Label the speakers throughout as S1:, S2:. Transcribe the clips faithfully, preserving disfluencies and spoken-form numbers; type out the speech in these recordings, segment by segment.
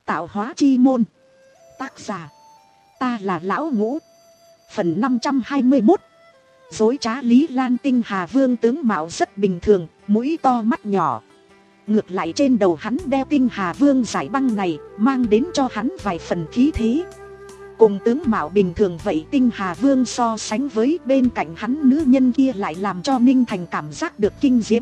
S1: Tạo hóa chi môn. Tác giả, ta là Lão Ngũ. Phần năm trăm hai mươi mốt. Dối trá Lý Lan. Tinh Hà Vương tướng mạo rất bình thường, mũi to mắt nhỏ. Ngược lại trên đầu hắn đeo Tinh Hà Vương giải băng này, mang đến cho hắn vài phần khí thế. Cùng tướng mạo bình thường vậy, Tinh Hà Vương so sánh với bên cạnh hắn nữ nhân kia lại làm cho Ninh Thành cảm giác được kinh diễm.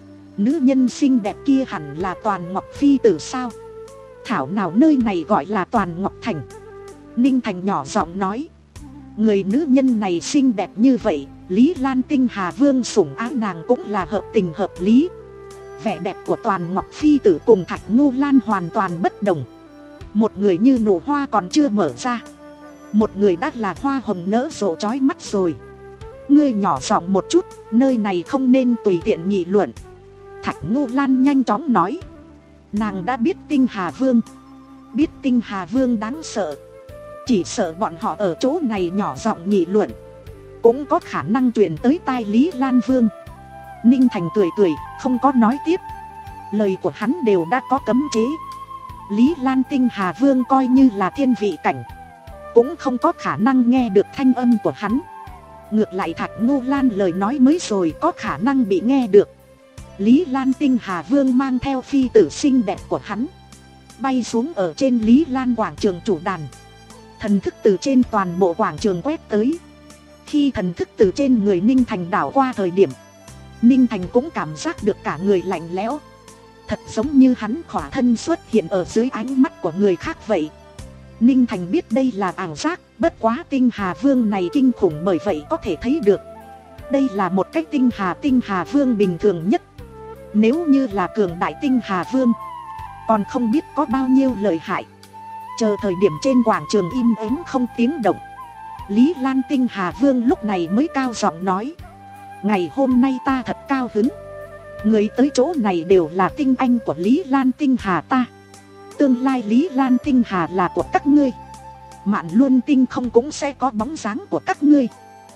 S1: Nữ nhân xinh đẹp kia hẳn là Toàn Ngọc Phi tử sao? Thảo nào nơi này gọi là Toàn Ngọc Thành? Ninh Thành nhỏ giọng nói. Người nữ nhân này xinh đẹp như vậy, Lý Lan Tinh Hà Vương sủng ái nàng cũng là hợp tình hợp lý. Vẻ đẹp của Toàn Ngọc Phi tử cùng Thạch Ngô Lan hoàn toàn bất đồng. Một người như nụ hoa còn chưa mở ra, một người đã là hoa hồng nở rộ chói mắt rồi. Ngươi nhỏ giọng một chút, nơi này không nên tùy tiện nghị luận. Thạch Ngô Lan nhanh chóng nói. Nàng đã biết Tinh Hà Vương, biết Tinh Hà Vương đáng sợ. Chỉ sợ bọn họ ở chỗ này nhỏ giọng nghị luận, cũng có khả năng truyền tới tai Lý Lan Vương. Ninh Thành cười cười, không có nói tiếp. Lời của hắn đều đã có cấm chế. Lý Lan Tinh Hà Vương coi như là thiên vị cảnh, cũng không có khả năng nghe được thanh âm của hắn. Ngược lại Thạch Ngô Lan lời nói mới rồi có khả năng bị nghe được. Lý Lan Tinh Hà Vương mang theo phi tử xinh đẹp của hắn, bay xuống ở trên Lý Lan quảng trường chủ đàn. Thần thức từ trên toàn bộ quảng trường quét tới. Khi thần thức từ trên người Ninh Thành đảo qua thời điểm, Ninh Thành cũng cảm giác được cả người lạnh lẽo. Thật giống như hắn khỏa thân xuất hiện ở dưới ánh mắt của người khác vậy. Ninh Thành biết đây là ảo giác, bất quá Tinh Hà Vương này kinh khủng, bởi vậy có thể thấy được đây là một cách Tinh Hà Tinh Hà Vương bình thường nhất. Nếu như là cường đại Tinh Hà Vương, còn không biết có bao nhiêu lợi hại. Chờ thời điểm trên quảng trường im ắng không tiếng động, Lý Lan Tinh Hà Vương lúc này mới cao giọng nói. Ngày hôm nay ta thật cao hứng. Người tới chỗ này đều là tinh anh của Lý Lan Tinh Hà ta. Tương lai Lý Lan Tinh Hà là của các ngươi, Mạn Luân Tinh không cũng sẽ có bóng dáng của các ngươi.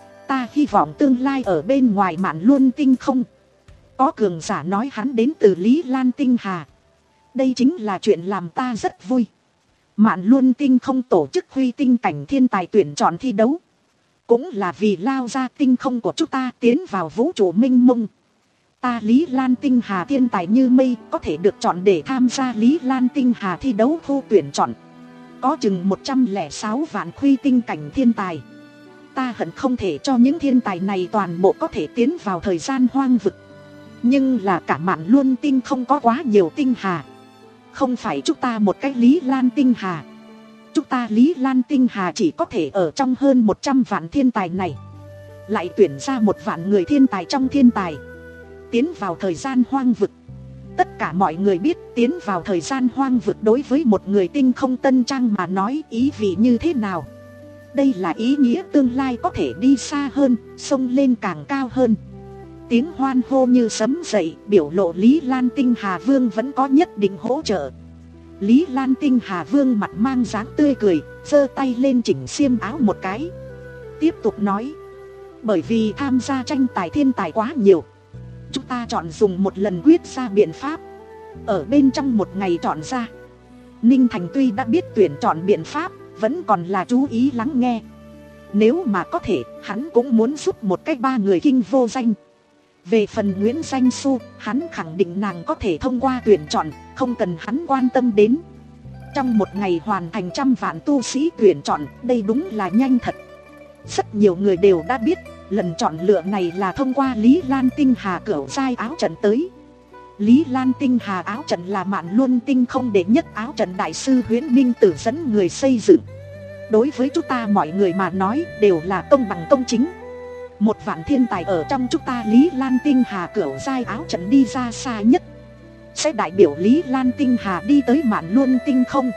S1: Ta hy vọng tương lai ở bên ngoài Mạn Luân Tinh không có cường giả nói hắn đến từ Lý Lan Tinh Hà. Đây chính là chuyện làm ta rất vui. Mạn Luân Tinh không tổ chức huy tinh cảnh thiên tài tuyển chọn thi đấu, cũng là vì lao ra tinh không của chúng ta tiến vào vũ trụ mênh mông. Ta Lý Lan Tinh Hà thiên tài như mây có thể được chọn để tham gia Lý Lan Tinh Hà thi đấu thu tuyển chọn. Có chừng một trăm lẻ sáu vạn huy tinh cảnh thiên tài. Ta hận không thể cho những thiên tài này toàn bộ có thể tiến vào thời gian hoang vực. Nhưng là cả Mạn Luân Tinh không có quá nhiều tinh hà. Không phải chúng ta một cái Lý Lan Tinh Hà. Chúng ta Lý Lan Tinh Hà chỉ có thể ở trong hơn một trăm vạn thiên tài này lại tuyển ra một vạn người thiên tài trong thiên tài tiến vào thời gian hoang vực. Tất cả mọi người biết tiến vào thời gian hoang vực đối với một người tinh không tân trang mà nói ý vị như thế nào. Đây là ý nghĩa tương lai có thể đi xa hơn, xông lên càng cao hơn. Tiếng hoan hô như sấm dậy, biểu lộ Lý Lan Tinh Hà Vương vẫn có nhất định hỗ trợ. Lý Lan Tinh Hà Vương mặt mang dáng tươi cười, giơ tay lên chỉnh xiêm áo một cái, tiếp tục nói. Bởi vì tham gia tranh tài thiên tài quá nhiều, chúng ta chọn dùng một lần quyết ra biện pháp, ở bên trong một ngày chọn ra. Ninh Thành tuy đã biết tuyển chọn biện pháp, vẫn còn là chú ý lắng nghe. Nếu mà có thể, hắn cũng muốn giúp một cách ba người kinh vô danh. Về phần Nguyễn Danh Xu, hắn khẳng định nàng có thể thông qua tuyển chọn, không cần hắn quan tâm đến. Trong một ngày hoàn thành trăm vạn tu sĩ tuyển chọn, đây đúng là nhanh thật. Rất nhiều người đều đã biết, lần chọn lựa này là thông qua Lý Lan Tinh Hà cửu giai áo trận tới. Lý Lan Tinh Hà áo trận là Mạn Luân Tinh không đệ nhất áo trận đại sư Huyễn Minh Tử dẫn người xây dựng. Đối với chúng ta mọi người mà nói đều là công bằng công chính. Một vạn thiên tài ở trong chúng ta Lý Lan Tinh Hà cửu giai áo trận đi ra xa nhất, sẽ đại biểu Lý Lan Tinh Hà đi tới Mạn Luân Tinh không.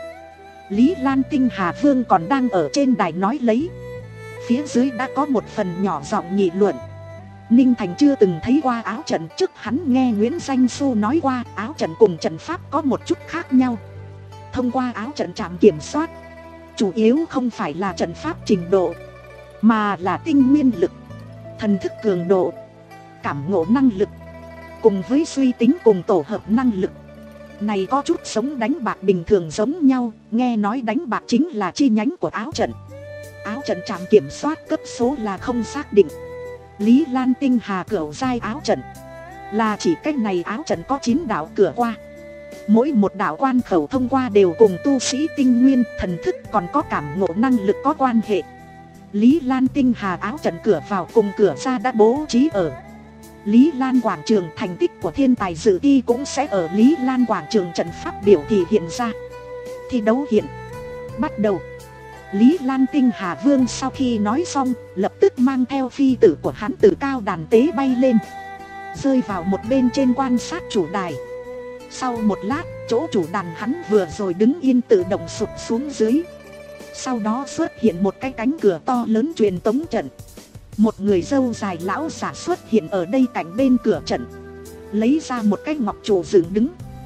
S1: Lý Lan Tinh Hà Vương còn đang ở trên đài nói lấy. Phía dưới đã có một phần nhỏ giọng nghị luận. Ninh Thành chưa từng thấy qua áo trận, trước hắn nghe Nguyễn Danh Xu nói qua áo trận cùng trận pháp có một chút khác nhau. Thông qua áo trận trạm kiểm soát, chủ yếu không phải là trận pháp trình độ, mà là tinh nguyên lực, thần thức cường độ, cảm ngộ năng lực, cùng với suy tính cùng tổ hợp năng lực. này có chút giống đánh bạc bình thường giống nhau, nghe nói đánh bạc chính là chi nhánh của áo trận. Áo trận trạm kiểm soát cấp số là không xác định. Lý Lan Tinh Hà cửu giai áo trận là chỉ cách này áo trận có chín đạo cửa qua. Mỗi một đạo quan khẩu thông qua đều cùng tu sĩ tinh nguyên, thần thức còn có cảm ngộ năng lực có quan hệ. Lý Lan Tinh Hà áo trận cửa vào cùng cửa ra đã bố trí ở Lý Lan Quảng Trường. Thành tích của thiên tài dự thi cũng sẽ ở Lý Lan Quảng Trường trận pháp biểu thì hiện ra. Thi đấu hiện bắt đầu. Lý Lan Tinh Hà Vương sau khi nói xong, lập tức mang theo phi tử của hắn từ cao đàn tế bay lên, rơi vào một bên trên quan sát chủ đài. Sau một lát, chỗ chủ đàn hắn vừa rồi đứng yên tự động sụp xuống dưới. Sau đó xuất hiện một cái cánh cửa to lớn truyền tống trận. Một người râu dài lão giả xuất hiện ở đây cạnh bên cửa trận, lấy ra một cái ngọc trụ dựng đứng.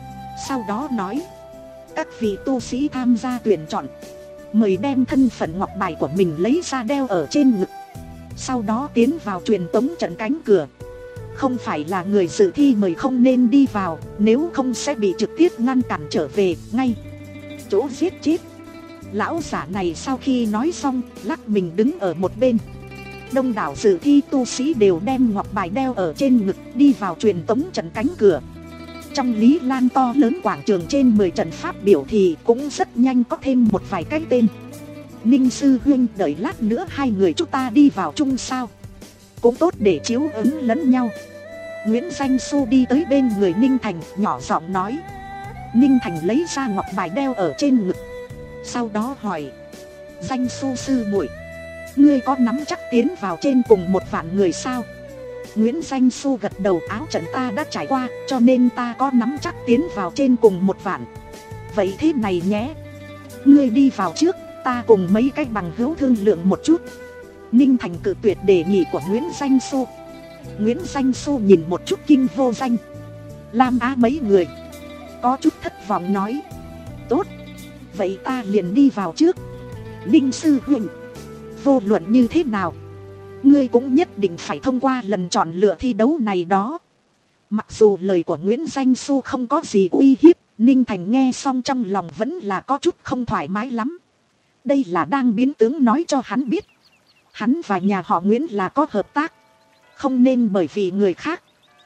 S1: Sau đó nói: các vị tu sĩ tham gia tuyển chọn, mời đem thân phận ngọc bài của mình lấy ra đeo ở trên ngực. Sau đó tiến vào truyền tống trận cánh cửa. Không phải là người dự thi mời không nên đi vào, nếu không sẽ bị trực tiếp ngăn cản trở về ngay chỗ giết chết. Lão giả này sau khi nói xong, lắc mình đứng ở một bên. Đông đảo dự thi tu sĩ đều đem ngọc bài đeo ở trên ngực đi vào truyền tống trận cánh cửa. Trong Lý Lan to lớn quảng trường trên mười trận pháp biểu thì cũng rất nhanh có thêm một vài cái tên. Ninh sư huynh, đợi lát nữa hai người chúng ta đi vào chung sao? Cũng tốt để chiếu ứng lẫn nhau. Nguyễn Danh Xu đi tới bên người Ninh Thành, nhỏ giọng nói. Ninh Thành lấy ra ngọc bài đeo ở trên ngực, sau đó hỏi: Danh Xu sư muội, ngươi có nắm chắc tiến vào trên cùng một vạn người sao? Nguyễn Danh Xu gật đầu, áo trận ta đã trải qua, cho nên ta có nắm chắc tiến vào trên cùng một vạn. Vậy thế này nhé, ngươi đi vào trước, ta cùng mấy cái bằng hữu thương lượng một chút. Ninh Thành cự tuyệt đề nghị của Nguyễn Danh Xu. Nguyễn Danh Xu nhìn một chút Kinh Vô Danh, Lam Á mấy người, có chút thất vọng nói: tốt, vậy ta liền đi vào trước. Ninh sư huynh, vô luận như thế nào, ngươi cũng nhất định phải thông qua lần chọn lựa thi đấu này đó. Mặc dù lời của Nguyễn Danh Xu không có gì uy hiếp, Ninh Thành nghe xong trong lòng vẫn là có chút không thoải mái lắm. Đây là đang biến tướng nói cho hắn biết, hắn và nhà họ Nguyễn là có hợp tác, không nên bởi vì người khác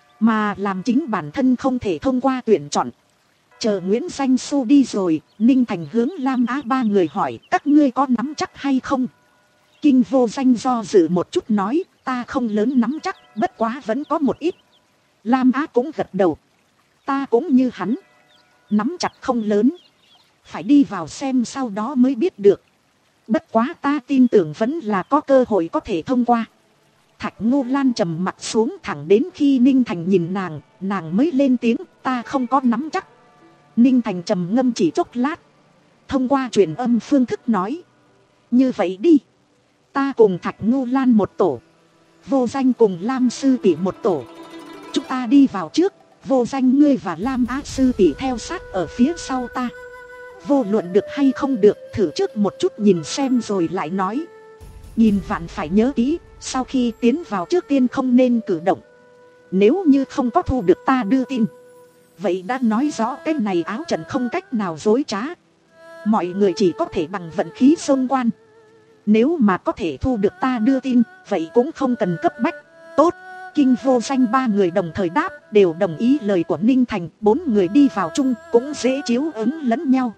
S1: mà làm chính bản thân không thể thông qua tuyển chọn. Chờ Nguyễn Danh Xu đi rồi, Ninh Thành hướng Lam Á ba người hỏi: các ngươi có nắm chắc hay không? Kinh Vô Danh do dự một chút nói: ta không lớn nắm chắc, bất quá vẫn có một ít. Lam Á cũng gật đầu: ta cũng như hắn, nắm chặt không lớn, phải đi vào xem sau đó mới biết được. Bất quá ta tin tưởng vẫn là có cơ hội có thể thông qua. Thạch Ngô Lan trầm mặt xuống, thẳng đến khi Ninh Thành nhìn nàng, nàng mới lên tiếng: ta không có nắm chắc. Ninh Thành trầm ngâm chỉ chốc lát, thông qua truyền âm phương thức nói: như vậy đi, ta cùng Thạch Ngô Lan một tổ, Vô Danh cùng Lam sư tỷ một tổ. Chúng ta đi vào trước, Vô Danh ngươi và Lam Á sư tỷ theo sát ở phía sau ta. Vô luận được hay không được, thử trước một chút nhìn xem rồi lại nói. Nhìn vạn phải nhớ kỹ, sau khi tiến vào trước tiên không nên cử động. Nếu như không có thu được ta đưa tin, vậy đã nói rõ cái này áo trận không cách nào dối trá. Mọi người chỉ có thể bằng vận khí xông quan. Nếu mà có thể thu được ta đưa tin, vậy cũng không cần cấp bách. Tốt. Kinh Vô Danh ba người đồng thời đáp, đều đồng ý lời của Ninh Thành. Bốn người đi vào chung cũng dễ chiếu ứng lẫn nhau.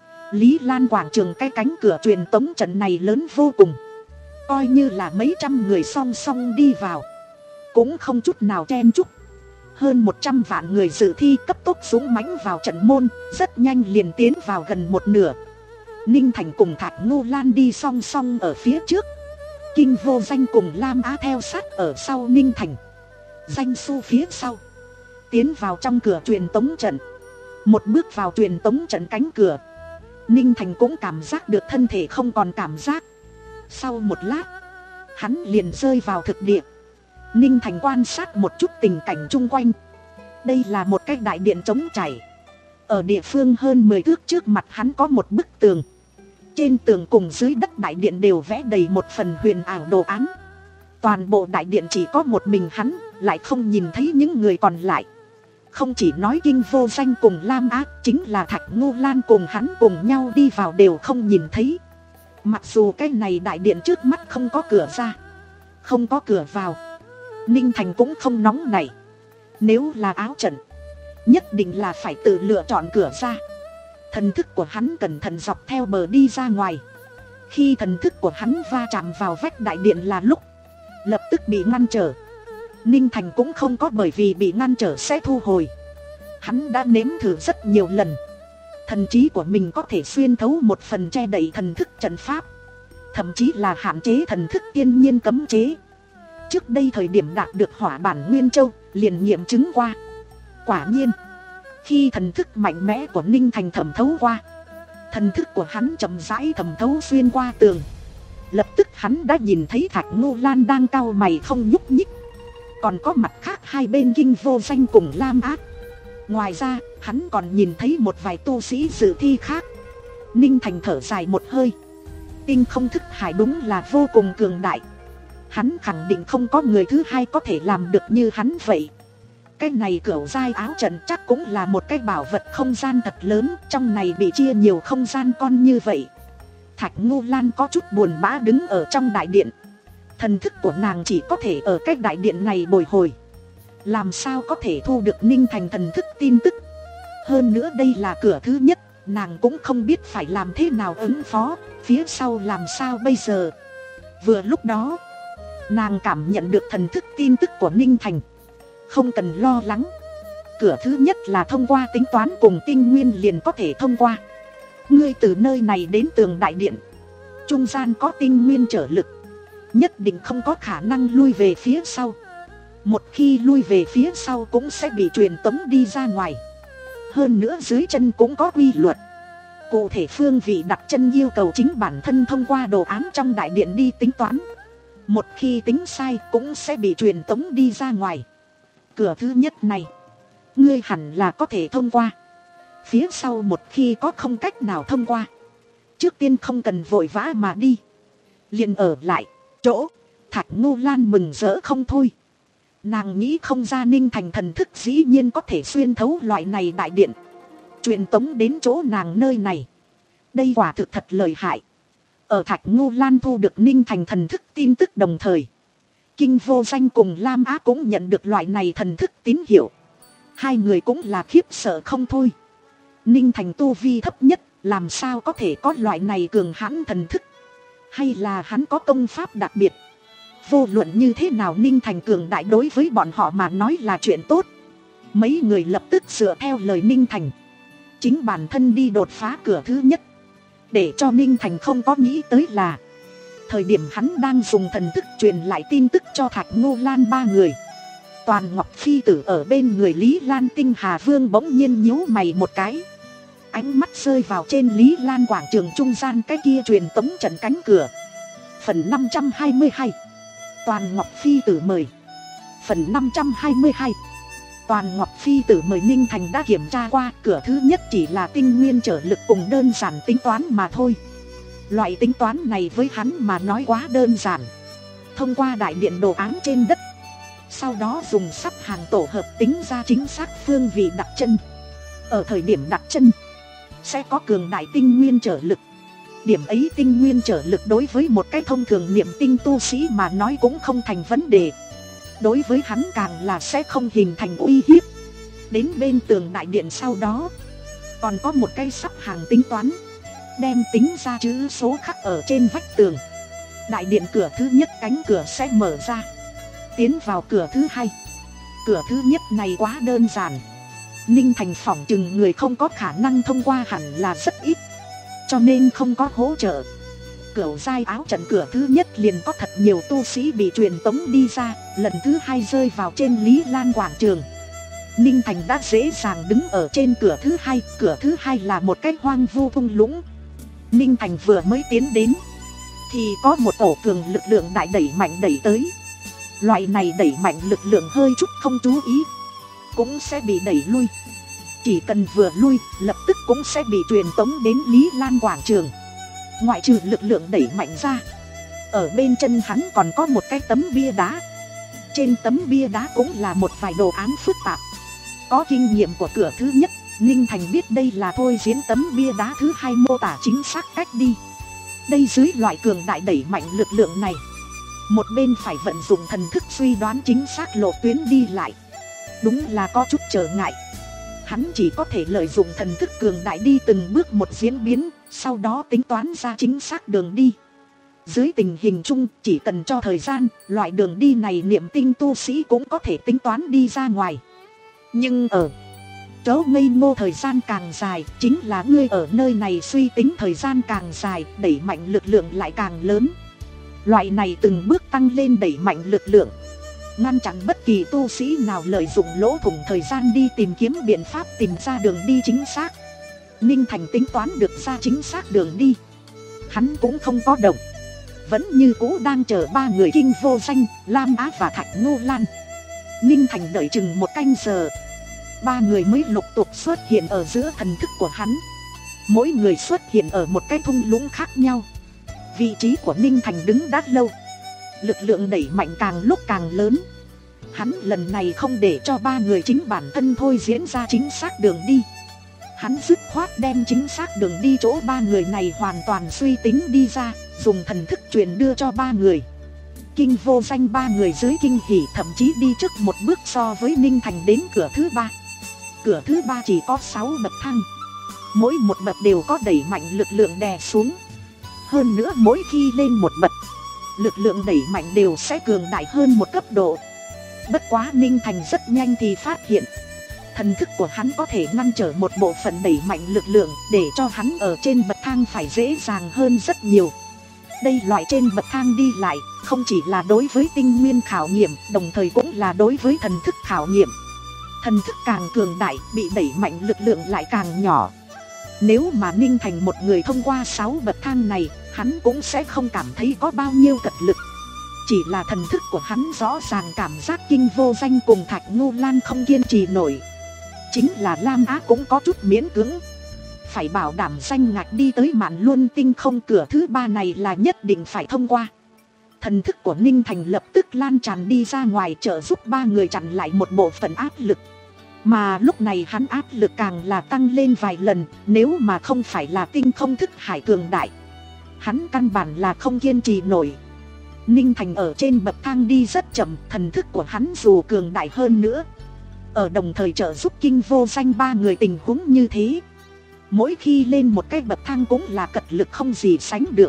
S1: Lý Lan quảng trường, cái cánh cửa truyền tống trận này lớn vô cùng, coi như là mấy trăm người song song đi vào, cũng không chút nào chen chúc. Hơn một trăm vạn người dự thi cấp tốc dũng mãnh vào trận môn, rất nhanh liền tiến vào gần một nửa. Ninh Thành cùng Thạch Ngô Lan đi song song ở phía trước, Kinh Vô Danh cùng Lam Á theo sát ở sau Ninh Thành. Danh Xu phía sau tiến vào trong cửa truyền tống trận. Một bước vào truyền tống trận cánh cửa, Ninh Thành cũng cảm giác được thân thể không còn cảm giác. Sau một lát, hắn liền rơi vào thực địa. Ninh Thành quan sát một chút tình cảnh chung quanh. Đây là một cái đại điện trống trải. Ở địa phương hơn mười thước trước mặt hắn có một bức tường. Trên tường cùng dưới đất đại điện đều vẽ đầy một phần huyền ảo đồ án. Toàn bộ đại điện chỉ có một mình hắn, lại không nhìn thấy những người còn lại. không chỉ nói Kinh Vô Danh cùng Lam Á, chính là Thạch Ngô Lan cùng hắn cùng nhau đi vào đều không nhìn thấy. Mặc dù cái này đại điện trước mắt không có cửa ra, không có cửa vào, Ninh Thành cũng không nóng nảy. Nếu là áo trận, nhất định là phải tự lựa chọn cửa ra. Thần thức của hắn cẩn thận dọc theo bờ đi ra ngoài. Khi thần thức của hắn va chạm vào vách đại điện là lúc lập tức bị ngăn trở. Ninh Thành cũng không có bởi vì bị ngăn trở sẽ thu hồi. Hắn đã nếm thử rất nhiều lần. Thần trí của mình có thể xuyên thấu một phần che đậy thần thức trận pháp, thậm chí là hạn chế thần thức tiên nhiên cấm chế. Trước đây thời điểm đạt được hỏa bản Nguyên Châu liền nghiệm chứng qua. Quả nhiên, khi thần thức mạnh mẽ của Ninh Thành thẩm thấu qua, thần thức của hắn chậm rãi thẩm thấu xuyên qua tường. Lập tức hắn đã nhìn thấy Thạch Ngô Lan đang cau mày không nhúc nhích. Còn có mặt khác hai bên Kinh Vô Danh cùng Lam Ác. Ngoài ra, hắn còn nhìn thấy một vài tu sĩ dự thi khác. Ninh Thành thở dài một hơi. Tinh không thức hải đúng là vô cùng cường đại. Hắn khẳng định không có người thứ hai có thể làm được như hắn vậy. Cái này cửu giai áo trận chắc cũng là một cái bảo vật không gian thật lớn. Trong này bị chia nhiều không gian con như vậy. Thạch Ngô Lan có chút buồn bã đứng ở trong đại điện. Thần thức của nàng chỉ có thể ở cái đại điện này bồi hồi. Làm sao có thể thu được Ninh Thành thần thức tin tức. Hơn nữa đây là cửa thứ nhất, nàng cũng không biết phải làm thế nào ứng phó. Phía sau làm sao bây giờ. Vừa lúc đó, nàng cảm nhận được thần thức tin tức của Ninh Thành. Không cần lo lắng. Cửa thứ nhất là thông qua tính toán cùng tinh nguyên liền có thể thông qua. Ngươi từ nơi này đến tường đại điện, trung gian có tinh nguyên trở lực, nhất định không có khả năng lui về phía sau. Một khi lui về phía sau cũng sẽ bị truyền tống đi ra ngoài. Hơn nữa dưới chân cũng có quy luật. Cụ thể phương vị đặt chân yêu cầu chính bản thân thông qua đồ án trong đại điện đi tính toán. Một khi tính sai cũng sẽ bị truyền tống đi ra ngoài. Cửa thứ nhất này, ngươi hẳn là có thể thông qua. Phía sau một khi có không cách nào thông qua, trước tiên không cần vội vã mà đi, liền ở lại chỗ. Thạch Ngô Lan mừng rỡ không thôi. Nàng nghĩ không ra Ninh Thành thần thức dĩ nhiên có thể xuyên thấu loại này đại điện, truyền tống đến chỗ nàng nơi này. Đây quả thực thật lợi hại. Ở Thạch Ngô Lan thu được Ninh Thành thần thức tin tức đồng thời, Kinh Vô Danh cùng Lam Á cũng nhận được loại này thần thức tín hiệu. Hai người cũng là khiếp sợ không thôi. Ninh Thành tu vi thấp nhất, làm sao có thể có loại này cường hãn thần thức. Hay là hắn có công pháp đặc biệt. Vô luận như thế nào Ninh Thành cường đại đối với bọn họ mà nói là chuyện tốt. Mấy người lập tức dựa theo lời Ninh Thành, chính bản thân đi đột phá cửa thứ nhất. Để cho Ninh Thành không có nghĩ tới là, thời điểm hắn đang dùng thần thức truyền lại tin tức cho Thạch Ngô Lan ba người, Toàn Ngọc Phi Tử ở bên người Lý Lan Tinh Hà Vương bỗng nhiên nhíu mày một cái. Ánh mắt rơi vào trên Lý Lan quảng trường trung gian cái kia truyền tống trận cánh cửa. Phần năm trăm hai mươi hai, Toàn Ngọc Phi Tử mời. Phần năm trăm hai mươi hai, Toàn Ngọc Phi Tử mời. Ninh Thành đã kiểm tra qua, cửa thứ nhất chỉ là tinh nguyên trở lực cùng đơn giản tính toán mà thôi. Loại tính toán này với hắn mà nói quá đơn giản. Thông qua đại điện đồ án trên đất, sau đó dùng sắp hàng tổ hợp tính ra chính xác phương vị đặt chân. Ở thời điểm đặt chân sẽ có cường đại tinh nguyên trở lực. Điểm ấy tinh nguyên trở lực đối với một cái thông thường niệm tinh tu sĩ mà nói cũng không thành vấn đề. Đối với hắn càng là sẽ không hình thành uy hiếp. Đến bên tường đại điện sau đó, còn có một cái sắp hàng tính toán, đem tính ra chữ số khắc ở trên vách tường. Đại điện cửa thứ nhất cánh cửa sẽ mở ra, tiến vào cửa thứ hai. Cửa thứ nhất này quá đơn giản, Ninh Thành phỏng chừng người không có khả năng thông qua hẳn là rất ít, cho nên không có hỗ trợ. Cửu giai áo trận cửa thứ nhất liền có thật nhiều tu sĩ bị truyền tống đi ra. Lần thứ hai rơi vào trên Lý Lan quảng trường, Ninh Thành đã dễ dàng đứng ở trên cửa thứ hai. Cửa thứ hai là một cái hoang vu thung lũng. Ninh Thành vừa mới tiến đến thì có một tổ cường lực lượng đại đẩy mạnh đẩy tới. Loại này đẩy mạnh lực lượng hơi chút không chú ý cũng sẽ bị đẩy lui. Chỉ cần vừa lui, lập tức cũng sẽ bị truyền tống đến Lý Lan quảng trường. Ngoại trừ lực lượng đẩy mạnh ra, ở bên chân hắn còn có một cái tấm bia đá. Trên tấm bia đá cũng là một vài đồ án phức tạp. có kinh nghiệm của cửa thứ nhất, Ninh Thành biết đây là thôi diễn tấm bia đá thứ hai mô tả chính xác cách đi. Đây dưới loại cường đại đẩy mạnh lực lượng này, một bên phải vận dụng thần thức suy đoán chính xác lộ tuyến đi lại, đúng là có chút trở ngại. Hắn chỉ có thể lợi dụng thần thức cường đại đi từng bước một diễn biến, sau đó tính toán ra chính xác đường đi. Dưới tình hình chung, chỉ cần cho thời gian, loại đường đi này niệm tinh tu sĩ cũng có thể tính toán đi ra ngoài. Nhưng ở chỗ ngây ngô thời gian càng dài, chính là ngươi ở nơi này suy tính thời gian càng dài, đẩy mạnh lực lượng lại càng lớn. Loại này từng bước tăng lên đẩy mạnh lực lượng, ngăn chặn bất kỳ tu sĩ nào lợi dụng lỗ thủng thời gian đi tìm kiếm biện pháp tìm ra đường đi chính xác. Ninh Thành tính toán được ra chính xác đường đi, hắn cũng không có động, vẫn như cũ đang chờ ba người Kinh Vô Danh, Lam Á và Thạch Ngô Lan. Ninh Thành đợi chừng một canh giờ, ba người mới lục tục xuất hiện ở giữa thần thức của hắn. Mỗi người xuất hiện ở một cái thung lũng khác nhau. Vị trí của Ninh Thành đứng đã lâu, lực lượng đẩy mạnh càng lúc càng lớn. Hắn lần này không để cho ba người chính bản thân thôi diễn ra chính xác đường đi, hắn dứt khoát đem chính xác đường đi chỗ ba người này hoàn toàn suy tính đi ra, dùng thần thức truyền đưa cho ba người. Kinh Vô Danh ba người dưới kinh hỉ, thậm chí đi trước một bước so với Ninh Thành đến cửa thứ ba. Cửa thứ ba chỉ có sáu bậc thang, mỗi một bậc đều có đẩy mạnh lực lượng đè xuống. Hơn nữa mỗi khi lên một bậc, lực lượng đẩy mạnh đều sẽ cường đại hơn một cấp độ. Bất quá Ninh Thành rất nhanh thì phát hiện, thần thức của hắn có thể ngăn trở một bộ phận đẩy mạnh lực lượng, để cho hắn ở trên bậc thang phải dễ dàng hơn rất nhiều. Đây loại trên bậc thang đi lại, không chỉ là đối với tinh nguyên khảo nghiệm, đồng thời cũng là đối với thần thức khảo nghiệm. Thần thức càng cường đại, bị đẩy mạnh lực lượng lại càng nhỏ. Nếu mà Ninh Thành một người thông qua sáu bậc thang này, hắn cũng sẽ không cảm thấy có bao nhiêu cật lực. Chỉ là thần thức của hắn rõ ràng cảm giác Kinh Vô Danh cùng Thạch Ngô Lan không kiên trì nổi. Chính là Lam Á cũng có chút miễn cưỡng. Phải bảo đảm danh ngạch đi tới Mạn Luân Tinh không, cửa thứ ba này là nhất định phải thông qua. Thần thức của Ninh Thành lập tức lan tràn đi ra ngoài, trợ giúp ba người chặn lại một bộ phận áp lực. Mà lúc này hắn áp lực càng là tăng lên vài lần, nếu mà không phải là tinh không thức hải cường đại, hắn căn bản là không kiên trì nổi. Ninh Thành ở trên bậc thang đi rất chậm, thần thức của hắn dù cường đại hơn nữa, ở đồng thời trợ giúp Kinh Vô Danh ba người tình huống như thế, mỗi khi lên một cái bậc thang cũng là cật lực không gì sánh được.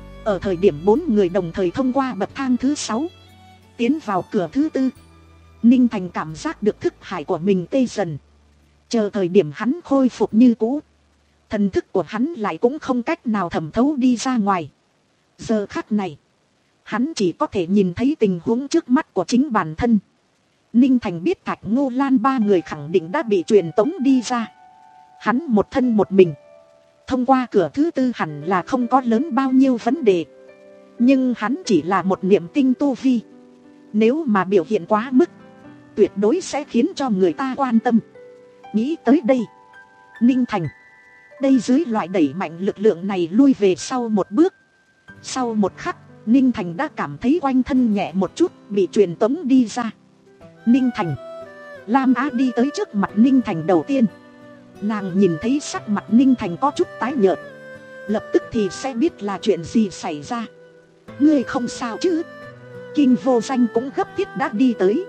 S1: Ở thời điểm bốn người đồng thời thông qua bậc thang thứ sáu, tiến vào cửa thứ tư, Ninh Thành cảm giác được thức hải của mình tê dần. Chờ thời điểm hắn khôi phục như cũ, thần thức của hắn lại cũng không cách nào thẩm thấu đi ra ngoài. Giờ khắc này, hắn chỉ có thể nhìn thấy tình huống trước mắt của chính bản thân. Ninh Thành biết Thạch Ngô Lan ba người khẳng định đã bị truyền tống đi ra. Hắn một thân một mình thông qua cửa thứ tư hẳn là không có lớn bao nhiêu vấn đề. Nhưng hắn chỉ là một niệm tinh tu vi, nếu mà biểu hiện quá mức, tuyệt đối sẽ khiến cho người ta quan tâm. Nghĩ tới đây, Ninh Thành đây dưới loại đẩy mạnh lực lượng này lui về sau một bước. Sau một khắc, Ninh Thành đã cảm thấy quanh thân nhẹ một chút, bị truyền tống đi ra. Ninh Thành, Lam Á đi tới trước mặt Ninh Thành đầu tiên. Nàng nhìn thấy sắc mặt Ninh Thành có chút tái nhợt, lập tức thì sẽ biết là chuyện gì xảy ra. Ngươi không sao chứ? Kinh Vô Danh cũng gấp thiết đã đi tới.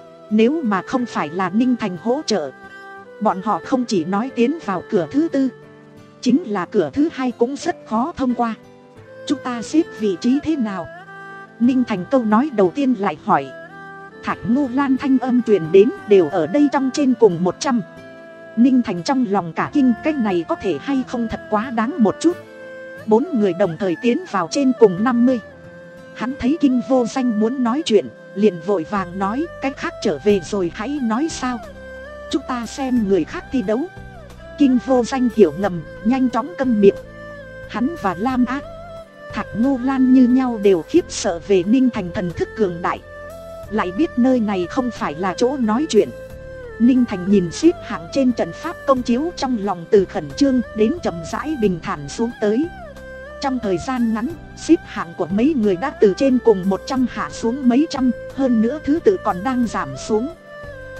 S1: Nếu mà không phải là Ninh Thành hỗ trợ, bọn họ không chỉ nói tiến vào cửa thứ tư, chính là cửa thứ hai cũng rất khó thông qua. Chúng ta xếp vị trí thế nào? Ninh Thành câu nói đầu tiên lại hỏi. Thạch Ngô Lan thanh âm truyền đến, đều ở đây trong trên cùng một trăm. Ninh Thành trong lòng cả kinh, cái này có thể hay không thật quá đáng một chút. Bốn người đồng thời tiến vào trên cùng năm mươi. Hắn thấy Kinh Vô Danh muốn nói chuyện, liền vội vàng nói, cái khác trở về rồi hãy nói sao. Chúng ta xem người khác thi đấu. Kinh Vô Danh hiểu ngầm, nhanh chóng câm miệng. Hắn và Lam Á, Thạch Ngô Lan như nhau đều khiếp sợ về Ninh Thành thần thức cường đại, lại biết nơi này không phải là chỗ nói chuyện. Ninh Thành nhìn xếp hạng trên trận pháp công chiếu, trong lòng từ khẩn trương đến chậm rãi bình thản xuống tới. Trong thời gian ngắn, xếp hạng của mấy người đã từ trên cùng một trăm hạ xuống mấy trăm, hơn nữa thứ tự còn đang giảm xuống.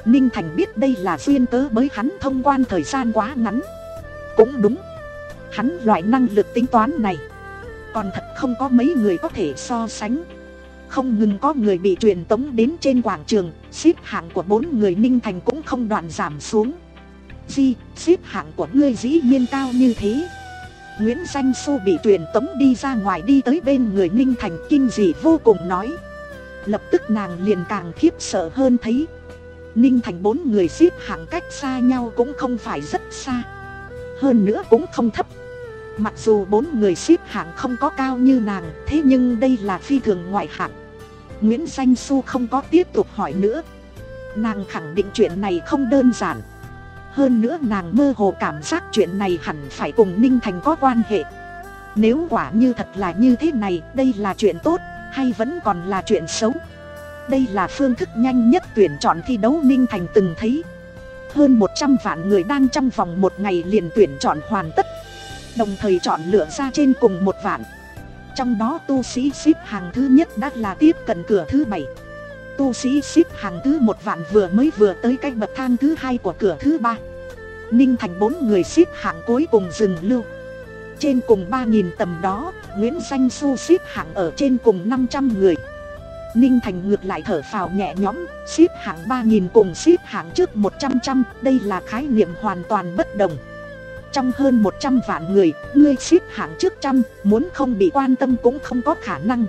S1: Ninh Thành biết đây là duyên cớ bởi hắn thông quan thời gian quá ngắn. Cũng đúng, hắn loại năng lực tính toán này còn thật không có mấy người có thể so sánh. Không ngừng có người bị truyền tống đến trên quảng trường, xếp hạng của bốn người Ninh Thành cũng không đoạn giảm xuống. Di, xếp hạng của ngươi dĩ nhiên cao như thế. Nguyễn Danh Xu bị truyền tống đi ra ngoài đi tới bên người Ninh Thành kinh dị vô cùng nói. Lập tức nàng liền càng khiếp sợ hơn thấy Ninh Thành bốn người xếp hạng cách xa nhau cũng không phải rất xa, hơn nữa cũng không thấp. Mặc dù bốn người xếp hạng không có cao như nàng, thế nhưng đây là phi thường ngoại hạng. Nguyễn Danh Xu không có tiếp tục hỏi nữa. Nàng khẳng định chuyện này không đơn giản. Hơn nữa nàng mơ hồ cảm giác chuyện này hẳn phải cùng Ninh Thành có quan hệ. Nếu quả như thật là như thế này, đây là chuyện tốt hay vẫn còn là chuyện xấu? Đây là phương thức nhanh nhất tuyển chọn thi đấu Ninh Thành từng thấy. Hơn một trăm vạn người đang trong vòng một ngày liền tuyển chọn hoàn tất, đồng thời chọn lựa ra trên cùng một vạn. Trong đó tu sĩ xếp hàng thứ nhất đã là tiếp cận cửa thứ bảy. Tu sĩ xếp hàng thứ một vạn vừa mới vừa tới cái bậc thang thứ hai của cửa thứ ba. Ninh Thành bốn người xếp hạng cuối cùng dừng lưu. Trên cùng ba nghìn tầm đó, Nguyễn Danh Xu xếp hạng ở trên cùng năm trăm người. Ninh Thành ngược lại thở phào nhẹ nhõm, xếp hạng ba nghìn cùng xếp hạng trước một trăm trăm, đây là khái niệm hoàn toàn bất đồng. Trong hơn một trăm vạn người, ngươi xếp hạng trước trăm, muốn không bị quan tâm cũng không có khả năng.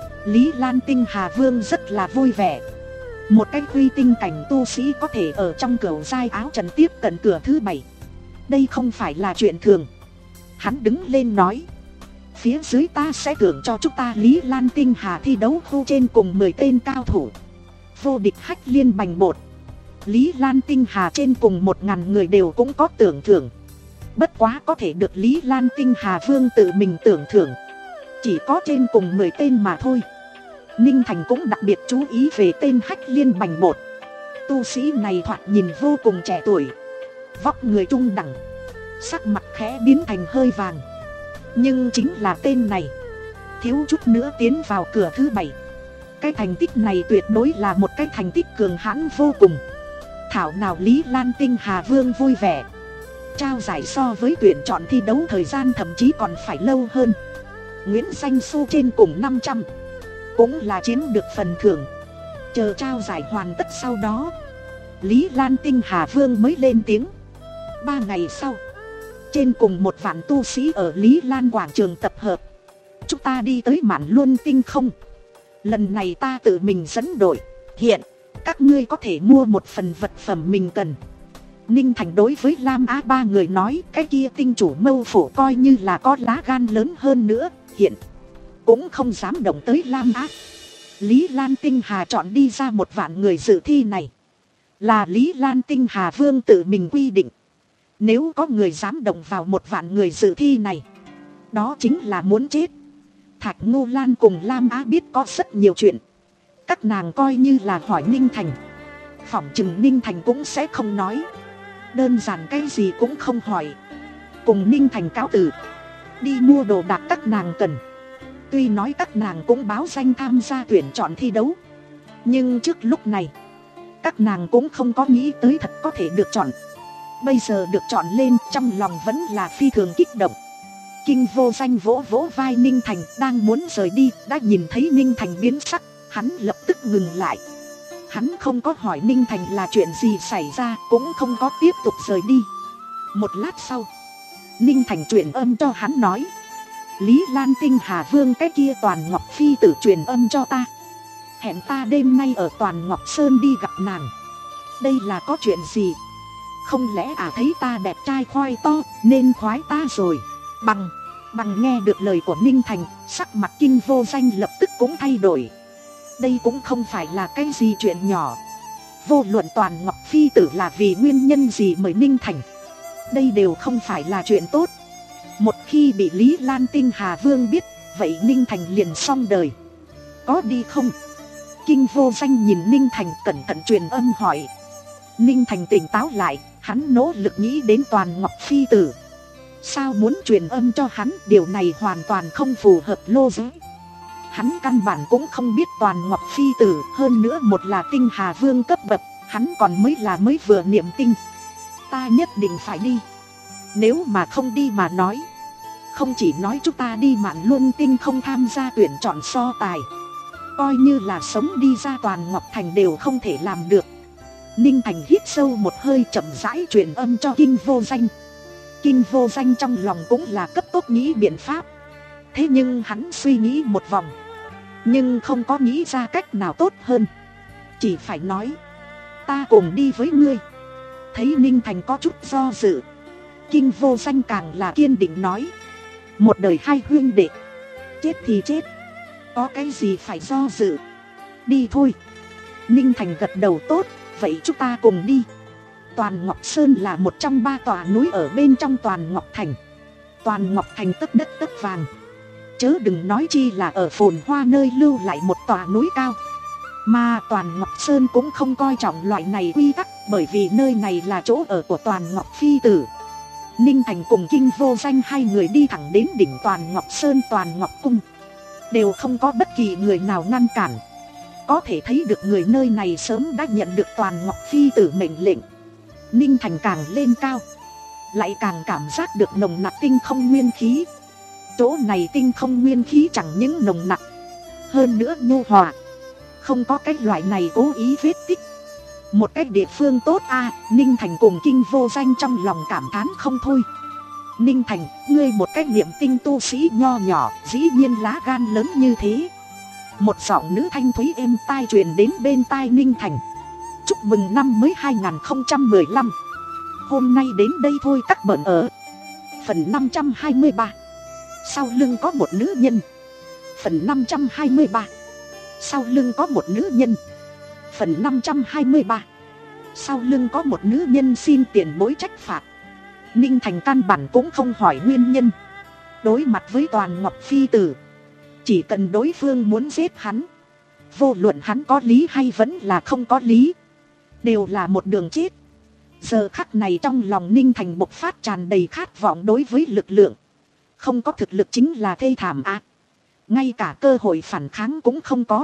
S1: Lý Lan Tinh Hà Vương rất là vui vẻ. Một cái huy tinh cảnh tu sĩ có thể ở trong cửu giai áo trần tiếp cận cửa thứ bảy, đây không phải là chuyện thường. Hắn đứng lên nói, phía dưới ta sẽ thưởng cho chúng ta Lý Lan Tinh Hà thi đấu khu trên cùng mười tên cao thủ vô địch hách liên bành bột. Lý Lan Tinh Hà trên cùng một ngàn người đều cũng có tưởng thưởng. Bất quá có thể được Lý Lan Tinh Hà Vương tự mình tưởng thưởng chỉ có trên cùng mười tên mà thôi. Ninh Thành cũng đặc biệt chú ý về tên hách liên bành bột. Tu sĩ này thoạt nhìn vô cùng trẻ tuổi, vóc người trung đẳng, sắc mặt khẽ biến thành hơi vàng. Nhưng chính là tên này, thiếu chút nữa tiến vào cửa thứ bảy. Cái thành tích này tuyệt đối là một cái thành tích cường hãn vô cùng. Thảo nào Lý Lan Tinh Hà Vương vui vẻ. Trao giải so với tuyển chọn thi đấu thời gian thậm chí còn phải lâu hơn. Nguyễn Danh Xu trên cùng năm trăm, cũng là chiếm được phần thưởng. Chờ trao giải hoàn tất sau đó, Lý Lan Tinh Hà Vương mới lên tiếng. Ba ngày sau, trên cùng một vạn tu sĩ ở Lý Lan quảng trường tập hợp. Chúng ta đi tới Mạn Luân Tinh không? Lần này ta tự mình dẫn đội. Hiện, các ngươi có thể mua một phần vật phẩm mình cần. Ninh Thành đối với Lam Á ba người nói, cái kia tinh chủ mâu phủ coi như là có lá gan lớn hơn nữa, hiện cũng không dám động tới Lam Á. Lý Lan Tinh Hà chọn đi ra một vạn người dự thi này, là Lý Lan Tinh Hà Vương tự mình quy định. Nếu có người dám động vào một vạn người dự thi này, đó chính là muốn chết. Thạch Ngô Lan cùng Lam Á biết có rất nhiều chuyện, các nàng coi như là hỏi Ninh Thành, phỏng chừng Ninh Thành cũng sẽ không nói. Đơn giản cái gì cũng không hỏi, cùng Ninh Thành cáo từ, đi mua đồ đạc các nàng cần. Tuy nói các nàng cũng báo danh tham gia tuyển chọn thi đấu, nhưng trước lúc này các nàng cũng không có nghĩ tới thật có thể được chọn. Bây giờ được chọn lên, trong lòng vẫn là phi thường kích động. Kinh Vô Danh vỗ vỗ vai Ninh Thành đang muốn rời đi, đã nhìn thấy Ninh Thành biến sắc, hắn lập tức ngừng lại. Hắn không có hỏi Ninh Thành là chuyện gì xảy ra, cũng không có tiếp tục rời đi. Một lát sau, Ninh Thành truyền âm cho hắn nói, Lý Lan Tinh Hà Vương cái kia Toàn Ngọc Phi tử truyền âm cho ta, hẹn ta đêm nay ở Toàn Ngọc Sơn đi gặp nàng. Đây là có chuyện gì? Không lẽ à thấy ta đẹp trai khoai to nên khoái ta rồi? Bằng bằng nghe được lời của Ninh Thành, sắc mặt Kinh Vô Danh lập tức cũng thay đổi. Đây cũng không phải là cái gì chuyện nhỏ. Vô luận Toàn Ngọc Phi tử là vì nguyên nhân gì mời Ninh Thành, đây đều không phải là chuyện tốt. Một khi bị Lý Lan Tinh Hà Vương biết, vậy Ninh Thành liền xong đời. Có đi không? Kinh Vô Danh nhìn Ninh Thành cẩn thận truyền âm hỏi. Ninh Thành tỉnh táo lại, hắn nỗ lực nghĩ đến Toàn Ngọc Phi tử. Sao muốn truyền âm cho hắn, điều này hoàn toàn không phù hợp lô giới. Hắn căn bản cũng không biết Toàn Ngọc Phi tử, hơn nữa một là Tinh Hà Vương cấp bậc, Hắn còn mới là mới vừa niệm kinh. Ta nhất định phải đi. Nếu mà không đi mà nói, không chỉ nói chúng ta đi Mạn Luân Tinh không tham gia tuyển chọn so tài, coi như là sống đi ra Toàn Ngọc Thành đều không thể làm được. Ninh Thành hít sâu một hơi, chậm rãi truyền âm cho Kinh Vô Danh. Kinh Vô Danh trong lòng cũng là cấp tốc nghĩ biện pháp. Thế nhưng hắn suy nghĩ một vòng, nhưng không có nghĩ ra cách nào tốt hơn. Chỉ phải nói, ta cùng đi với ngươi. Thấy Ninh Thành có chút do dự, Kinh Vô Danh càng là kiên định nói, một đời hai huynh đệ, chết thì chết, có cái gì phải do dự. Đi thôi. Ninh Thành gật đầu, tốt, vậy chúng ta cùng đi. Toàn Ngọc Sơn là một trong ba tòa núi ở bên trong Toàn Ngọc Thành. Toàn Ngọc Thành tấc đất tấc vàng, chớ đừng nói chi là ở phồn hoa nơi lưu lại một tòa núi cao. Mà Toàn Ngọc Sơn cũng không coi trọng loại này quy tắc, bởi vì nơi này là chỗ ở của Toàn Ngọc Phi Tử. Ninh Thành cùng Kinh Vô Danh hai người đi thẳng đến đỉnh Toàn Ngọc Sơn Toàn Ngọc Cung, đều không có bất kỳ người nào ngăn cản. Có thể thấy được người nơi này sớm đã nhận được Toàn Ngọc Phi Tử mệnh lệnh. Ninh Thành càng lên cao, lại càng cảm giác được nồng nặc tinh không nguyên khí. Chỗ này tinh không nguyên khí chẳng những nồng nặc, hơn nữa nhu hòa, không có cái loại này cố ý vết tích. Một cái địa phương tốt a. Ninh Thành cùng Kinh Vô Danh trong lòng cảm thán không thôi. Ninh Thành, ngươi một cái niệm tinh tu sĩ nho nhỏ, dĩ nhiên lá gan lớn như thế. Một giọng nữ thanh thúy êm tai truyền đến bên tai Ninh Thành. Chúc mừng năm mới hai không một lăm. Hôm nay đến đây thôi các bận ở. Phần năm trăm hai mươi ba. Sau lưng có một nữ nhân. Phần năm trăm hai mươi ba. Sau lưng có một nữ nhân. Phần năm trăm hai mươi ba. Sau lưng có một nữ nhân xin tiền bối trách phạt. Ninh Thành căn bản cũng không hỏi nguyên nhân. Đối mặt với Toàn Ngọc Phi Tử, chỉ cần đối phương muốn giết hắn, vô luận hắn có lý hay vẫn là không có lý, đều là một đường chết. Giờ khắc này trong lòng Ninh Thành bộc phát tràn đầy khát vọng đối với lực lượng. Không có thực lực chính là thê thảm ạ. À. Ngay cả cơ hội phản kháng cũng không có.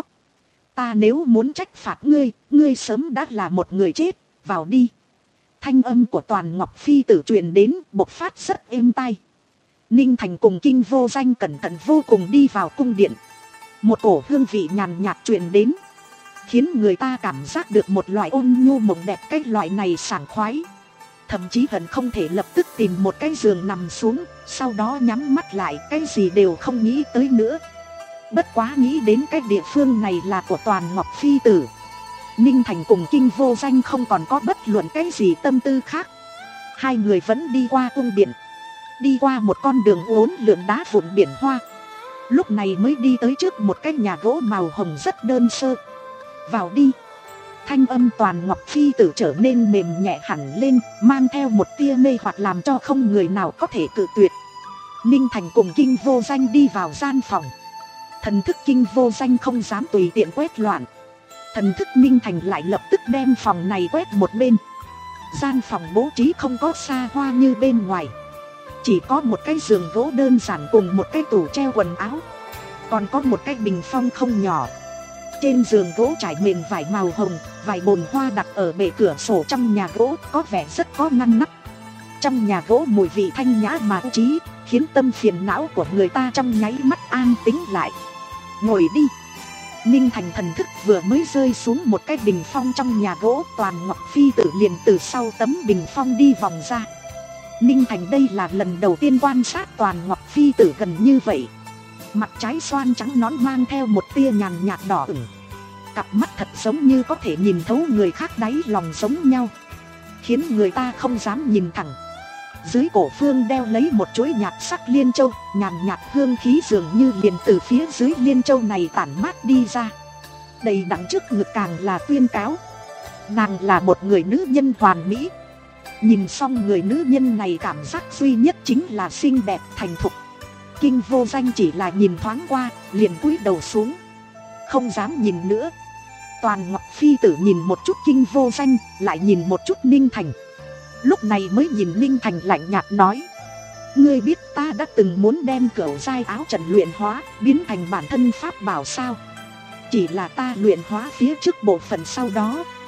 S1: Ta nếu muốn trách phạt ngươi, ngươi sớm đã là một người chết, vào đi. Thanh âm của Toàn Ngọc Phi Tử truyền đến, bộc phát rất êm tai. Ninh Thành cùng Kinh Vô Danh cẩn thận vô cùng đi vào cung điện. Một cổ hương vị nhàn nhạt truyền đến, khiến người ta cảm giác được một loại ôn nhu mộng đẹp. Cái loại này sảng khoái, thậm chí hận không thể lập tức tìm một cái giường nằm xuống, sau đó nhắm mắt lại, cái gì đều không nghĩ tới nữa. Bất quá nghĩ đến cái địa phương này là của Toàn Ngọc Phi Tử, Ninh Thành cùng Kinh Vô Danh không còn có bất luận cái gì tâm tư khác. Hai người vẫn đi qua cung điện, đi qua một con đường uốn lượn đá vụn biển hoa, lúc này mới đi tới trước một cái nhà gỗ màu hồng rất đơn sơ. Vào đi. Thanh âm Toàn Ngọc Phi Tử trở nên mềm nhẹ hẳn lên, mang theo một tia mê hoặc làm cho không người nào có thể cự tuyệt. Ninh Thành cùng Kinh Vô Danh đi vào gian phòng. Thần thức Kinh Vô Danh không dám tùy tiện quét loạn, thần thức Ninh Thành lại lập tức đem phòng này quét một bên. Gian phòng bố trí không có xa hoa như bên ngoài, chỉ có một cái giường gỗ đơn giản cùng một cái tủ treo quần áo, còn có một cái bình phong không nhỏ. Trên giường gỗ trải mền vải màu hồng, vài bồn hoa đặt ở bệ cửa sổ trong nhà gỗ, có vẻ rất có ngăn nắp. Trong nhà gỗ mùi vị thanh nhã mà trí, khiến tâm phiền não của người ta trong nháy mắt an tĩnh lại. Ngồi đi. Ninh Thành thần thức vừa mới rơi xuống một cái bình phong trong nhà gỗ, Toàn Ngọc Phi Tử liền từ sau tấm bình phong đi vòng ra. Ninh Thành đây là lần đầu tiên quan sát Toàn Ngọc Phi Tử gần như vậy. Mặt trái xoan trắng nón mang theo một tia nhàn nhạt đỏ ửng, cặp mắt thật giống như có thể nhìn thấu người khác đáy lòng giống nhau, khiến người ta không dám nhìn thẳng. Dưới cổ phương đeo lấy một chuỗi nhạt sắc liên châu, nhàn nhạt hương khí dường như liền từ phía dưới liên châu này tản mát đi ra. Đầy đặn trước ngực càng là tuyên cáo, nàng là một người nữ nhân hoàn mỹ. Nhìn xong người nữ nhân này, cảm giác duy nhất chính là xinh đẹp thành thục. Kinh Vô Danh chỉ là nhìn thoáng qua, liền cúi đầu xuống, không dám nhìn nữa. Toàn Ngọc Phi Tử nhìn một chút Kinh Vô Danh, lại nhìn một chút Ninh Thành. Lúc này mới nhìn Ninh Thành lạnh nhạt nói, ngươi biết ta đã từng muốn đem cửu giai áo trần luyện hóa, biến thành bản thân pháp bảo sao? Chỉ là ta luyện hóa phía trước bộ phận, sau đó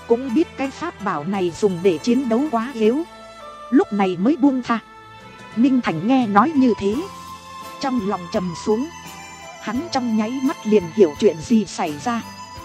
S1: cũng biết cái pháp bảo này dùng để chiến đấu quá yếu, lúc này mới buông tha. Ninh Thành nghe nói như thế, trong lòng trầm xuống. Hắn trong nháy mắt liền hiểu chuyện gì xảy ra,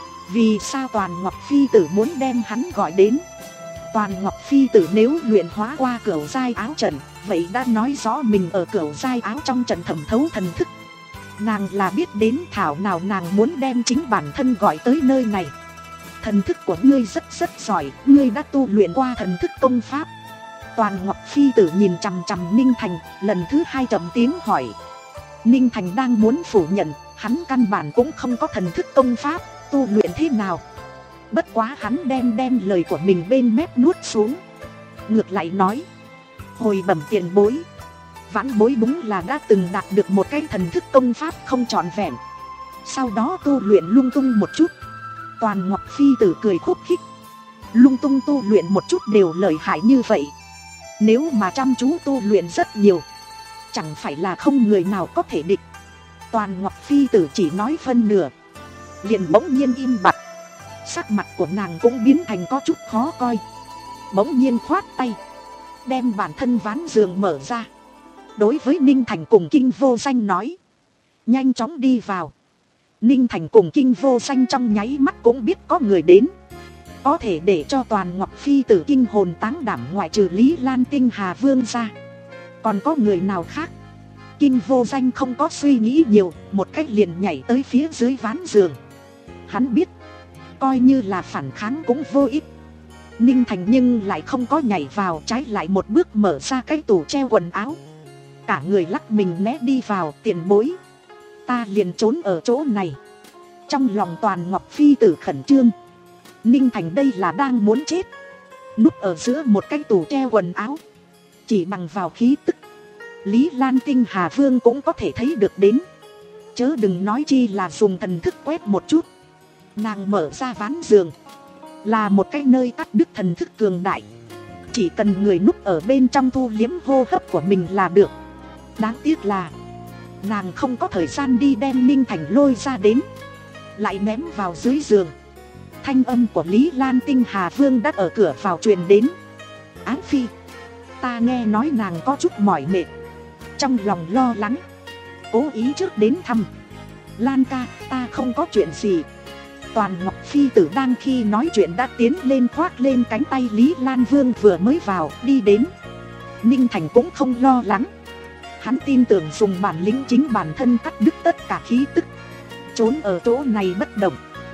S1: vì sao Toàn Ngọc Phi Tử muốn đem hắn gọi đến. Toàn Ngọc Phi Tử nếu luyện hóa qua cửu giai áo trận, vậy đã nói rõ mình ở cửu giai áo trong trận thẩm thấu thần thức. Nàng là biết đến, thảo nào nàng muốn đem chính bản thân gọi tới nơi này. Thần thức của ngươi rất rất giỏi, ngươi đã tu luyện qua thần thức công pháp. Toàn Ngọc Phi Tử nhìn chằm chằm Ninh Thành, lần thứ hai trầm tiếng hỏi. Ninh Thành đang muốn phủ nhận, hắn căn bản cũng không có thần thức công pháp, tu luyện thế nào. Bất quá hắn đem đem lời của mình bên mép nuốt xuống, ngược lại nói: hồi bẩm tiền bối, vãn bối đúng là đã từng đạt được một cái thần thức công pháp không trọn vẹn, sau đó tu luyện lung tung một chút. Toàn Ngọc Phi Tử cười khúc khích: lung tung tu luyện một chút đều lợi hại như vậy, nếu mà chăm chú tu luyện rất nhiều, chẳng phải là không người nào có thể địch. Toàn Ngọc Phi Tử chỉ nói phân nửa, liền bỗng nhiên im bặt. Sắc mặt của nàng cũng biến thành có chút khó coi, bỗng nhiên khoát tay, đem bản thân ván giường mở ra, đối với Ninh Thành cùng Kinh Vô Danh nói: nhanh chóng đi vào. Ninh Thành cùng Kinh Vô Danh trong nháy mắt cũng biết có người đến. Có thể để cho Toàn Ngọc Phi Tử kinh hồn táng đảm ngoại trừ Lý Lan Tinh Hà Vương ra, còn có người nào khác? Kinh Vô Danh không có suy nghĩ nhiều, một cách liền nhảy tới phía dưới ván giường. Hắn biết, coi như là phản kháng cũng vô ích. Ninh Thành nhưng lại không có nhảy vào, trái lại một bước mở ra cái tủ treo quần áo, cả người lắc mình né đi vào. Tiền bối, ta liền trốn ở chỗ này. Trong lòng Toàn Ngọc Phi Tử khẩn trương, Ninh Thành đây là đang muốn chết. Núp ở giữa một cái tủ treo quần áo, chỉ bằng vào khí tức, Lý Lan Tinh Hà Vương cũng có thể thấy được đến, chớ đừng nói chi là dùng thần thức quét một chút. Nàng mở ra ván giường, là một cái nơi cắt đứt thần thức cường đại, chỉ cần người núp ở bên trong thu liếm hô hấp của mình là được. Đáng tiếc là nàng không có thời gian đi đem Ninh Thành lôi ra đến, lại ném vào dưới giường. Thanh âm của Lý Lan Tinh Hà Vương đã ở cửa vào truyền đến: Ái Phi, ta nghe nói nàng có chút mỏi mệt, trong lòng lo lắng, cố ý trước đến thăm. Lan ca, ta không có chuyện gì. Toàn Ngọc Phi Tử đang khi nói chuyện đã tiến lên khoác lên cánh tay Lý Lan Vương vừa mới vào đi đến. Ninh Thành cũng không lo lắng, hắn tin tưởng dùng bản lĩnh chính bản thân cắt đứt tất cả khí tức, trốn ở chỗ này bất động,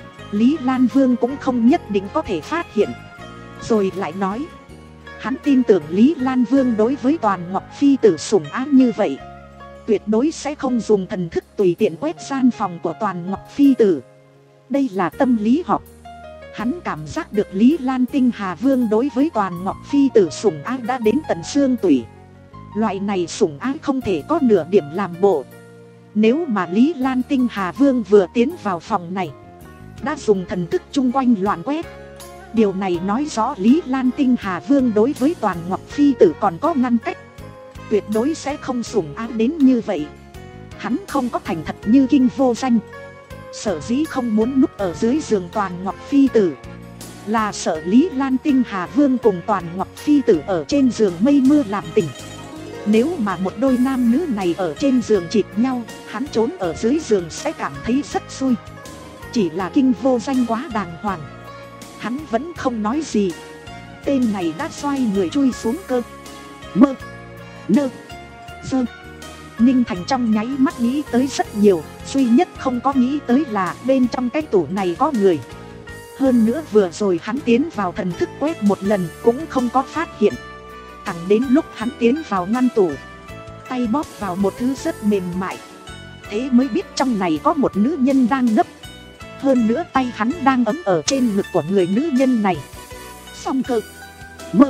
S1: Lý Lan Vương cũng không nhất định có thể phát hiện. Rồi lại nói, hắn tin tưởng Lý Lan Vương đối với Toàn Ngọc Phi Tử sủng ái như vậy, tuyệt đối sẽ không dùng thần thức tùy tiện quét gian phòng của Toàn Ngọc Phi Tử. Đây là tâm lý học. Hắn cảm giác được Lý Lan Tinh Hà Vương đối với Toàn Ngọc Phi Tử sủng ái đã đến tận xương tủy. Loại này sủng ái không thể có nửa điểm làm bộ. Nếu mà Lý Lan Tinh Hà Vương vừa tiến vào phòng này, đã dùng thần thức chung quanh loạn quét, điều này nói rõ Lý Lan Tinh Hà Vương đối với Toàn Ngọc Phi Tử còn có ngăn cách, tuyệt đối sẽ không sủng ái đến như vậy. Hắn không có thành thật như Kinh Vô Danh, sở dĩ không muốn núp ở dưới giường Toàn Ngọc Phi Tử, là sợ Lý Lan Tinh Hà Vương cùng Toàn Ngọc Phi Tử ở trên giường mây mưa làm tình. Nếu mà một đôi nam nữ này ở trên giường chịt nhau, hắn trốn ở dưới giường sẽ cảm thấy rất xui. Chỉ là Kinh Vô Danh quá đàng hoàng, hắn vẫn không nói gì. Tên này đã xoay người chui xuống cơ mơ nơ dơ. Ninh Thành trong nháy mắt nghĩ tới rất nhiều, duy nhất không có nghĩ tới là bên trong cái tủ này có người. Hơn nữa vừa rồi hắn tiến vào thần thức quét một lần cũng không có phát hiện. Thẳng đến lúc hắn tiến vào ngăn tủ, tay bóp vào một thứ rất mềm mại, thế mới biết trong này có một nữ nhân đang nấp. Hơn nữa tay hắn đang ấm ở trên ngực của người nữ nhân này. Xong cơ mơ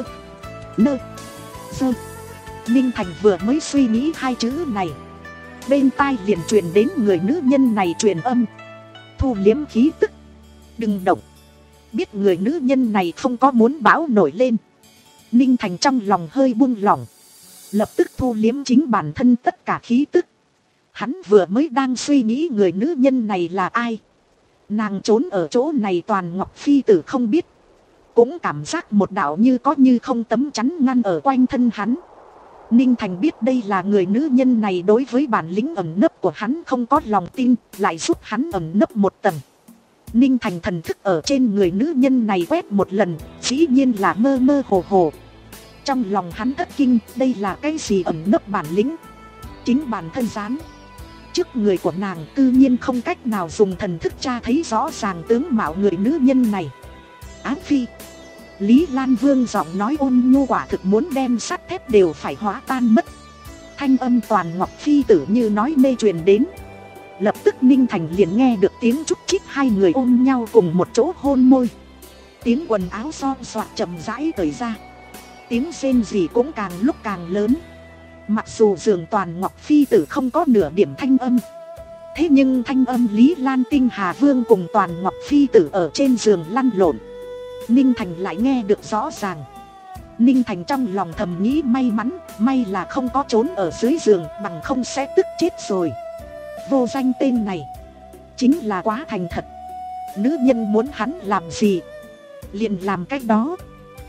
S1: nơ dơ. Ninh Thành vừa mới suy nghĩ hai chữ này, bên tai liền truyền đến người nữ nhân này truyền âm: thu liếm khí tức, đừng động. Biết người nữ nhân này không có muốn bão nổi lên, Ninh Thành trong lòng hơi buông lỏng, lập tức thu liếm chính bản thân tất cả khí tức. Hắn vừa mới đang suy nghĩ người nữ nhân này là ai. Nàng trốn ở chỗ này Toàn Ngọc Phi Tử không biết, cũng cảm giác một đạo như có như không tấm chắn ngăn ở quanh thân hắn. Ninh Thành biết đây là người nữ nhân này đối với bản lĩnh ẩn nấp của hắn không có lòng tin, lại giúp hắn ẩn nấp một tầng. Ninh Thành thần thức ở trên người nữ nhân này quét một lần, dĩ nhiên là mơ mơ hồ hồ. Trong lòng hắn thất kinh, đây là cái gì ẩn nấp bản lĩnh? Chính bản thân gián trước người của nàng tự nhiên không cách nào dùng thần thức tra thấy rõ ràng tướng mạo người nữ nhân này. Á Phi, Lý Lan Vương giọng nói ôn nhu quả thực muốn đem sắt thép đều phải hóa tan mất. Thanh âm Toàn Ngọc Phi tử như nói mê truyền đến. Lập tức Ninh Thành liền nghe được tiếng chúc chích hai người ôm nhau cùng một chỗ hôn môi. Tiếng quần áo xon xoạt chậm rãi cởi ra. Tiếng rên rỉ cũng càng lúc càng lớn. Mặc dù giường Toàn Ngọc Phi tử không có nửa điểm thanh âm, thế nhưng thanh âm Lý Lan Tinh Hà Vương cùng Toàn Ngọc Phi tử ở trên giường lăn lộn, Ninh Thành lại nghe được rõ ràng. Ninh Thành trong lòng thầm nghĩ may mắn, may là không có trốn ở dưới giường, bằng không sẽ tức chết rồi. Vô Danh tên này chính là quá thành thật. Nữ nhân muốn hắn làm gì liền làm cách đó.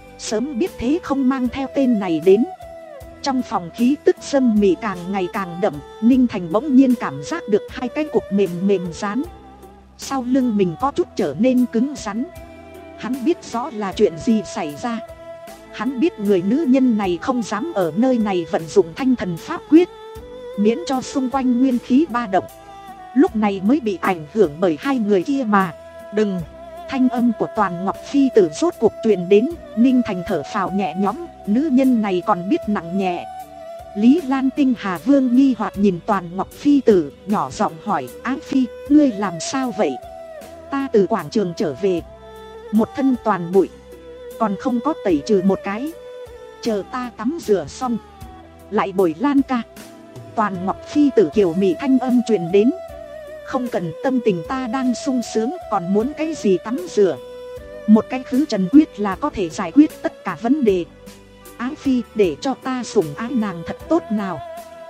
S1: Sớm biết thế không mang theo tên này đến. Trong phòng khí tức sâm mị càng ngày càng đậm, Ninh Thành bỗng nhiên cảm giác được hai cái cục mềm mềm rán. Sau lưng mình có chút trở nên cứng rắn. Hắn biết rõ là chuyện gì xảy ra. Hắn biết người nữ nhân này không dám ở nơi này vận dụng thanh thần pháp quyết, miễn cho xung quanh nguyên khí ba động. Lúc này mới bị ảnh hưởng bởi hai người kia mà. Đừng! Thanh âm của Toàn Ngọc Phi tử rốt cuộc truyền đến. Ninh Thành thở phào nhẹ nhõm, nữ nhân này còn biết nặng nhẹ. Lý Lan Tinh Hà Vương nghi hoặc nhìn Toàn Ngọc Phi tử, nhỏ giọng hỏi: Á Phi, ngươi làm sao vậy? Ta từ quảng trường trở về, một thân toàn bụi, còn không có tẩy trừ một cái. Chờ ta tắm rửa xong lại bồi Lan ca. Toàn Ngọc Phi tử kiều mị thanh âm truyền đến. Không cần, tâm tình ta đang sung sướng, còn muốn cái gì tắm rửa. Một cái khứ trần quyết là có thể giải quyết tất cả vấn đề. Á Phi, để cho ta sủng ái nàng thật tốt nào.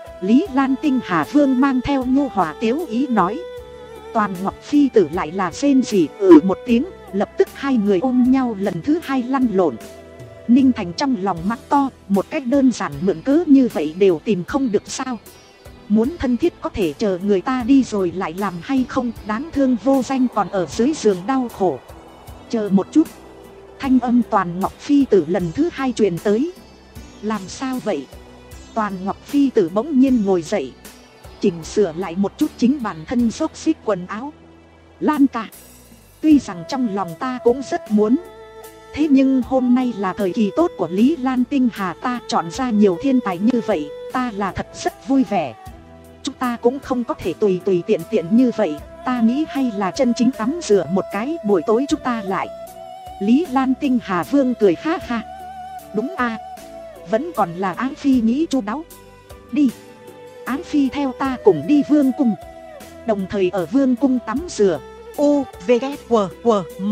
S1: Lý Lan Tinh Hà Vương mang theo nhu hòa tiếu ý nói. Toàn Ngọc Phi tử lại là rên rỉ ừ một tiếng. Lập tức hai người ôm nhau lần thứ hai lăn lộn. Ninh Thành trong lòng mắt to, một cách đơn giản mượn cớ như vậy đều tìm không được sao? Muốn thân thiết có thể chờ người ta đi rồi lại làm hay không? Đáng thương Vô Danh còn ở dưới giường đau khổ. Chờ một chút. Thanh âm Toàn Ngọc Phi tử lần thứ hai truyền tới. Làm sao vậy? Toàn Ngọc Phi tử bỗng nhiên ngồi dậy, chỉnh sửa lại một chút chính bản thân xốc xích quần áo. Lan ca, tuy rằng trong lòng ta cũng rất muốn, thế nhưng hôm nay là thời kỳ tốt của Lý Lan Tinh Hà ta chọn ra nhiều thiên tài như vậy, ta là thật rất vui vẻ. Chúng ta cũng không có thể tùy tùy tiện tiện như vậy, ta nghĩ hay là chân chính tắm rửa một cái, buổi tối chúng ta lại. Lý Lan Tinh Hà Vương cười ha ha. Đúng a, vẫn còn là Ái Phi nghĩ chu đáo. Đi, Ái Phi theo ta cùng đi vương cung, đồng thời ở vương cung tắm rửa. U, V, K, W, W, M.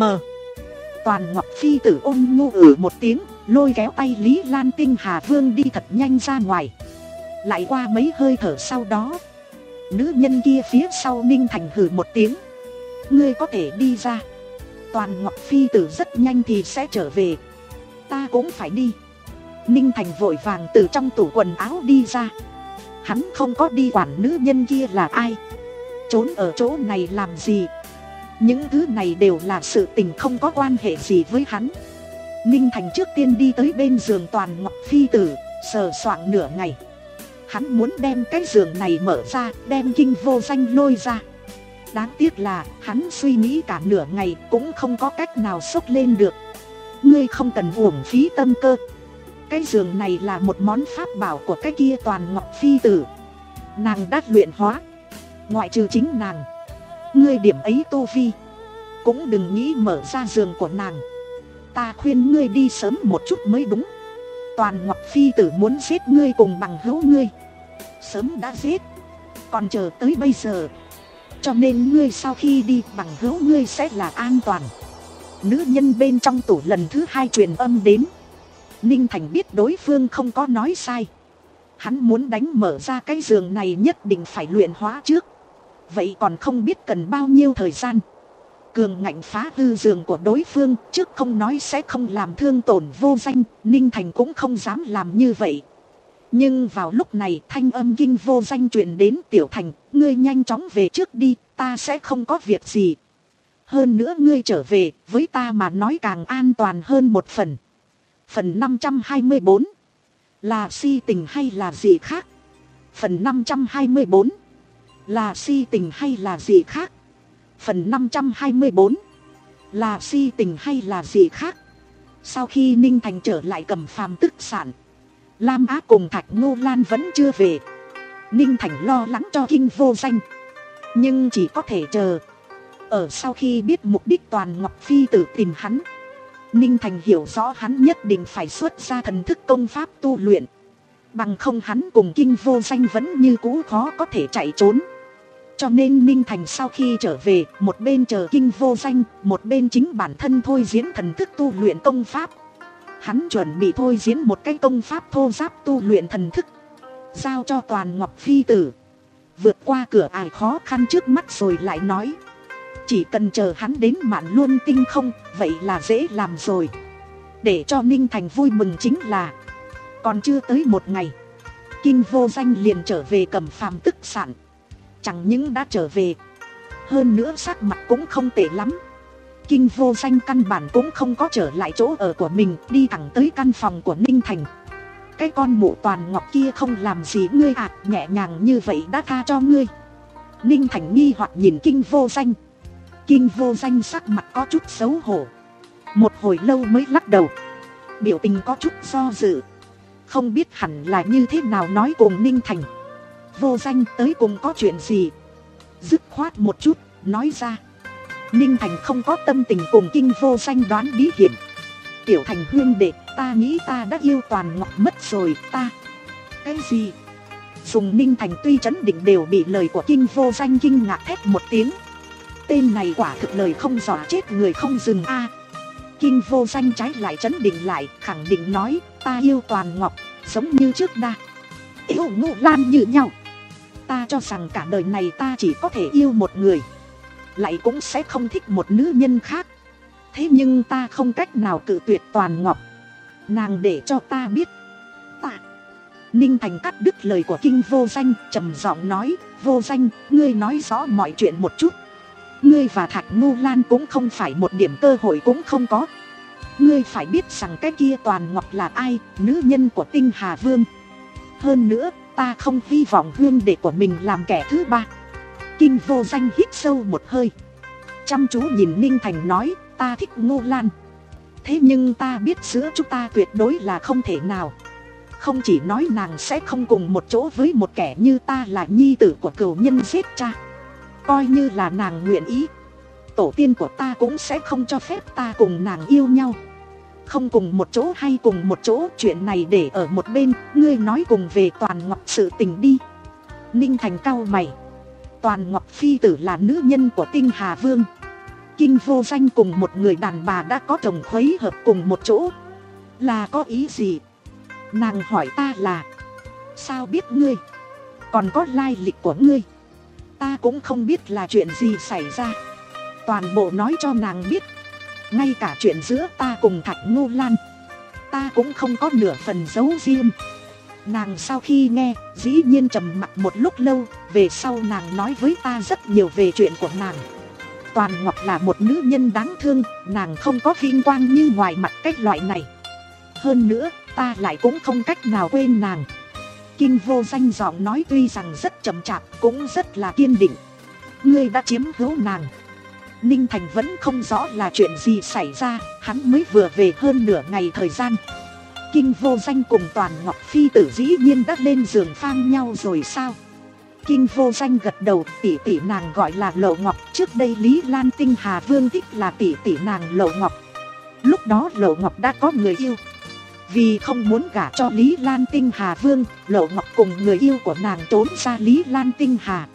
S1: Toàn Ngọc Phi tử ôn nhu ử một tiếng, lôi kéo tay Lý Lan Tinh Hà Vương đi thật nhanh ra ngoài. Lại qua mấy hơi thở sau đó, nữ nhân kia phía sau Ninh Thành hử một tiếng. Ngươi có thể đi ra. Toàn Ngọc Phi tử rất nhanh thì sẽ trở về. Ta cũng phải đi. Ninh Thành vội vàng từ trong tủ quần áo đi ra. Hắn không có đi quản nữ nhân kia là ai, trốn ở chỗ này làm gì. Những thứ này đều là sự tình không có quan hệ gì với hắn. Ninh Thành trước tiên đi tới bên giường Toàn Ngọc Phi tử, sờ soạng nửa ngày. Hắn muốn đem cái giường này mở ra, đem Kinh Vô Danh lôi ra. Đáng tiếc là hắn suy nghĩ cả nửa ngày cũng không có cách nào xốc lên được. Ngươi không cần uổng phí tâm cơ. Cái giường này là một món pháp bảo của cái kia Toàn Ngọc Phi tử. Nàng đã luyện hóa, ngoại trừ chính nàng, ngươi điểm ấy tu vi, cũng đừng nghĩ mở ra giường của nàng. Ta khuyên ngươi đi sớm một chút mới đúng. Toàn Ngọc Phi tử muốn giết ngươi cùng bằng hữu ngươi, sớm đã giết, còn chờ tới bây giờ. Cho nên ngươi sau khi đi, bằng hữu ngươi sẽ là an toàn. Nữ nhân bên trong tủ lần thứ hai truyền âm đến. Ninh Thành biết đối phương không có nói sai. Hắn muốn đánh mở ra cái giường này nhất định phải luyện hóa trước. Vậy còn không biết cần bao nhiêu thời gian. cường ngạnh phá hư giường của đối phương, trước không nói sẽ không làm thương tổn vô danh, Ninh Thành cũng không dám làm như vậy. Nhưng vào lúc này thanh âm kinh vô danh truyền đến. Tiểu Thành, ngươi nhanh chóng về trước đi, ta sẽ không có việc gì. Hơn nữa ngươi trở về, với ta mà nói càng an toàn hơn một phần. Phần năm trăm hai mươi bốn. Là si tình hay là gì khác? Phần năm trăm hai mươi bốn. Là si tình hay là gì khác? Phần năm trăm hai mươi bốn. Là si tình hay là gì khác? Sau khi Ninh Thành trở lại Cẩm Phàm tức sản, Lam Á cùng Thạch Ngô Lan vẫn chưa về. Ninh Thành lo lắng cho kinh vô danh, nhưng chỉ có thể chờ. Ở sau khi biết mục đích Toàn Ngọc Phi tử tìm hắn, Ninh Thành hiểu rõ hắn nhất định phải xuất ra thần thức công pháp tu luyện. Bằng không hắn cùng kinh vô danh vẫn như cũ khó có thể chạy trốn. Cho nên Ninh Thành sau khi trở về, một bên chờ kinh vô danh, một bên chính bản thân thôi diễn thần thức tu luyện công pháp. Hắn chuẩn bị thôi diễn một cái công pháp thô giáp tu luyện thần thức, giao cho Toàn Ngọc Phi tử. Vượt qua cửa ải khó khăn trước mắt rồi lại nói. Chỉ cần chờ hắn đến Mạn Luân Tinh không, vậy là dễ làm rồi. Để cho Ninh Thành vui mừng chính là, còn chưa tới một ngày, kinh vô danh liền trở về Cẩm Phàm tức sản. Chẳng những đã trở về, hơn nữa sắc mặt cũng không tệ lắm. Kinh vô danh căn bản cũng không có trở lại chỗ ở của mình, đi thẳng tới căn phòng của Ninh Thành. Cái con mụ Toàn Ngọc kia không làm gì ngươi à, nhẹ nhàng như vậy đã tha cho ngươi. Ninh Thành nghi hoặc nhìn kinh vô danh. Kinh vô danh sắc mặt có chút xấu hổ, một hồi lâu mới lắc đầu, biểu tình có chút do dự, không biết hẳn là như thế nào nói cùng Ninh Thành. Vô danh tới cùng có chuyện gì? Dứt khoát một chút, nói ra. Ninh Thành không có tâm tình cùng kinh vô danh đoán bí hiểm. Tiểu Thành huynh đệ, ta nghĩ ta đã yêu Toàn Ngọc mất rồi, ta... Cái gì? Dùng Ninh Thành tuy trấn định đều bị lời của kinh vô danh kinh ngạc thét một tiếng. Tên này quả thực lời không dọa chết người không dừng a. À, kinh vô danh trái lại trấn định lại, khẳng định nói, ta yêu Toàn Ngọc, giống như trước đa. Yêu Ngô Lan như nhau. Ta cho rằng cả đời này ta chỉ có thể yêu một người, lại cũng sẽ không thích một nữ nhân khác. Thế nhưng ta không cách nào cự tuyệt Toàn Ngọc. Nàng để cho ta biết, ta... Ninh Thành cắt đứt lời của kinh vô danh, trầm giọng nói, vô danh, ngươi nói rõ mọi chuyện một chút. Ngươi và Thạch Ngô Lan cũng không phải một điểm cơ hội cũng không có. Ngươi phải biết rằng cái kia Toàn Ngọc là ai, nữ nhân của Tinh Hà Vương. Hơn nữa, ta không hy vọng huynh đệ của mình làm kẻ thứ ba. Kinh vô danh hít sâu một hơi, chăm chú nhìn Ninh Thành nói, ta thích Ngô Lan. Thế nhưng ta biết giữa chúng ta tuyệt đối là không thể nào. Không chỉ nói nàng sẽ không cùng một chỗ với một kẻ như ta là nhi tử của cừu nhân giết cha. Coi như là nàng nguyện ý, tổ tiên của ta cũng sẽ không cho phép ta cùng nàng yêu nhau. Không cùng một chỗ hay cùng một chỗ, chuyện này để ở một bên, ngươi nói cùng về Toàn Ngọc sự tình đi. Ninh Thành cau mày. Toàn Ngọc Phi tử là nữ nhân của Tinh Hà Vương. Kinh vô danh cùng một người đàn bà đã có chồng khuấy hợp cùng một chỗ, là có ý gì? Nàng hỏi ta là, sao biết ngươi? Còn có lai lịch của ngươi, ta cũng không biết là chuyện gì xảy ra. Toàn bộ nói cho nàng biết. Ngay cả chuyện giữa ta cùng Thạch Ngô Lan, ta cũng không có nửa phần giấu riêng. Nàng sau khi nghe, dĩ nhiên trầm mặc một lúc lâu. Về sau nàng nói với ta rất nhiều về chuyện của nàng. Toàn Ngọc là một nữ nhân đáng thương, nàng không có vinh quang như ngoài mặt cách loại này. Hơn nữa, ta lại cũng không cách nào quên nàng. Kinh vô danh giọng nói tuy rằng rất chậm chạp, cũng rất là kiên định. Ngươi đã chiếm hữu nàng. Ninh Thành vẫn không rõ là chuyện gì xảy ra, hắn mới vừa về hơn nửa ngày thời gian. Kinh vô danh cùng Toàn Ngọc Phi tử dĩ nhiên đã lên giường phang nhau rồi sao? Kinh vô danh gật đầu, tỷ tỷ nàng gọi là Lậu Ngọc. Trước đây Lý Lan Tinh Hà Vương thích là tỷ tỷ nàng Lậu Ngọc. Lúc đó Lậu Ngọc đã có người yêu. Vì không muốn gả cho Lý Lan Tinh Hà Vương, Lậu Ngọc cùng người yêu của nàng trốn ra Lý Lan Tinh Hà.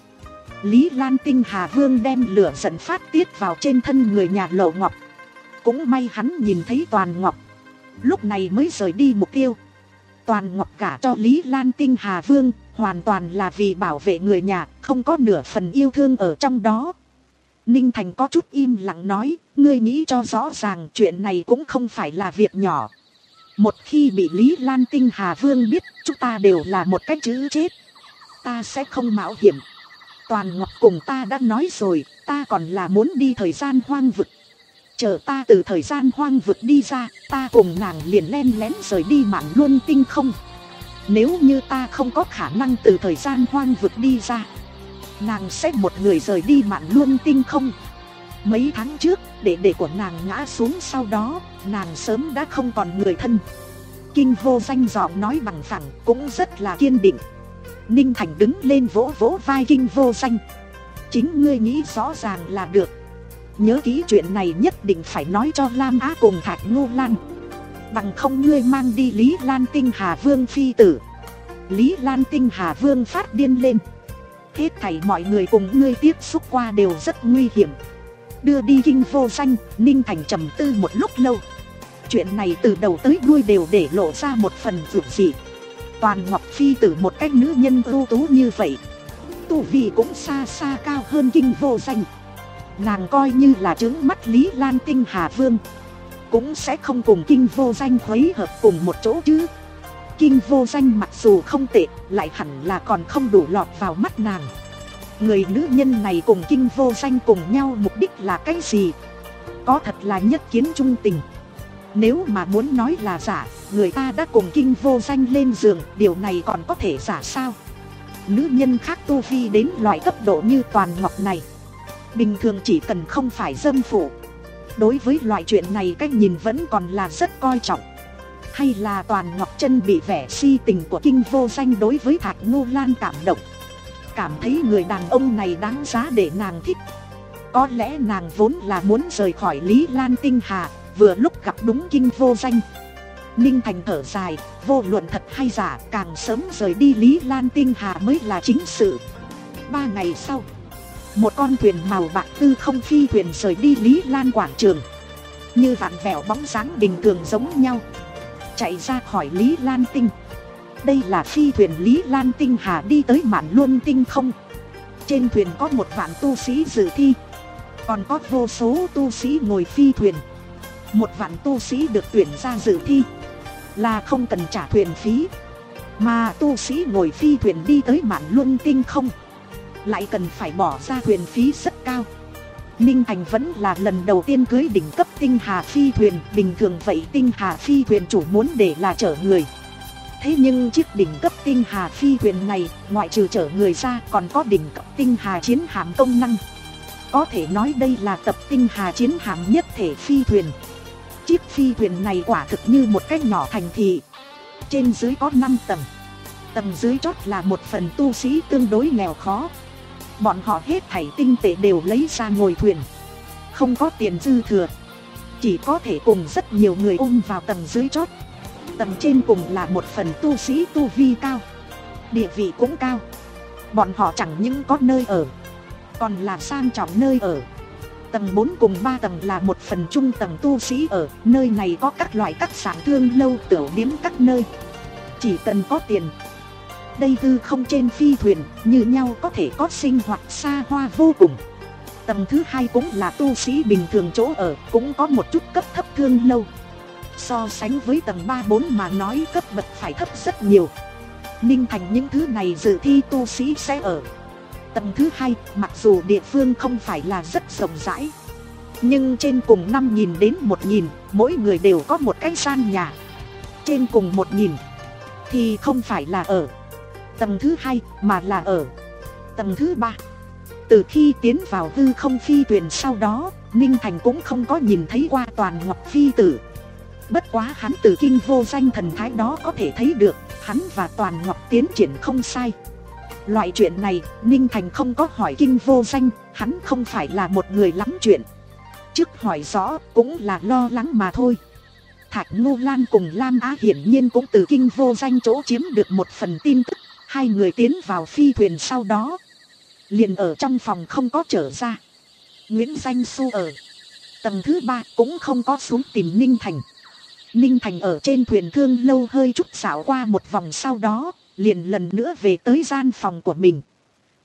S1: Lý Lan Tinh Hà Vương đem lửa giận phát tiết vào trên thân người nhà Lậu Ngọc. Cũng may hắn nhìn thấy Toàn Ngọc, lúc này mới rời đi mục tiêu. Toàn Ngọc gả cho Lý Lan Tinh Hà Vương hoàn toàn là vì bảo vệ người nhà, không có nửa phần yêu thương ở trong đó. Ninh Thành có chút im lặng nói, ngươi nghĩ cho rõ ràng chuyện này cũng không phải là việc nhỏ. Một khi bị Lý Lan Tinh Hà Vương biết, chúng ta đều là một cái chữ chết. Ta sẽ không mạo hiểm. Toàn Ngọc cùng ta đã nói rồi, ta còn là muốn đi thời gian hoang vực. Chờ ta từ thời gian hoang vực đi ra, ta cùng nàng liền len lén rời đi Mạn Luân Tinh không. Nếu như ta không có khả năng từ thời gian hoang vực đi ra, nàng sẽ một người rời đi Mạn Luân Tinh không. Mấy tháng trước, đệ đệ của nàng ngã xuống, sau đó nàng sớm đã không còn người thân. Kinh Vô Danh giọng nói bằng phẳng, cũng rất là kiên định. Ninh Thành đứng lên vỗ vỗ vai Kinh Vô Danh. Chính ngươi nghĩ rõ ràng là được. Nhớ kỹ chuyện này nhất định phải nói cho Lam Á cùng Thạch Ngô Lan. Bằng không ngươi mang đi Lý Lan Tinh Hà Vương phi tử. Lý Lan Tinh Hà Vương phát điên lên. Hết thảy mọi người cùng ngươi tiếp xúc qua đều rất nguy hiểm. Đưa đi Kinh Vô Danh, Ninh Thành trầm tư một lúc lâu. Chuyện này từ đầu tới đuôi đều để lộ ra một phần dữ dị. Toàn Ngọc phi tử một cách nữ nhân ưu tú như vậy, tu vi cũng xa xa cao hơn Kinh Vô Danh. Nàng coi như là trướng mắt Lý Lan Tinh Hà Vương, cũng sẽ không cùng Kinh Vô Danh khuấy hợp cùng một chỗ chứ. Kinh Vô Danh mặc dù không tệ, lại hẳn là còn không đủ lọt vào mắt nàng. Người nữ nhân này cùng Kinh Vô Danh cùng nhau mục đích là cái gì? Có thật là nhất kiến trung tình. Nếu mà muốn nói là giả, người ta đã cùng Kinh Vô Danh lên giường, điều này còn có thể giả sao? Nữ nhân khác tu vi đến loại cấp độ như Toàn Ngọc này, bình thường chỉ cần không phải dâm phụ. Đối với loại chuyện này cách nhìn vẫn còn là rất coi trọng. Hay là Toàn Ngọc Chân bị vẻ si tình của Kinh Vô Danh đối với Thạch Ngô Lan cảm động, cảm thấy người đàn ông này đáng giá để nàng thích. Có lẽ nàng vốn là muốn rời khỏi Lý Lan Tinh Hà, vừa lúc gặp đúng Kinh Vô Danh. Ninh Thành thở dài, vô luận thật hay giả, càng sớm rời đi Lý Lan Tinh Hà mới là chính sự. Ba ngày sau, một con thuyền màu bạc tư không phi thuyền rời đi Lý Lan quảng trường, như vạn vẹo bóng dáng bình thường giống nhau, chạy ra khỏi Lý Lan Tinh. Đây là phi thuyền Lý Lan Tinh Hà đi tới Mạn Luân Tinh không. Trên thuyền có một vạn tu sĩ dự thi, còn có vô số tu sĩ ngồi phi thuyền. Một vạn tu sĩ được tuyển ra dự thi là không cần trả thuyền phí, mà tu sĩ ngồi phi thuyền đi tới Mạn Luân Tinh không lại cần phải bỏ ra thuyền phí rất cao. Ninh Thành vẫn là lần đầu tiên cưới đỉnh cấp tinh hà phi thuyền. Bình thường vậy tinh hà phi thuyền chủ muốn để là chở người. Thế nhưng chiếc đỉnh cấp tinh hà phi thuyền này, ngoại trừ chở người ra, còn có đỉnh cấp tinh hà chiến hạm công năng. Có thể nói đây là tập tinh hà chiến hạm nhất thể phi thuyền. Chiếc phi thuyền này quả thực như một cái nhỏ thành thị. Trên dưới có năm tầng. Tầng dưới chót là một phần tu sĩ tương đối nghèo khó. Bọn họ hết thảy tinh tệ đều lấy ra ngồi thuyền, không có tiền dư thừa, chỉ có thể cùng rất nhiều người ôm vào tầng dưới chót. Tầng trên cùng là một phần tu sĩ tu vi cao, địa vị cũng cao. Bọn họ chẳng những có nơi ở, còn là sang trọng nơi ở. Tầng bốn cùng ba tầng là một phần trung tầng tu sĩ ở. Nơi này có các loại các sản thương lâu, tiểu điếm các nơi. Chỉ cần có tiền, đây hư không trên phi thuyền như nhau có thể có sinh hoạt xa hoa vô cùng. Tầng thứ hai cũng là tu sĩ bình thường chỗ ở, cũng có một chút cấp thấp thương lâu. So sánh với tầng ba bốn mà nói cấp bậc phải thấp rất nhiều. Ninh Thành những thứ này dự thi tu sĩ sẽ ở tầng thứ hai. Mặc dù địa phương không phải là rất rộng rãi, nhưng trên cùng năm nghìn đến một nghìn, mỗi người đều có một cái gian nhà. Trên cùng một nghìn thì không phải là ở tầng thứ hai mà là ở tầng thứ ba. Từ khi tiến vào hư không phi thuyền sau đó, Ninh Thành cũng không có nhìn thấy qua Toàn Ngọc phi tử. Bất quá hắn từ Kinh Vô Danh thần thái đó có thể thấy được, hắn và Toàn Ngọc tiến triển không sai. Loại chuyện này, Ninh Thành không có hỏi Kinh Vô Danh, hắn không phải là một người lắm chuyện. Trước hỏi rõ cũng là lo lắng mà thôi. Thạch Ngô Lan cùng Lam Á hiển nhiên cũng từ Kinh Vô Danh chỗ chiếm được một phần tin tức. Hai người tiến vào phi thuyền sau đó, liền ở trong phòng không có trở ra. Nguyễn Danh Xu ở tầng thứ ba cũng không có xuống tìm Ninh Thành. Ninh Thành ở trên thuyền thương lâu hơi chút xảo qua một vòng sau đó, liền lần nữa về tới gian phòng của mình.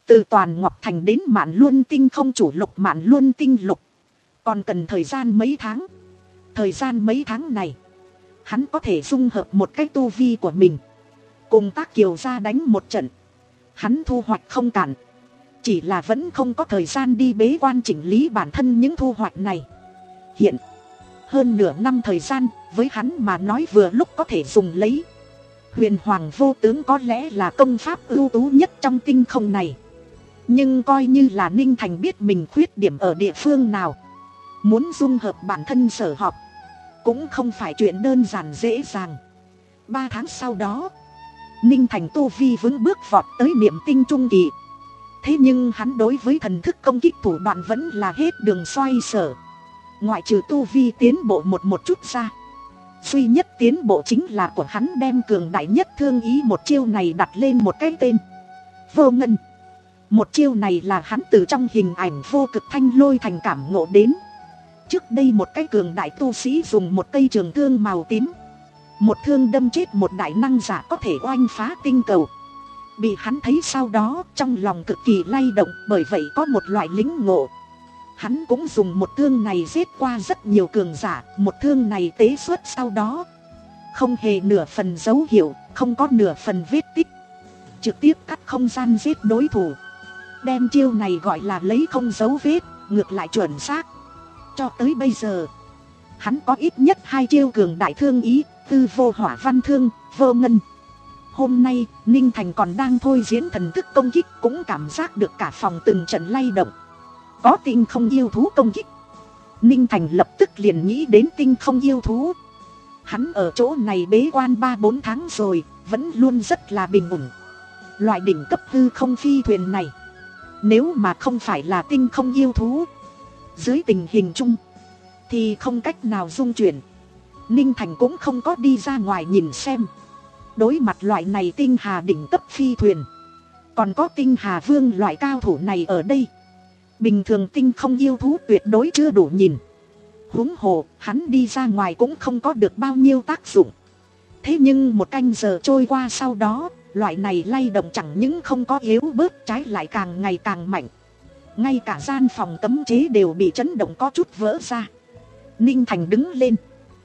S1: Từ Toàn Ngọc Thành đến Mạn Luân Tinh không chủ lục Mạn Luân Tinh lục, còn cần thời gian mấy tháng. Thời gian mấy tháng này, hắn có thể dung hợp một cái tu vi của mình, cùng Tác Kiều ra đánh một trận. Hắn thu hoạch không cản, chỉ là vẫn không có thời gian đi bế quan chỉnh lý bản thân những thu hoạch này. Hiện, hơn nửa năm thời gian, với hắn mà nói vừa lúc có thể dùng lấy. Huyền Hoàng Vô Tướng có lẽ là công pháp ưu tú nhất trong tinh không này. Nhưng coi như là Ninh Thành biết mình khuyết điểm ở địa phương nào, muốn dung hợp bản thân sở học cũng không phải chuyện đơn giản dễ dàng. Ba tháng sau đó, Ninh Thành tu vi vững bước vọt tới niệm tinh trung kỳ. Thế nhưng hắn đối với thần thức công kích thủ đoạn vẫn là hết đường xoay sở. Ngoại trừ tu vi tiến bộ một một chút ra, duy nhất tiến bộ chính là của hắn đem cường đại nhất thương ý một chiêu này đặt lên một cái tên Vô Ngân. Một chiêu này là hắn từ trong hình ảnh vô cực thanh lôi thành cảm ngộ đến. Trước đây một cái cường đại tu sĩ dùng một cây trường thương màu tím, một thương đâm chết một đại năng giả có thể oanh phá tinh cầu. Bị hắn thấy sau đó trong lòng cực kỳ lay động, bởi vậy có một loại lính ngộ. Hắn cũng dùng một thương này giết qua rất nhiều cường giả. Một thương này tế xuất sau đó không hề nửa phần dấu hiệu, không có nửa phần vết tích, trực tiếp cắt không gian giết đối thủ. Đem chiêu này gọi là lấy không dấu vết, ngược lại chuẩn xác. Cho tới bây giờ, hắn có ít nhất hai chiêu cường đại thương ý, Tư Vô Hỏa Văn Thương, Vô Ngân. Hôm nay, Ninh Thành còn đang thôi diễn thần thức công kích, cũng cảm giác được cả phòng từng trận lay động. Có tinh không yêu thú công kích, Ninh Thành lập tức liền nghĩ đến tinh không yêu thú. Hắn ở chỗ này bế quan ba bốn tháng rồi, vẫn luôn rất là bình ổn. Loại đỉnh cấp hư không phi thuyền này, nếu mà không phải là tinh không yêu thú, dưới tình hình chung thì không cách nào dung chuyển. Ninh Thành cũng không có đi ra ngoài nhìn xem. Đối mặt loại này tinh hà đỉnh cấp phi thuyền, còn có tinh hà vương loại cao thủ này ở đây, bình thường tinh không yêu thú tuyệt đối chưa đủ nhìn. Huống hồ, hắn đi ra ngoài cũng không có được bao nhiêu tác dụng. Thế nhưng một canh giờ trôi qua sau đó, loại này lay động chẳng những không có yếu bớt, trái lại càng ngày càng mạnh. Ngay cả gian phòng cấm chế đều bị chấn động có chút vỡ ra. Ninh Thành đứng lên.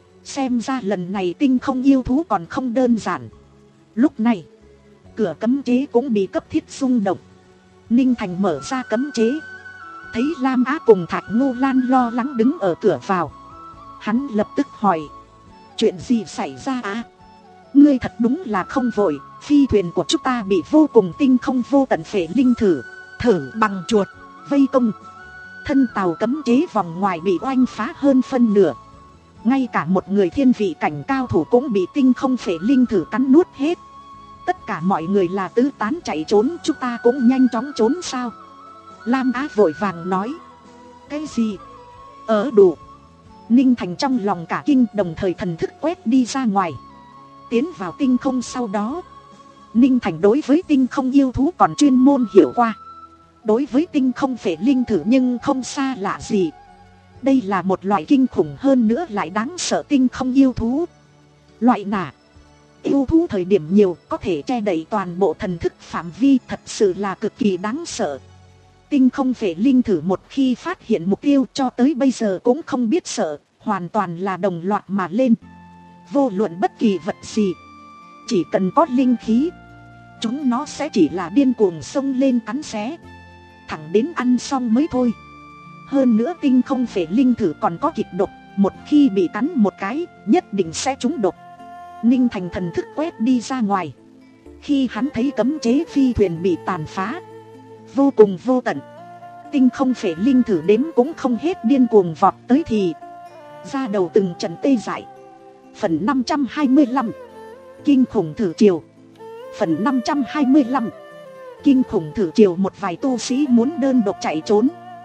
S1: Xem ra lần này tinh không yêu thú còn không đơn giản. Lúc này, cửa cấm chế cũng bị cấp thiết rung động. Ninh Thành mở ra cấm chế, thấy Lam Á cùng Thạch Ngô Lan lo lắng đứng ở cửa vào. Hắn lập tức hỏi, chuyện gì xảy ra á? Ngươi thật đúng là không vội, phi thuyền của chúng ta bị vô cùng tinh không vô tận phệ linh thử thử bằng chuột vây công. Thân tàu cấm chế vòng ngoài bị oanh phá hơn phân nửa. Ngay cả một người thiên vị cảnh cao thủ cũng bị tinh không phệ linh thử cắn nuốt hết. Tất cả mọi người là tứ tán chạy trốn, chúng ta cũng nhanh chóng trốn sao? Lam Á vội vàng nói. Cái gì? Ở đủ. Ninh Thành trong lòng cả kinh, đồng thời thần thức quét đi ra ngoài, tiến vào tinh không. Sau đó, Ninh Thành đối với tinh không yêu thú còn chuyên môn hiểu qua. Đối với tinh không phệ linh thử nhưng không xa lạ gì. Đây là một loại kinh khủng hơn nữa lại đáng sợ tinh không yêu thú. Loại nả yêu thú thời điểm nhiều, có thể che đậy toàn bộ thần thức phạm vi, thật sự là cực kỳ đáng sợ. Tinh không phệ linh thử một khi phát hiện mục tiêu cho tới bây giờ cũng không biết sợ, hoàn toàn là đồng loạt mà lên. Vô luận bất kỳ vật gì, chỉ cần có linh khí, chúng nó sẽ chỉ là điên cuồng xông lên cắn xé, thẳng đến ăn xong mới thôi. Hơn nữa tinh không phệ linh thử còn có kịch độc, một khi bị cắn một cái, nhất định sẽ trúng độc. Ninh Thành thần thức quét đi ra ngoài. Khi hắn thấy cấm chế phi thuyền bị tàn phá, vô cùng vô tận, tinh không phệ linh thử đếm cũng không hết điên cuồng vọt tới thì ra đầu từng trận tê dại. Phần năm trăm hai mươi lăm, kinh khủng thử triều. Phần năm trăm hai mươi lăm, kinh khủng thử triều. Một vài tu sĩ muốn đơn độc chạy trốn,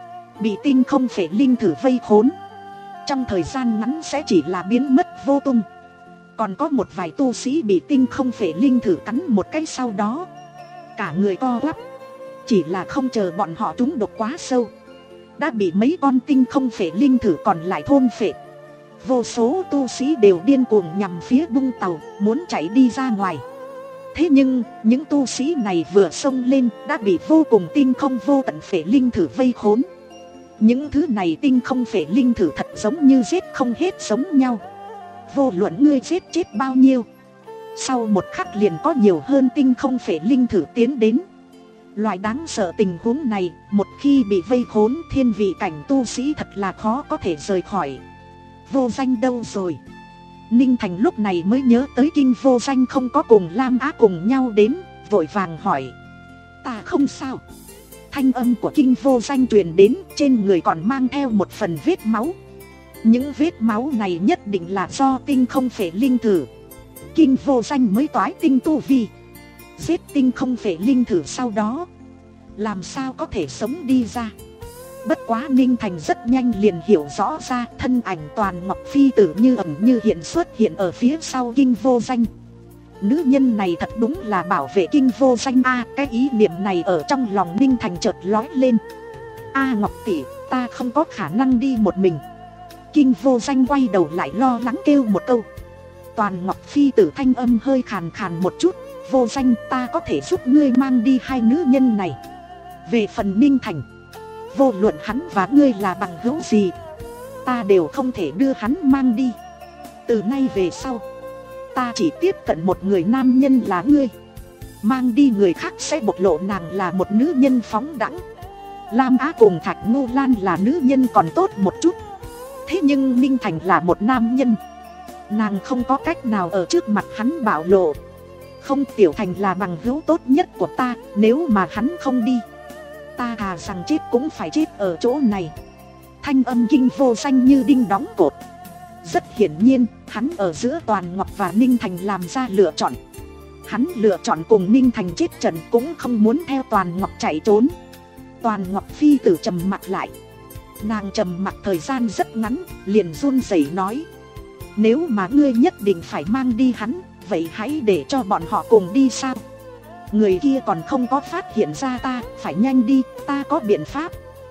S1: bị tinh không phệ linh thử vây khốn, trong thời gian ngắn sẽ chỉ là biến mất vô tung. Còn có một vài tu sĩ bị tinh không phệ linh thử cắn một cái sau đó cả người co quắp, chỉ là không chờ bọn họ trúng độc quá sâu, đã bị mấy con tinh không phệ linh thử còn lại thôn phệ. Vô số tu sĩ đều điên cuồng nhằm phía bung tàu, muốn chạy đi ra ngoài. Thế nhưng những tu sĩ này vừa xông lên đã bị vô cùng tinh không vô tận phệ linh thử vây khốn. Những thứ này tinh không phệ linh thử thật giống như giết không hết giống nhau. Vô luận ngươi giết chết bao nhiêu, sau một khắc liền có nhiều hơn tinh không phệ linh thử tiến đến. Loại đáng sợ tình huống này, một khi bị vây khốn, thiên vị cảnh tu sĩ thật là khó có thể rời khỏi. Vô Danh đâu rồi? Ninh Thành lúc này mới nhớ tới Kinh Vô Danh không có cùng Lam Á cùng nhau đến, vội vàng hỏi. Ta không sao. Thanh âm của Kinh Vô Danh truyền đến, trên người còn mang theo một phần vết máu. Những vết máu này nhất định là do tinh không phệ linh thử. Kinh Vô Danh mới toái tinh tu vi, giết tinh không phệ linh thử sau đó, làm sao có thể sống đi ra. Bất quá Ninh Thành rất nhanh liền hiểu rõ ra, thân ảnh Toàn Ngọc Phi tử như ẩn như hiện xuất hiện ở phía sau Kinh Vô Danh. Nữ nhân này thật đúng là bảo vệ Kinh Vô Danh a. À, cái ý niệm này ở trong lòng Ninh Thành chợt lói lên. A à, Ngọc tỷ, ta không có khả năng đi một mình. Kinh Vô Danh quay đầu lại lo lắng kêu một câu. Toàn Ngọc Phi tử thanh âm hơi khàn khàn một chút. Vô Danh, ta có thể giúp ngươi mang đi hai nữ nhân này. Về phần Ninh Thành, vô luận hắn và ngươi là bằng hữu gì, ta đều không thể đưa hắn mang đi. Từ nay về sau, ta chỉ tiếp cận một người nam nhân là ngươi. Mang đi người khác sẽ bộc lộ nàng là một nữ nhân phóng đẳng. Lam Á cùng Thạch Ngô Lan là nữ nhân còn tốt một chút. Thế nhưng Ninh Thành là một nam nhân, nàng không có cách nào ở trước mặt hắn bạo lộ. Không, Tiểu Thành là bằng hữu tốt nhất của ta, nếu mà hắn không đi, ta thà rằng chết cũng phải chết ở chỗ này. Thanh âm Kinh Vô Danh như đinh đóng cột. Rất hiển nhiên, hắn ở giữa Toàn Ngọc và Ninh Thành làm ra lựa chọn. Hắn lựa chọn cùng Ninh Thành chết trận, cũng không muốn theo Toàn Ngọc chạy trốn. Toàn Ngọc Phi tử trầm mặt lại. Nàng trầm mặt thời gian rất ngắn, liền run rẩy nói. Nếu mà ngươi nhất định phải mang đi hắn, vậy hãy để cho bọn họ cùng đi sao? Người kia còn không có phát hiện ra ta, phải nhanh đi, ta có biện pháp.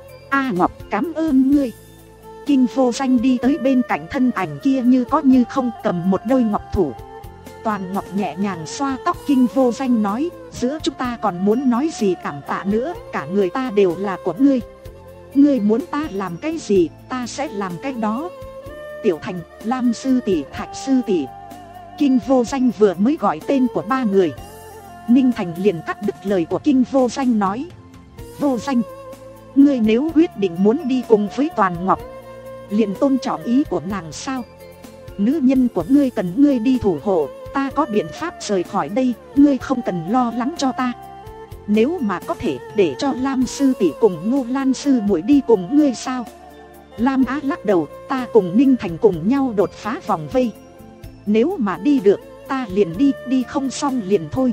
S1: A Ngọc, cảm ơn ngươi. Kinh Vô Danh đi tới bên cạnh thân ảnh kia như có như không, cầm một đôi ngọc thủ. Toàn Ngọc nhẹ nhàng xoa tóc Kinh Vô Danh nói, giữa chúng ta còn muốn nói gì cảm tạ nữa, cả người ta đều là của ngươi. Ngươi muốn ta làm cái gì, ta sẽ làm cái đó. Tiểu Thành, Lam sư tỷ, Thạch sư tỷ. Kinh Vô Danh vừa mới gọi tên của ba người, Ninh Thành liền cắt đứt lời của Kinh Vô Danh nói. Vô Danh, ngươi nếu quyết định muốn đi cùng với Toàn Ngọc, liền tôn trọng ý của nàng sao? Nữ nhân của ngươi cần ngươi đi thủ hộ, ta có biện pháp rời khỏi đây, ngươi không cần lo lắng cho ta. Nếu mà có thể để cho Lam sư tỷ cùng Ngô Lan sư muội đi cùng ngươi sao? Lam Á lắc đầu, ta cùng Ninh Thành cùng nhau đột phá vòng vây. Nếu mà đi được, ta liền đi, đi không xong liền thôi.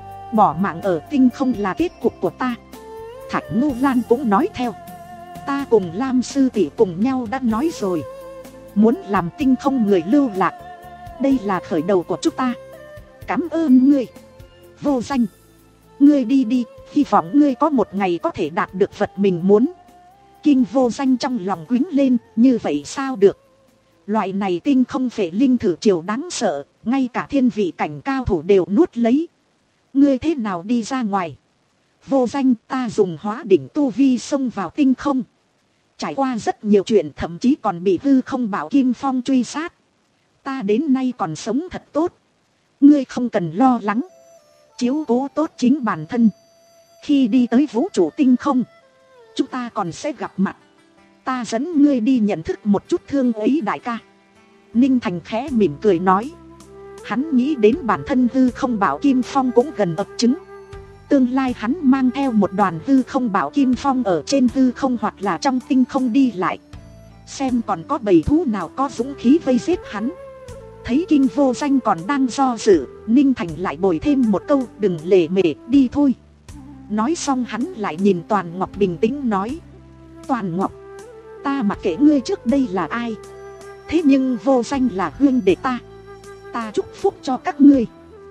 S1: Bỏ mạng ở tinh không là kết cục của ta. Thạch Ngô Lan cũng nói theo. Ta cùng Lam sư tỷ cùng nhau đã nói rồi, muốn làm tinh không người lưu lạc. Đây là khởi đầu của chúng ta. Cảm ơn ngươi. Vô Danh, ngươi đi đi, hy vọng ngươi có một ngày có thể đạt được vật mình muốn. Kinh Vô Danh trong lòng quýnh lên, như vậy sao được? Loại này tinh không phệ linh thử triều đáng sợ, ngay cả thiên vị cảnh cao thủ đều nuốt lấy. Ngươi thế nào đi ra ngoài? Vô Danh, ta dùng hóa đỉnh tu vi xông vào tinh không, trải qua rất nhiều chuyện, thậm chí còn bị hư không bảo Kim Phong truy sát. Ta đến nay còn sống thật tốt. Ngươi không cần lo lắng, chiếu cố tốt chính bản thân. Khi đi tới vũ trụ tinh không, chúng ta còn sẽ gặp mặt. Ta dẫn ngươi đi nhận thức một chút thương ấy đại ca. Ninh Thành khẽ mỉm cười nói. Hắn nghĩ đến bản thân hư không bảo Kim Phong cũng gần ập chứng. Tương lai hắn mang theo một đoàn hư không bảo Kim Phong ở trên hư không hoặc là trong tinh không đi lại, xem còn có bầy thú nào có dũng khí vây giết hắn. Thấy Kinh Vô Danh còn đang do dự, Ninh Thành lại bồi thêm một câu, đừng lề mề, đi thôi. Nói xong hắn lại nhìn Toàn Ngọc bình tĩnh nói. Toàn Ngọc, ta mặc kệ ngươi trước đây là ai, thế nhưng Vô Danh là huynh đệ ta. Ta chúc phúc cho các ngươi.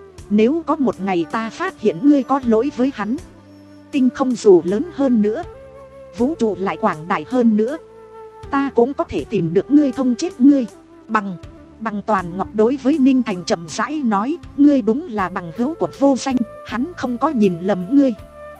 S1: Nếu có một ngày ta phát hiện ngươi có lỗi với hắn, tinh không dù lớn hơn nữa, vũ trụ lại quảng đại hơn nữa, ta cũng có thể tìm được ngươi thông chết ngươi. Bằng Bằng Toàn Ngọc đối với Ninh Thành chậm rãi nói, ngươi đúng là bằng hữu của Vô Danh, hắn không có nhìn lầm ngươi.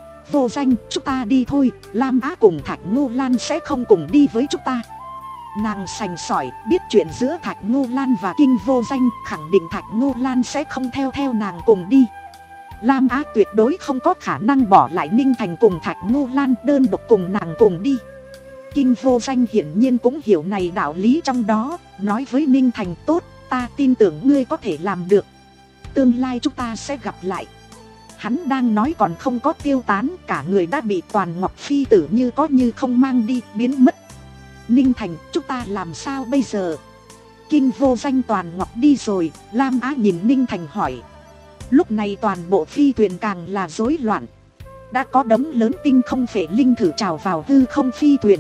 S1: Vô Danh, chúng ta đi thôi, Lam Á cùng Thạch Ngô Lan sẽ không cùng đi với chúng ta. Nàng sành sỏi, biết chuyện giữa Thạch Ngô Lan và Kinh Vô Danh, khẳng định Thạch Ngô Lan sẽ không theo theo nàng cùng đi. Lam Á tuyệt đối không có khả năng bỏ lại Ninh Thành cùng Thạch Ngô Lan đơn độc cùng nàng cùng đi. Kinh Vô Danh hiển nhiên cũng hiểu này đạo lý trong đó, nói với Ninh Thành, tốt, ta tin tưởng ngươi có thể làm được. Tương lai chúng ta sẽ gặp lại. Hắn đang nói còn không có tiêu tán, cả người đã bị Toàn Ngọc phi tử như có như không mang đi, biến mất. Ninh Thành, chúng ta làm sao bây giờ? Kinh Vô Danh Toàn Ngọc đi rồi, Lam Á nhìn Ninh Thành hỏi. Lúc này toàn bộ phi thuyền càng là rối loạn. Đã có đống lớn tinh không phệ linh thử trào vào hư không phi thuyền.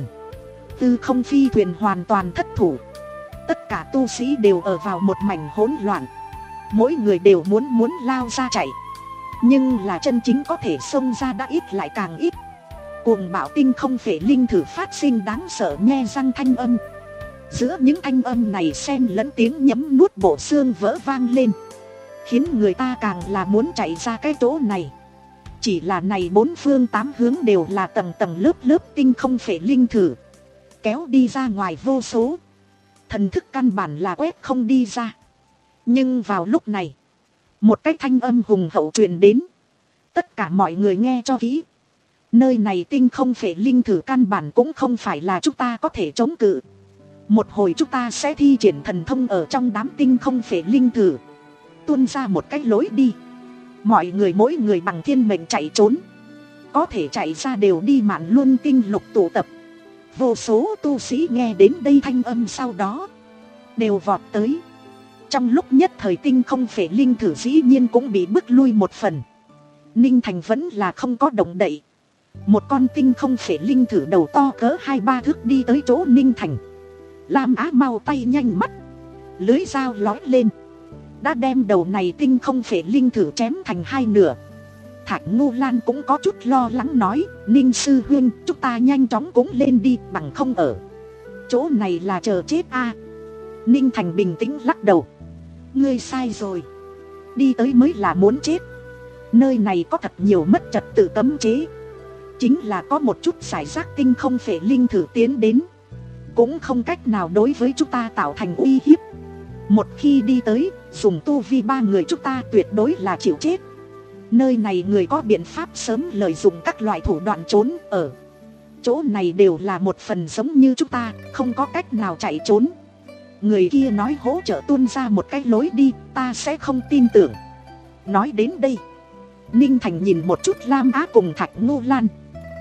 S1: Hư không phi thuyền hoàn toàn thất thủ. Tất cả tu sĩ đều ở vào một mảnh hỗn loạn. Mỗi người đều muốn muốn lao ra chạy. Nhưng là chân chính có thể xông ra đã ít lại càng ít. Cuồng bạo tinh không phệ linh thử phát sinh đáng sợ nhe răng thanh âm. Giữa những thanh âm này xen lẫn tiếng nhấm nuốt bộ xương vỡ vang lên, khiến người ta càng là muốn chạy ra cái chỗ này. Chỉ là này bốn phương tám hướng đều là tầng tầng lớp lớp tinh không phệ linh thử, kéo đi ra ngoài vô số. Thần thức căn bản là quét không đi ra. Nhưng vào lúc này, một cái thanh âm hùng hậu truyền đến. Tất cả mọi người nghe cho kỹ. Nơi này tinh không phệ linh thử căn bản cũng không phải là chúng ta có thể chống cự. Một hồi chúng ta sẽ thi triển thần thông ở trong đám tinh không phệ linh thử, tuôn ra một cái lối đi. Mọi người mỗi người bằng thiên mệnh chạy trốn. Có thể chạy ra đều đi Mạn Luân Kinh Lục tụ tập. Vô số tu sĩ nghe đến đây thanh âm sau đó đều vọt tới. Trong lúc nhất thời tinh không phệ linh thử dĩ nhiên cũng bị bức lui một phần. Ninh Thành vẫn là không có động đậy. Một con tinh không phệ linh thử đầu to cỡ hai ba thước đi tới chỗ Ninh Thành. Lam Á mau tay nhanh mắt, lưới dao lói lên, đã đem đầu này tinh không phệ linh thử chém thành hai nửa. Thạch Ngô Lan cũng có chút lo lắng nói, Ninh sư huynh, chúng ta nhanh chóng cũng lên đi, bằng không ở chỗ này là chờ chết a. Ninh Thành bình tĩnh lắc đầu, ngươi sai rồi, đi tới mới là muốn chết. Nơi này có thật nhiều mất trật tự cấm chế, chính là có một chút giải rác tinh không phệ linh thử tiến đến, cũng không cách nào đối với chúng ta tạo thành uy hiếp. Một khi đi tới, dùng tu vi ba người chúng ta tuyệt đối là chịu chết. Nơi này người có biện pháp sớm lợi dụng các loại thủ đoạn trốn. Ở chỗ này đều là một phần giống như chúng ta, không có cách nào chạy trốn. Người kia nói hỗ trợ tuôn ra một cái lối đi, ta sẽ không tin tưởng. Nói đến đây, Ninh Thành nhìn một chút Lam Á cùng Thạch Ngô Lan.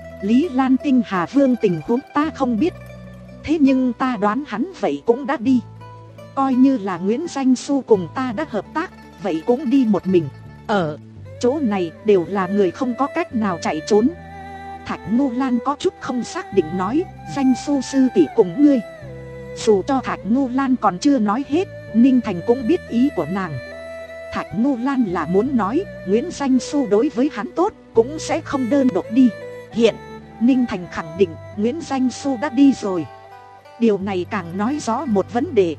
S1: Lý Lan Tinh Hà Vương tình huống ta không biết, thế nhưng ta đoán hắn vậy cũng đã đi. Coi như là Nguyễn Danh Xu cùng ta đã hợp tác, vậy cũng đi một mình. Ở chỗ này đều là người không có cách nào chạy trốn. Thạch Ngô Lan có chút không xác định nói, Danh Xu sư tỷ cùng ngươi. Dù cho Thạch Ngô Lan còn chưa nói hết, Ninh Thành cũng biết ý của nàng. Thạch Ngô Lan là muốn nói, Nguyễn Danh Xu đối với hắn tốt, cũng sẽ không đơn độc đi. Hiện, Ninh Thành khẳng định, Nguyễn Danh Xu đã đi rồi. Điều này càng nói rõ một vấn đề.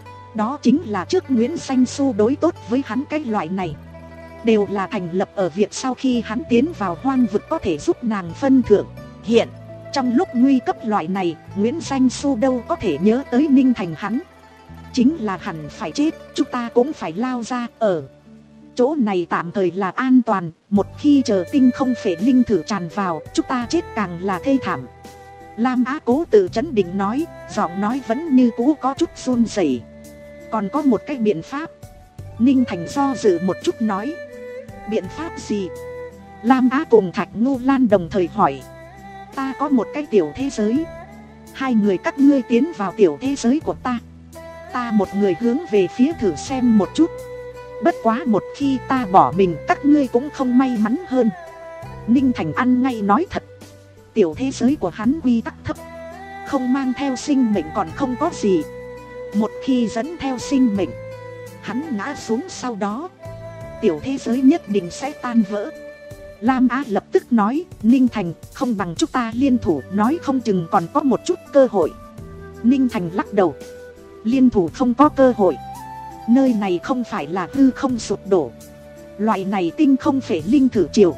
S1: Đó chính là trước Nguyễn Danh Xu đối tốt với hắn cái loại này, đều là thành lập ở việc sau khi hắn tiến vào hoang vực có thể giúp nàng phân thưởng. Hiện, trong lúc nguy cấp loại này, Nguyễn Danh Xu đâu có thể nhớ tới Ninh Thành hắn. Chính là hẳn phải chết, chúng ta cũng phải lao ra. Ở chỗ này tạm thời là an toàn, một khi chờ tinh không phệ linh thử tràn vào, chúng ta chết càng là thê thảm. Lam Á cố tự trấn định nói, giọng nói vẫn như cũ có chút run rẩy. Còn có một cái biện pháp. Ninh Thành do dự một chút nói, biện pháp gì? Lam Á cùng Thạch Ngô Lan đồng thời hỏi. Ta có một cái tiểu thế giới, hai người các ngươi tiến vào tiểu thế giới của ta, ta một người hướng về phía thử xem một chút. Bất quá một khi ta bỏ mình, các ngươi cũng không may mắn hơn. Ninh Thành ăn ngay nói thật. Tiểu thế giới của hắn quy tắc thấp, không mang theo sinh mệnh còn không có gì. Một khi dẫn theo sinh mệnh, hắn ngã xuống sau đó, tiểu thế giới nhất định sẽ tan vỡ. Lam Á lập tức nói, Ninh Thành, không bằng chúng ta liên thủ, nói không chừng còn có một chút cơ hội. Ninh Thành lắc đầu, liên thủ không có cơ hội. Nơi này không phải là hư không sụp đổ. Loại này tinh không phệ linh thử triều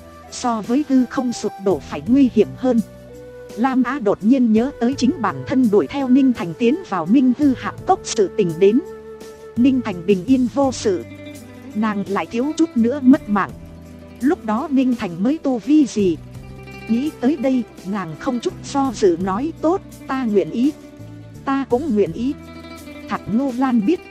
S1: so với hư không sụp đổ phải nguy hiểm hơn. Lam Á đột nhiên nhớ tới chính bản thân đuổi theo Ninh Thành tiến vào Minh Hư Hạp Cốc sự tình đến. Ninh Thành bình yên vô sự, nàng lại thiếu chút nữa mất mạng. Lúc đó Ninh Thành mới tu vi gì? Nghĩ tới đây, nàng không chút do dự nói tốt, ta nguyện ý. Ta cũng nguyện ý. Thạc Ngô Lan biết,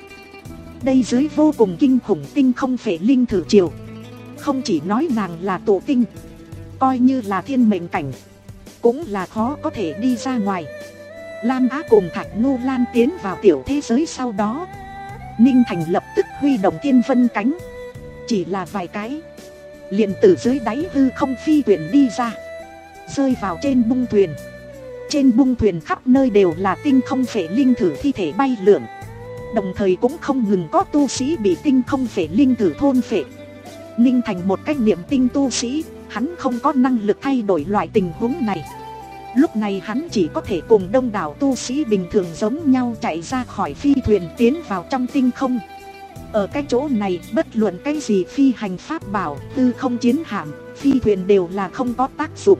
S1: đây dưới vô cùng kinh khủng tinh không phệ linh thử triều, không chỉ nói nàng là tổ tinh, coi như là thiên mệnh cảnh cũng là khó có thể đi ra ngoài. Lam Á cùng Thạch Ngô Lan tiến vào tiểu thế giới sau đó, Ninh Thành lập tức huy động thiên vân cánh. Chỉ là vài cái, liền từ dưới đáy hư không phi thuyền đi ra, rơi vào trên bung thuyền. Trên bung thuyền khắp nơi đều là tinh không phệ linh thử thi thể bay lượn, đồng thời cũng không ngừng có tu sĩ bị tinh không phệ linh thử thôn phệ. Ninh Thành một cách niệm tinh tu sĩ, hắn không có năng lực thay đổi loại tình huống này. Lúc này hắn chỉ có thể cùng đông đảo tu sĩ bình thường giống nhau chạy ra khỏi phi thuyền tiến vào trong tinh không. Ở cái chỗ này, bất luận cái gì phi hành pháp bảo, tư không chiến hạm, phi thuyền đều là không có tác dụng.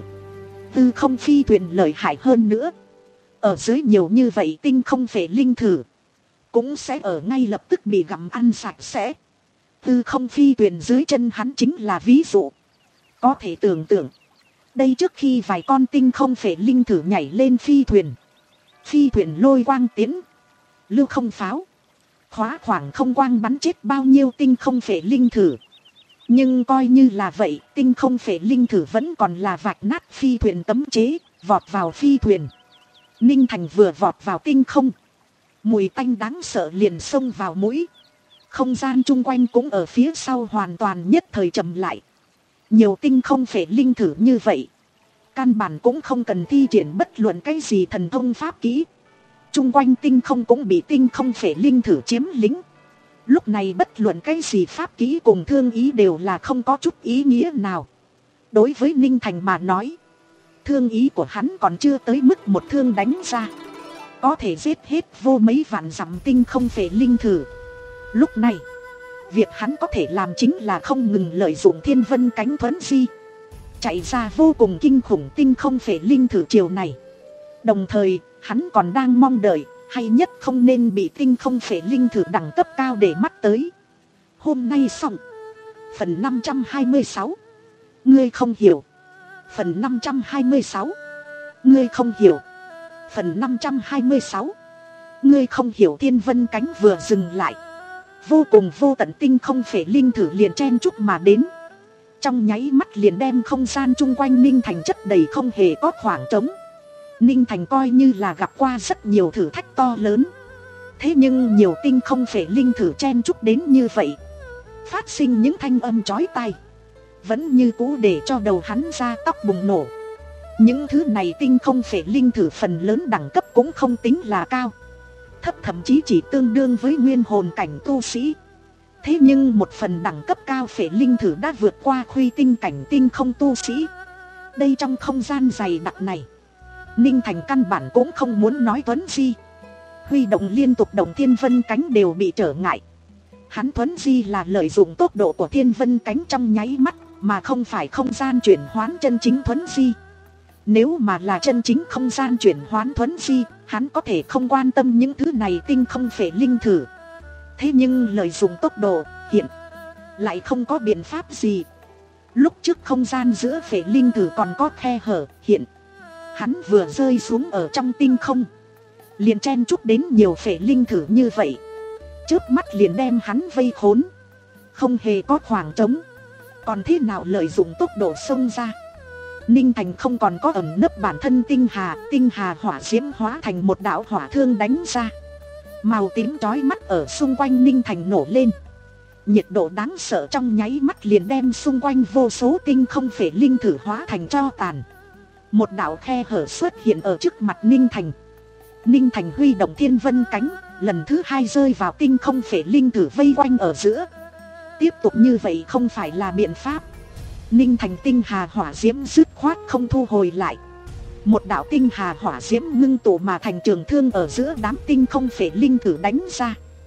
S1: Tư không phi thuyền lợi hại hơn nữa, ở dưới nhiều như vậy tinh không phệ linh thử cũng sẽ ở ngay lập tức bị gặm ăn sạch sẽ. Tư không phi thuyền dưới chân hắn chính là ví dụ. Có thể tưởng tượng, đây trước khi vài con tinh không phệ linh thử nhảy lên phi thuyền, phi thuyền lôi quang tiến, lưu không pháo, khóa khoảng không quang bắn chết bao nhiêu tinh không phệ linh thử. Nhưng coi như là vậy, tinh không phệ linh thử vẫn còn là vạch nát phi thuyền cấm chế, vọt vào phi thuyền. Ninh Thành vừa vọt vào tinh không, mùi tanh đáng sợ liền xông vào mũi. Không gian chung quanh cũng ở phía sau hoàn toàn nhất thời chậm lại. Nhiều tinh không phệ linh thử như vậy, căn bản cũng không cần thi triển bất luận cái gì thần thông pháp kỹ. Chung quanh tinh không cũng bị tinh không phệ linh thử chiếm lĩnh. Lúc này bất luận cái gì pháp kỹ cùng thương ý đều là không có chút ý nghĩa nào. Đối với Ninh Thành mà nói, thương ý của hắn còn chưa tới mức một thương đánh ra có thể giết hết vô mấy vạn dặm tinh không phệ linh thử. Lúc này, việc hắn có thể làm chính là không ngừng lợi dụng thiên vân cánh thuấn di, chạy ra vô cùng kinh khủng tinh không phệ linh thử chiều này. Đồng thời, hắn còn đang mong đợi, hay nhất không nên bị tinh không phệ linh thử đẳng cấp cao để mắt tới. Hôm nay xong. Phần năm trăm hai mươi sáu. Ngươi không hiểu. Phần năm trăm hai mươi sáu. Ngươi không hiểu. Phần năm trăm hai mươi sáu. Ngươi không hiểu. Thiên vân cánh vừa dừng lại, vô cùng vô tận tinh không phệ linh thử liền chen chúc mà đến. Trong nháy mắt liền đem không gian chung quanh Ninh Thành chất đầy, không hề có khoảng trống. Ninh Thành coi như là gặp qua rất nhiều thử thách to lớn, thế nhưng nhiều tinh không phệ linh thử chen chúc đến như vậy, phát sinh những thanh âm chói tai, vẫn như cũ để cho đầu hắn ra tóc bùng nổ. Những thứ này tinh không phệ linh thử phần lớn đẳng cấp cũng không tính là cao, thấp thậm chí chỉ tương đương với nguyên hồn cảnh tu sĩ. Thế nhưng một phần đẳng cấp cao phệ linh thử đã vượt qua khuy tinh cảnh tinh không tu sĩ. Đây trong không gian dày đặc này, Ninh Thành căn bản cũng không muốn nói thuấn di. Huy động liên tục động thiên vân cánh đều bị trở ngại. Hắn thuấn di là lợi dụng tốc độ của thiên vân cánh trong nháy mắt, mà không phải không gian chuyển hoán chân chính thuấn di. Nếu mà là chân chính không gian chuyển hoán thuấn di, hắn có thể không quan tâm những thứ này tinh không phệ linh thử. Thế nhưng lợi dụng tốc độ, hiện lại không có biện pháp gì. Lúc trước không gian giữa phệ linh thử còn có khe hở, hiện hắn vừa rơi xuống ở trong tinh không, liền chen chúc đến nhiều phệ linh thử như vậy, chớp mắt liền đem hắn vây khốn, không hề có khoảng trống. Còn thế nào lợi dụng tốc độ xông ra? Ninh Thành không còn có ẩn nấp bản thân tinh hà, tinh hà hỏa diễm hóa thành một đạo hỏa thương đánh ra. Màu tím chói mắt ở xung quanh Ninh Thành nổ lên, nhiệt độ đáng sợ trong nháy mắt liền đem xung quanh vô số tinh không phệ linh thử hóa thành tro tàn. Một đạo khe hở xuất hiện ở trước mặt Ninh Thành. Ninh Thành huy động thiên vân cánh, lần thứ hai rơi vào tinh không phệ linh thử vây quanh ở giữa. Tiếp tục như vậy không phải là biện pháp. Ninh Thành tinh hà hỏa diễm dứt khoát không thu hồi lại. Một đạo tinh hà hỏa diễm ngưng tụ mà thành trường thương ở giữa đám tinh không phệ linh thử đánh ra.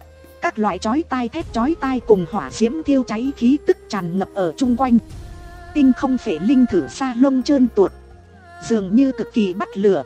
S1: Các loại chói tai thét chói tai cùng hỏa diễm thiêu cháy khí tức tràn ngập ở chung quanh. Tinh không phệ linh thử sa lông trơn tuột, dường như cực kỳ bắt lửa.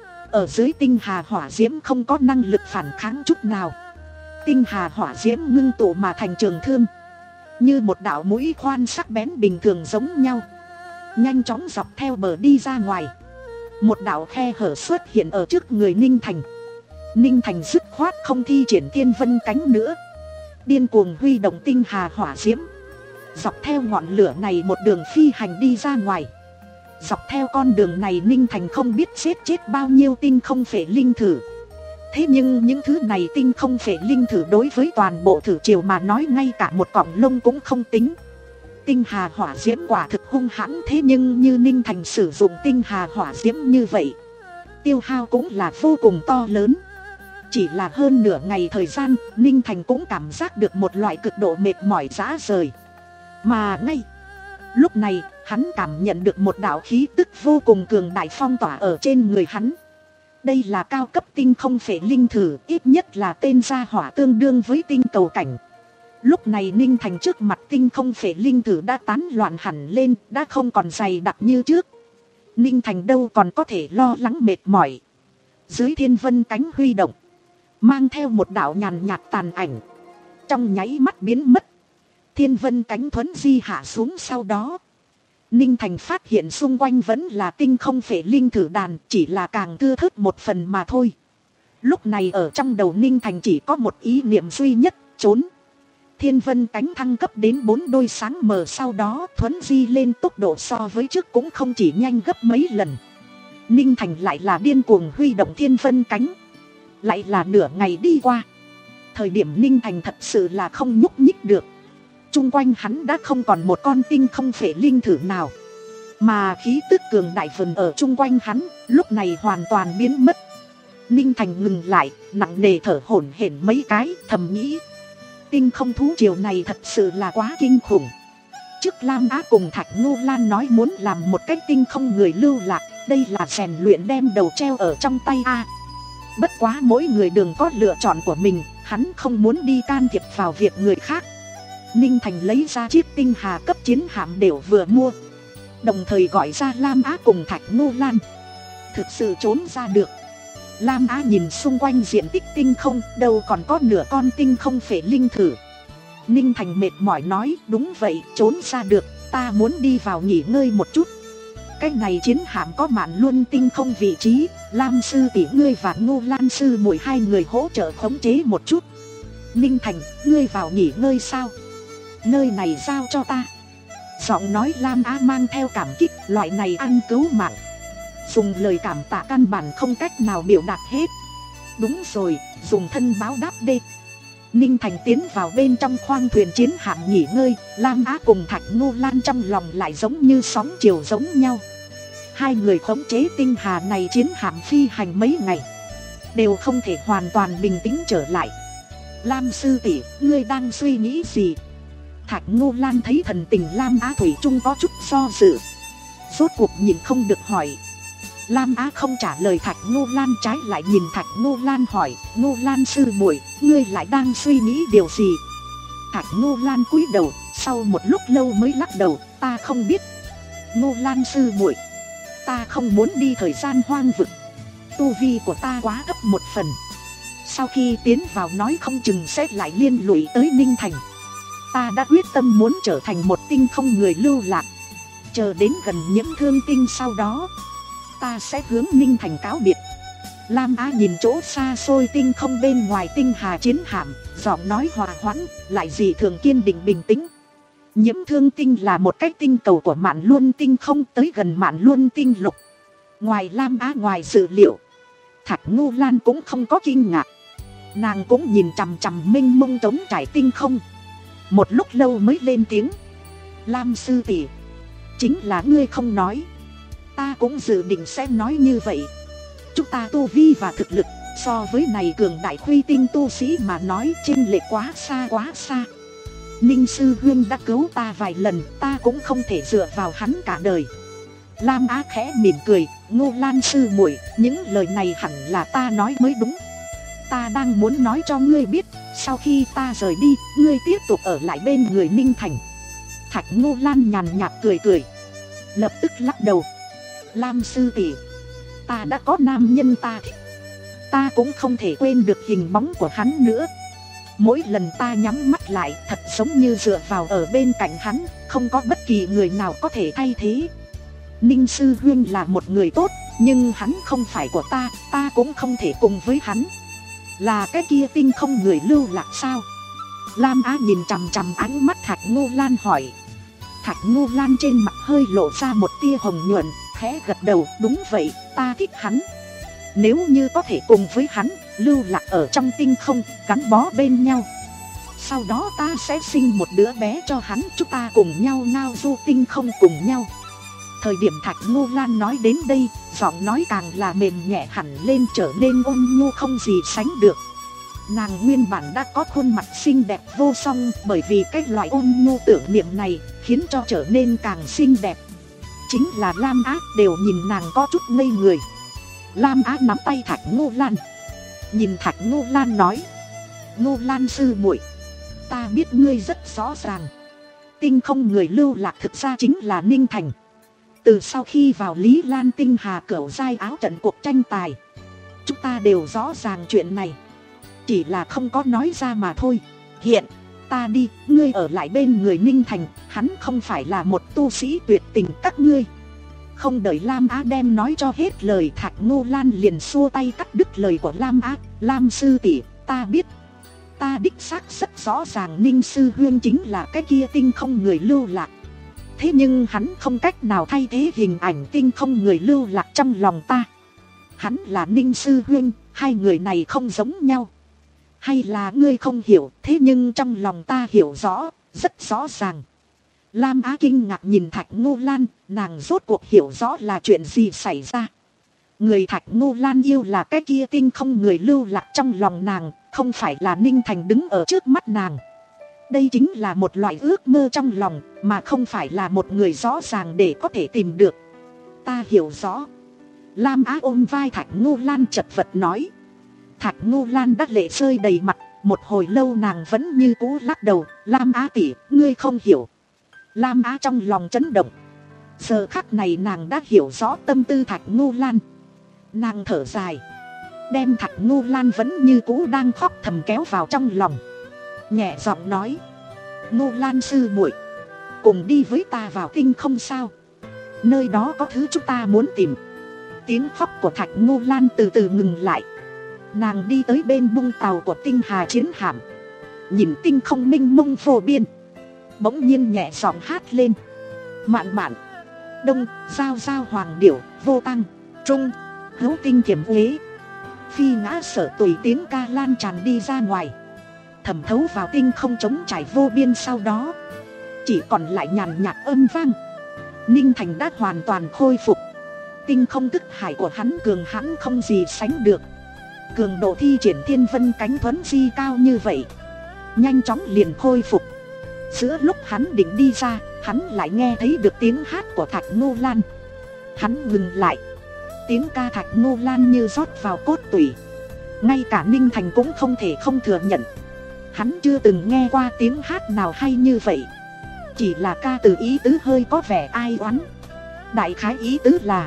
S1: Ở dưới tinh hà hỏa diễm không có năng lực phản kháng chút nào. Tinh hà hỏa diễm ngưng tụ mà thành trường thương, như một đạo mũi khoan sắc bén bình thường giống nhau, nhanh chóng dọc theo bờ đi ra ngoài. Một đạo khe hở xuất hiện ở trước người Ninh Thành. Ninh Thành dứt khoát không thi triển thiên vân cánh nữa, điên cuồng huy động tinh hà hỏa diễm, dọc theo ngọn lửa này một đường phi hành đi ra ngoài. Dọc theo con đường này Ninh Thành không biết giết chết bao nhiêu tinh không phệ linh thử. Thế nhưng những thứ này tinh không phệ linh thử đối với toàn bộ thử triều mà nói ngay cả một cọng lông cũng không tính. Tinh hà hỏa diễm quả thực hung hãn, thế nhưng như Ninh Thành sử dụng tinh hà hỏa diễm như vậy, tiêu hao cũng là vô cùng to lớn. Chỉ là hơn nửa ngày thời gian, Ninh Thành cũng cảm giác được một loại cực độ mệt mỏi rã rời. Mà ngay lúc này, hắn cảm nhận được một đạo khí tức vô cùng cường đại phong tỏa ở trên người hắn. Đây là cao cấp tinh không phệ linh thử, ít nhất là tên gia hỏa tương đương với tinh cầu cảnh. Lúc này Ninh Thành trước mặt tinh không phệ linh thử đã tán loạn hẳn lên, đã không còn dày đặc như trước. Ninh Thành đâu còn có thể lo lắng mệt mỏi. Dưới thiên vân cánh huy động, mang theo một đạo nhàn nhạt tàn ảnh, trong nháy mắt biến mất. Thiên vân cánh thuấn di hạ xuống, sau đó Ninh Thành phát hiện xung quanh vẫn là tinh không phệ linh thử đàn, chỉ là càng thưa thớt một phần mà thôi. Lúc này ở trong đầu Ninh Thành chỉ có một ý niệm duy nhất: trốn. Thiên vân cánh thăng cấp đến bốn đôi sáng mờ, sau đó thuấn di lên tốc độ so với trước cũng không chỉ nhanh gấp mấy lần. Ninh Thành lại là điên cuồng huy động thiên vân cánh. Lại là nửa ngày đi qua, thời điểm Ninh Thành thật sự là không nhúc nhích được. Trung quanh hắn đã không còn một con tinh không phệ linh thử nào, mà khí tức cường đại phần ở chung quanh hắn lúc này hoàn toàn biến mất. Ninh Thành ngừng lại, nặng nề thở hổn hển mấy cái, thầm nghĩ: tinh không thú triều này thật sự là quá kinh khủng. Trước Lam Á cùng Thạch Ngô Lan nói muốn làm một cách tinh không người lưu lạc, đây là rèn luyện đem đầu treo ở trong tay a. Bất quá mỗi người đường có lựa chọn của mình, hắn không muốn đi can thiệp vào việc người khác. Ninh Thành lấy ra chiếc tinh hà cấp chiến hạm đều vừa mua, đồng thời gọi ra Lam Á cùng Thạch Ngô Lan. Thực sự trốn ra được. Lam Á nhìn xung quanh diện tích tinh không, đâu còn có nửa con tinh không phệ linh thử. Ninh Thành mệt mỏi nói: đúng vậy, trốn ra được, ta muốn đi vào nghỉ ngơi một chút. Cái này chiến hạm có mạn luân tinh không vị trí, Lam sư tỷ ngươi và Ngô Lan sư muội hai người hỗ trợ khống chế một chút. Ninh Thành, ngươi vào nghỉ ngơi sao? Nơi này giao cho ta. Giọng nói Lam Á mang theo cảm kích, loại này ăn cứu mạng, dùng lời cảm tạ căn bản không cách nào biểu đạt hết. Đúng rồi, dùng thân báo đáp đê. Ninh Thành tiến vào bên trong khoang thuyền chiến hạm nghỉ ngơi. Lam Á cùng Thạch Ngô Lan trong lòng lại giống như sóng chiều giống nhau. Hai người khống chế tinh hà này chiến hạm phi hành mấy ngày, đều không thể hoàn toàn bình tĩnh trở lại. Lam sư tỷ, ngươi đang suy nghĩ gì? Thạch Ngô Lan thấy thần tình Lam Á thủy chung có chút do dự, rốt cuộc nhìn không được hỏi. Lam Á không trả lời Thạch Ngô Lan, trái lại nhìn Thạch Ngô Lan hỏi: Ngô Lan sư muội, ngươi lại đang suy nghĩ điều gì? Thạch Ngô Lan cúi đầu, sau một lúc lâu mới lắc đầu: ta không biết. Ngô Lan sư muội, ta không muốn đi thời gian hoang vực, tu vi của ta quá thấp một phần, sau khi tiến vào nói không chừng sẽ lại liên lụy tới Ninh Thành. Ta đã quyết tâm muốn trở thành một tinh không người lưu lạc, chờ đến gần Nhiễm Thương Tinh sau đó ta sẽ hướng Ninh Thành cáo biệt. Lam Á nhìn chỗ xa xôi tinh không bên ngoài tinh hà chiến hạm, giọng nói hòa hoãn, lại dị thường kiên định bình tĩnh. Nhiễm Thương Tinh là một cái tinh cầu của Mạn Luân tinh không, tới gần Mạn Luân tinh lục. Ngoài Lam Á, ngoài dự liệu, Thạch Ngô Lan cũng không có kinh ngạc. Nàng cũng nhìn chằm chằm mênh mông trống trải tinh không, một lúc lâu mới lên tiếng: Lam sư tỷ, chính là ngươi không nói, ta cũng dự định sẽ nói như vậy. Chúng ta tu vi và thực lực so với này cường đại khuy tinh tu sĩ mà nói chênh lệch quá xa quá xa. Ninh sư huynh đã cứu ta vài lần, ta cũng không thể dựa vào hắn cả đời. Lam Á khẽ mỉm cười: Ngô Lan sư muội, những lời này hẳn là ta nói mới đúng. Ta đang muốn nói cho ngươi biết, Sau khi ta rời đi, ngươi tiếp tục ở lại bên người Ninh Thành. Thạch Ngô Lan nhàn nhạt cười cười, lập tức lắc đầu. Lam sư tỷ, ta đã có nam nhân ta thích, ta cũng không thể quên được hình bóng của hắn nữa. Mỗi lần ta nhắm mắt lại, thật giống như dựa vào ở bên cạnh hắn, không có bất kỳ người nào có thể thay thế. Ninh sư huynh là một người tốt, nhưng hắn không phải của ta, ta cũng không thể cùng với hắn. Là cái kia tinh không người lưu lạc sao? Lam Á nhìn chằm chằm ánh mắt Thạch Ngô Lan hỏi. Thạch Ngô Lan trên mặt hơi lộ ra một tia hồng nhuận, khẽ gật đầu, đúng vậy, ta thích hắn. Nếu như có thể cùng với hắn, lưu lạc ở trong tinh không, gắn bó bên nhau, sau đó ta sẽ sinh một đứa bé cho hắn, chúng ta cùng nhau ngao du tinh không cùng nhau. Thời điểm Thạch Ngô Lan nói đến đây, giọng nói càng là mềm nhẹ hẳn lên, trở nên ôn nhu không gì sánh được. Nàng nguyên bản đã có khuôn mặt xinh đẹp vô song, bởi vì cái loại ôn nhu tưởng niệm này khiến cho trở nên càng xinh đẹp. Chính là Lam Á đều nhìn nàng có chút ngây người. Lam Á nắm tay Thạch Ngô Lan, nhìn Thạch Ngô Lan nói. Ngô Lan sư muội, ta biết ngươi rất rõ ràng, tinh không người lưu lạc thực ra chính là Ninh Thành. Từ sau khi vào Lý Lan Tinh Hà cửu giai áo trận cuộc tranh tài, chúng ta đều rõ ràng chuyện này, chỉ là không có nói ra mà thôi. Hiện ta đi, ngươi ở lại bên người Ninh Thành, hắn không phải là một tu sĩ tuyệt tình các ngươi. Không đợi Lam Á đem nói cho hết lời, Thạch Ngô Lan liền xua tay cắt đứt lời của Lam Á. Lam sư tỷ, ta biết, ta đích xác rất rõ ràng Ninh sư huynh chính là cái kia tinh không người lưu lạc. Thế nhưng hắn không cách nào thay thế hình ảnh tinh không người lưu lạc trong lòng ta. Hắn là Ninh sư huynh, hai người này không giống nhau. Hay là ngươi không hiểu, thế nhưng trong lòng ta hiểu rõ, rất rõ ràng. Lam Á kinh ngạc nhìn Thạch Ngô Lan, nàng rốt cuộc hiểu rõ là chuyện gì xảy ra. Người Thạch Ngô Lan yêu là cái kia tinh không người lưu lạc trong lòng nàng, không phải là Ninh Thành đứng ở trước mắt nàng. Đây chính là một loại ước mơ trong lòng, mà không phải là một người rõ ràng để có thể tìm được. Ta hiểu rõ. Lam Á ôm vai Thạch Ngô Lan chật vật nói. Thạch Ngô Lan đắc lệ rơi đầy mặt, một hồi lâu nàng vẫn như cũ lắc đầu. Lam Á tỷ, ngươi không hiểu. Lam Á trong lòng chấn động. Giờ khắc này nàng đã hiểu rõ tâm tư Thạch Ngô Lan. Nàng thở dài, đem Thạch Ngô Lan vẫn như cũ đang khóc thầm kéo vào trong lòng, nhẹ giọng nói. Ngô Lan sư muội, cùng đi với ta vào tinh không sao? Nơi đó có thứ chúng ta muốn tìm. Tiếng khóc của Thạch Ngô Lan từ từ ngừng lại. Nàng đi tới bên bung tàu của tinh hà chiến hạm, nhìn tinh không mênh mông vô biên, bỗng nhiên nhẹ giọng hát lên. Mạn mạn, đông, giao giao hoàng điểu, vô tăng, trung, hữu tinh kiểm uế, phi ngã sở tùy. Tiếng ca lan tràn đi ra ngoài, thẩm thấu vào tinh không trống trải vô biên. Sau đó chỉ còn lại nhàn nhạt âm vang. Ninh Thành đã hoàn toàn khôi phục. Tinh không thức hải của hắn cường hãn không gì sánh được. Cường độ thi triển thiên vân cánh thuấn di cao như vậy, nhanh chóng liền khôi phục. Giữa lúc hắn định đi ra, hắn lại nghe thấy được tiếng hát của Thạch Ngô Lan. Hắn ngừng lại. Tiếng ca Thạch Ngô Lan như rót vào cốt tủy. Ngay cả Ninh Thành cũng không thể không thừa nhận, hắn chưa từng nghe qua tiếng hát nào hay như vậy. Chỉ là ca từ ý tứ hơi có vẻ ai oán. Đại khái ý tứ là: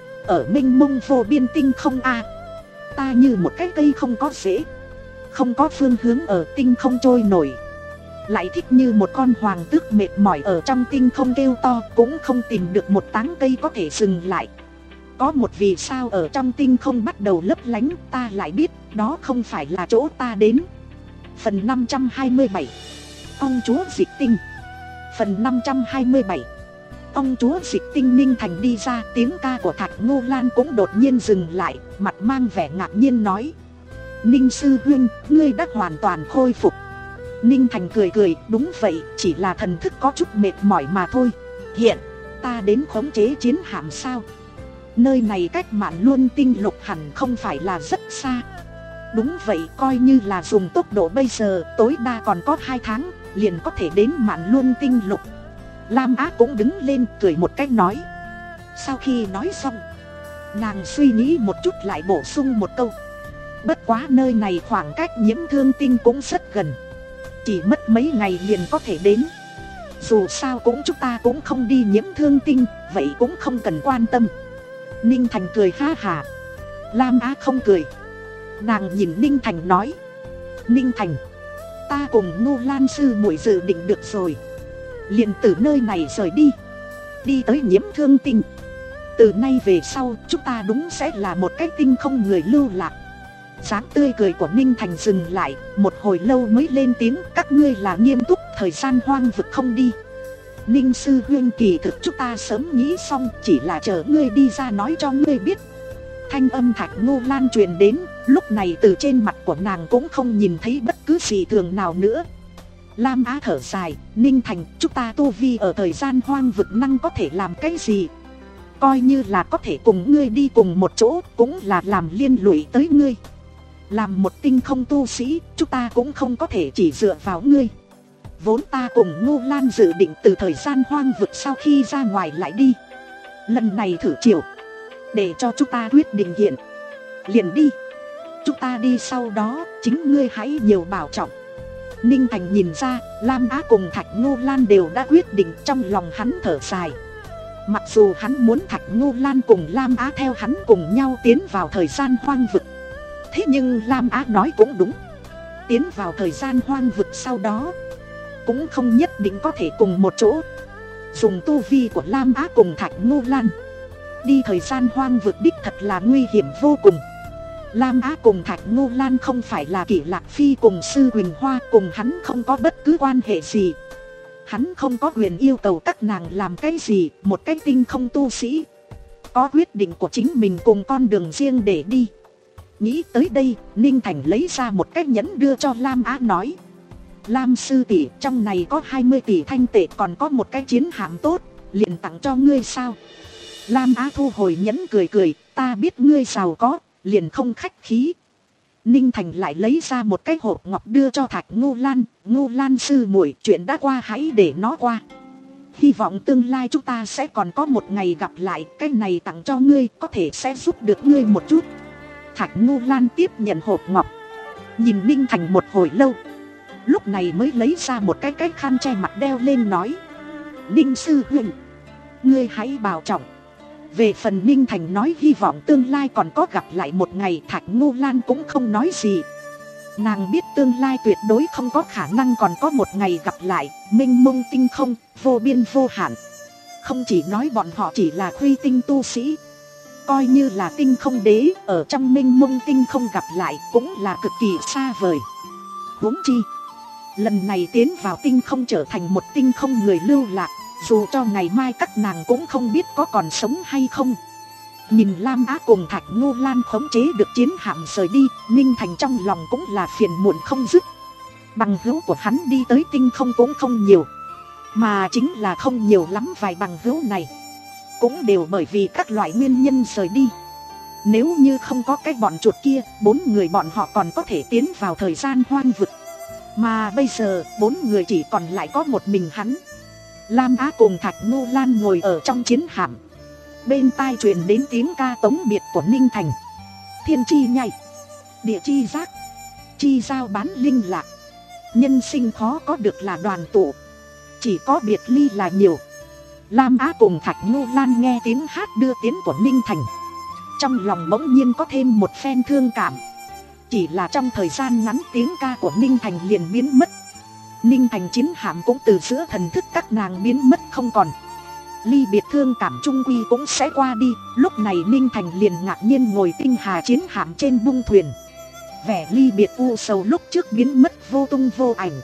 S1: ở mênh mông vô biên tinh không a, ta như một cái cây không có rễ, không có phương hướng ở tinh không trôi nổi, lại thích như một con hoàng tước mệt mỏi ở trong tinh không kêu to, cũng không tìm được một tán cây có thể dừng lại. Có một vì sao ở trong tinh không bắt đầu lấp lánh, ta lại biết đó không phải là chỗ ta đến. Phần năm trăm hai mươi bảy, ông chúa dịch tinh. Phần năm trăm hai mươi bảy, ông chúa dịch tinh. Ninh Thành đi ra, tiếng ca của Thạch Ngô Lan cũng đột nhiên dừng lại, mặt mang vẻ ngạc nhiên nói. Ninh sư huynh, ngươi đã hoàn toàn khôi phục. Ninh Thành cười cười, đúng vậy, chỉ là thần thức có chút mệt mỏi mà thôi. Hiện ta đến khống chế chiến hạm sao? Nơi này cách Mạn Luân tinh lục hẳn không phải là rất xa. Đúng vậy, coi như là dùng tốc độ bây giờ, tối đa còn có hai tháng liền có thể đến Mạn Luân tinh lục. Lam Á cũng đứng lên cười một cách nói. Sau khi nói xong, nàng suy nghĩ một chút lại bổ sung một câu. Bất quá nơi này khoảng cách Nhiễm Thương Tinh cũng rất gần, chỉ mất mấy ngày liền có thể đến. Dù sao cũng chúng ta cũng không đi Nhiễm Thương Tinh, vậy cũng không cần quan tâm. Ninh Thành cười ha hả. Lam Á không cười. Nàng nhìn Ninh Thành nói, Ninh Thành, ta cùng Ngô Lan sư muội dự định được rồi, liền từ nơi này rời đi, đi tới Nhiễm Thương Tinh. Từ nay về sau chúng ta đúng sẽ là một cái tinh không người lưu lạc. Dáng tươi cười của Ninh Thành dừng lại, một hồi lâu mới lên tiếng, các ngươi là nghiêm túc thời gian hoang vực không đi. Ninh sư huynh, kỳ thực chúng ta sớm nghĩ xong, chỉ là chờ ngươi đi ra nói cho ngươi biết. Thanh âm Thạch Ngô Lan truyền đến, lúc này từ trên mặt của nàng cũng không nhìn thấy bất cứ gì thường nào nữa. Lam Á thở dài, Ninh Thành, chúng ta tu vi ở thời gian hoang vực năng có thể làm cái gì? Coi như là có thể cùng ngươi đi cùng một chỗ, cũng là làm liên lụy tới ngươi. Làm một tinh không tu sĩ, chúng ta cũng không có thể chỉ dựa vào ngươi. Vốn ta cùng Ngô Lan dự định từ thời gian hoang vực sau khi ra ngoài lại đi. Lần này thử chiều, để cho chúng ta quyết định hiện, liền đi. Chúng ta đi sau đó, chính ngươi hãy nhiều bảo trọng. Ninh Thành nhìn ra, Lam Á cùng Thạch Ngô Lan đều đã quyết định, trong lòng hắn thở dài. Mặc dù hắn muốn Thạch Ngô Lan cùng Lam Á theo hắn cùng nhau tiến vào thời gian hoang vực, thế nhưng Lam Á nói cũng đúng. Tiến vào thời gian hoang vực sau đó, cũng không nhất định có thể cùng một chỗ. Dùng tu vi của Lam Á cùng Thạch Ngô Lan, đi thời gian hoang vực đích thật là nguy hiểm vô cùng. Lam Á cùng Thạch Ngô Lan không phải là Kỷ Lạc Phi cùng Sư Huỳnh Hoa, cùng hắn không có bất cứ quan hệ gì. Hắn không có quyền yêu cầu các nàng làm cái gì, một cái tinh không tu sĩ có quyết định của chính mình cùng con đường riêng để đi. Nghĩ tới đây, Ninh Thành lấy ra một cái nhẫn đưa cho Lam Á nói, Lam sư tỷ, trong này có hai mươi tỷ thanh tệ, còn có một cái chiến hạm tốt, liền tặng cho ngươi sao? Lam Á thu hồi nhẫn cười cười, ta biết ngươi giàu có, liền không khách khí. Ninh Thành lại lấy ra một cái hộp ngọc đưa cho Thạch Ngô Lan, Ngô Lan sư muội, chuyện đã qua hãy để nó qua. Hy vọng tương lai chúng ta sẽ còn có một ngày gặp lại, cái này tặng cho ngươi, có thể sẽ giúp được ngươi một chút. Thạch Ngô Lan tiếp nhận hộp ngọc, nhìn Ninh Thành một hồi lâu, lúc này mới lấy ra một cái cái khăn che mặt đeo lên nói, Ninh sư huynh, ngươi hãy bảo trọng. Về phần Ninh Thành nói hy vọng tương lai còn có gặp lại một ngày, Thạch Ngô Lan cũng không nói gì. Nàng biết tương lai tuyệt đối không có khả năng còn có một ngày gặp lại, mênh mông tinh không, vô biên vô hạn. Không chỉ nói bọn họ chỉ là khuy tinh tu sĩ, coi như là tinh không đế, ở trong mênh mông tinh không gặp lại cũng là cực kỳ xa vời. Huống chi, lần này tiến vào tinh không trở thành một tinh không người lưu lạc, dù cho ngày mai các nàng cũng không biết có còn sống hay không. Nhìn Lam Á cùng Thạch Ngô Lan khống chế được chiến hạm rời đi, Ninh Thành trong lòng cũng là phiền muộn không dứt. Bằng hữu của hắn đi tới tinh không cũng không nhiều, mà chính là không nhiều lắm vài bằng hữu này, cũng đều bởi vì các loại nguyên nhân rời đi. Nếu như không có cái bọn chuột kia, bốn người bọn họ còn có thể tiến vào thời gian hoang vực. Mà bây giờ, bốn người chỉ còn lại có một mình hắn. Lam Á cùng Thạch Ngô Lan ngồi ở trong chiến hạm, bên tai truyền đến tiếng ca tống biệt của Ninh Thành. Thiên chi nhảy, địa chi giác, chi giao bán linh lạc, nhân sinh khó có được là đoàn tụ, chỉ có biệt ly là nhiều. Lam Á cùng Thạch Ngô Lan nghe tiếng hát đưa tiến của Ninh Thành, trong lòng bỗng nhiên có thêm một phen thương cảm. Chỉ là trong thời gian ngắn tiếng ca của Ninh Thành liền biến mất. Ninh Thành chiến hạm cũng từ giữa thần thức các nàng biến mất không còn. Ly biệt thương cảm trung quy cũng sẽ qua đi. Lúc này Ninh Thành liền ngạc nhiên ngồi tinh hà chiến hạm trên bung thuyền. Vẻ ly biệt u sầu lúc trước biến mất vô tung vô ảnh.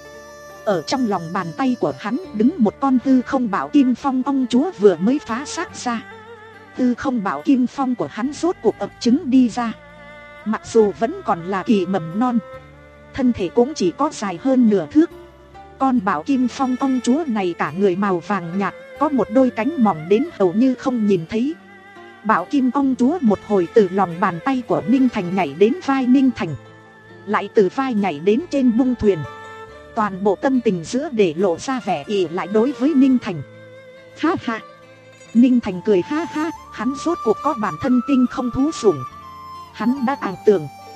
S1: Ở trong lòng bàn tay của hắn đứng một con hư không bảo kim phong ong chúa vừa mới phá xác ra. Hư không bảo kim phong của hắn rốt cuộc ập trứng đi ra. Mặc dù vẫn còn là kỳ mầm non, thân thể cũng chỉ có dài hơn nửa thước. Con bảo kim phong ong chúa này cả người màu vàng nhạt, có một đôi cánh mỏng đến hầu như không nhìn thấy. Bảo kim ong chúa một hồi từ lòng bàn tay của Ninh Thành nhảy đến vai Ninh Thành, lại từ vai nhảy đến trên bung thuyền. Toàn bộ tâm tình giữa để lộ ra vẻ ỉ lại đối với Ninh Thành. Ha ha. Ninh Thành cười ha ha, hắn rốt cuộc có bản thân tinh không thú sủng. Hắn đã ảo tưởng,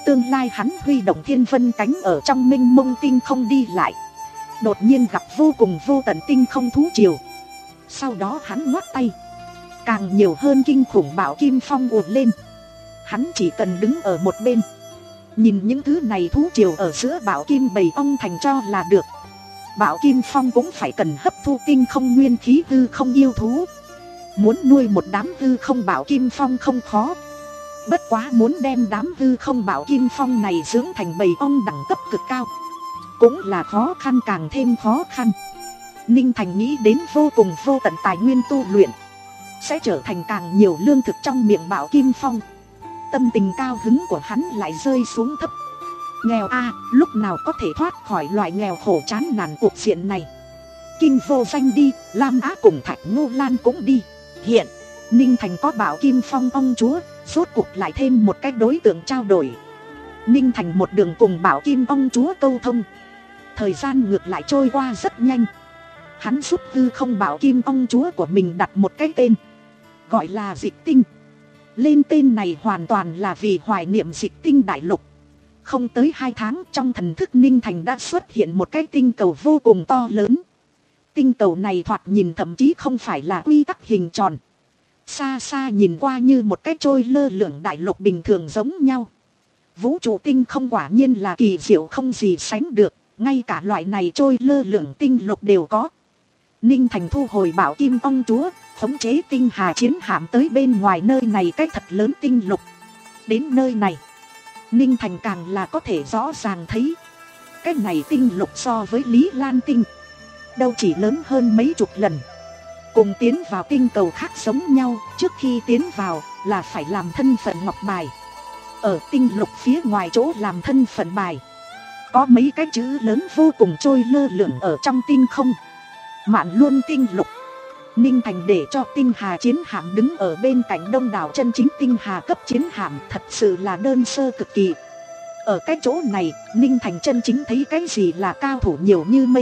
S1: tương lai hắn huy động thiên vân cánh ở trong mênh mông tinh không đi lại, đột nhiên gặp vô cùng vô tận tinh không thú triều. Sau đó hắn ngoắt tay, càng nhiều hơn kinh khủng bảo kim phong ùa lên. Hắn chỉ cần đứng ở một bên, nhìn những thứ này thú triều ở giữa bảo kim bầy ong thành cho là được. Bảo kim phong cũng phải cần hấp thu tinh không nguyên khí hư không yêu thú. Muốn nuôi một đám hư không bảo kim phong không khó, bất quá muốn đem đám hư không bảo kim phong này dưỡng thành bầy ong đẳng cấp cực cao cũng là khó khăn càng thêm khó khăn. Ninh Thành nghĩ đến vô cùng vô tận tài nguyên tu luyện sẽ trở thành càng nhiều lương thực trong miệng bảo kim phong. Tâm tình cao hứng của hắn lại rơi xuống thấp. Nghèo a, lúc nào có thể thoát khỏi loại nghèo khổ chán nản cuộc diện này. Kinh Vô Danh đi, Lam Á cùng Thạch Ngô Lan cũng đi. Hiện Ninh Thành có bảo kim phong ong chúa, rốt cuộc lại thêm một cái đối tượng trao đổi. Ninh Thành một đường cùng bảo kim ong chúa câu thông. Thời gian ngược lại trôi qua rất nhanh. Hắn giúp hư không bảo kim ong chúa của mình đặt một cái tên, gọi là Dịch Tinh. Lên tên này hoàn toàn là vì hoài niệm Dịch Tinh đại lục. Không tới hai tháng, trong thần thức Ninh Thành đã xuất hiện một cái tinh cầu vô cùng to lớn. Tinh cầu này thoạt nhìn thậm chí không phải là quy tắc hình tròn, xa xa nhìn qua như một cái trôi lơ lửng đại lục bình thường giống nhau. Vũ trụ tinh không quả nhiên là kỳ diệu không gì sánh được, ngay cả loại này trôi lơ lửng tinh lục đều có. Ninh Thành thu hồi bảo kim ong chúa, khống chế tinh hà chiến hạm tới bên ngoài nơi này cái thật lớn tinh lục. Đến nơi này, Ninh Thành càng là có thể rõ ràng thấy cái này tinh lục so với Lý Lan tinh đâu chỉ lớn hơn mấy chục lần. Cùng tiến vào tinh cầu khác giống nhau, trước khi tiến vào là phải làm thân phận ngọc bài. Ở tinh lục phía ngoài chỗ làm thân phận bài có mấy cái chữ lớn vô cùng trôi lơ lửng ở trong tinh không: Mạn Luân tinh lục. Ninh Thành để cho tinh hà chiến hạm đứng ở bên cạnh đông đảo chân chính tinh hà cấp chiến hạm, thật sự là đơn sơ cực kỳ. Ở cái chỗ này, Ninh Thành chân chính thấy cái gì là cao thủ nhiều như mây.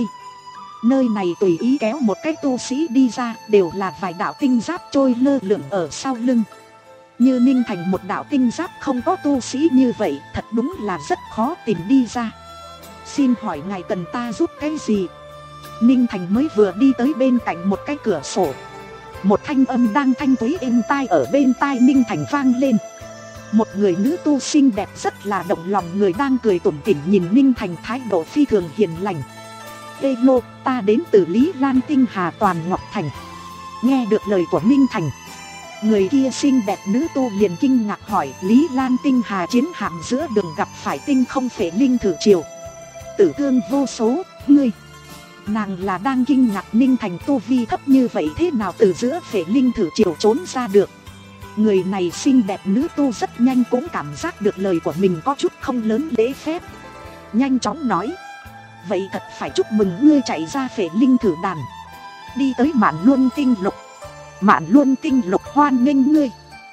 S1: Nơi này tùy ý kéo một cái tu sĩ đi ra đều là vài đạo tinh giáp trôi lơ lửng ở sau lưng. Như Ninh Thành một đạo tinh giáp không có tu sĩ như vậy, thật đúng là rất khó tìm đi ra. Xin hỏi ngài cần ta giúp cái gì? Ninh Thành mới vừa đi tới bên cạnh một cái cửa sổ, một thanh âm đang thanh thúy êm tai ở bên tai Ninh Thành vang lên. Một người nữ tu xinh đẹp rất là động lòng người đang cười tủm tỉm nhìn Ninh Thành, thái độ phi thường hiền lành. Hello, ta đến từ Lý Lan tinh Hà Toàn Ngọc Thành. Nghe được lời của Ninh Thành, người kia xinh đẹp nữ tu liền kinh ngạc hỏi: Lý Lan tinh Hà chiến hạm giữa đường gặp phải tinh không phệ linh thử triều, tử thương vô số, ngươi. Nàng là đang kinh ngạc Ninh Thành tu vi thấp như vậy thế nào từ giữa phệ linh thử triều trốn ra được. Người này xinh đẹp nữ tu rất nhanh cũng cảm giác được lời của mình có chút không lớn lễ phép, nhanh chóng nói: vậy thật phải chúc mừng ngươi chạy ra phệ linh thử đàn, đi tới Mạn Luân tinh lục. Mạn Luân tinh lục hoan nghênh ngươi.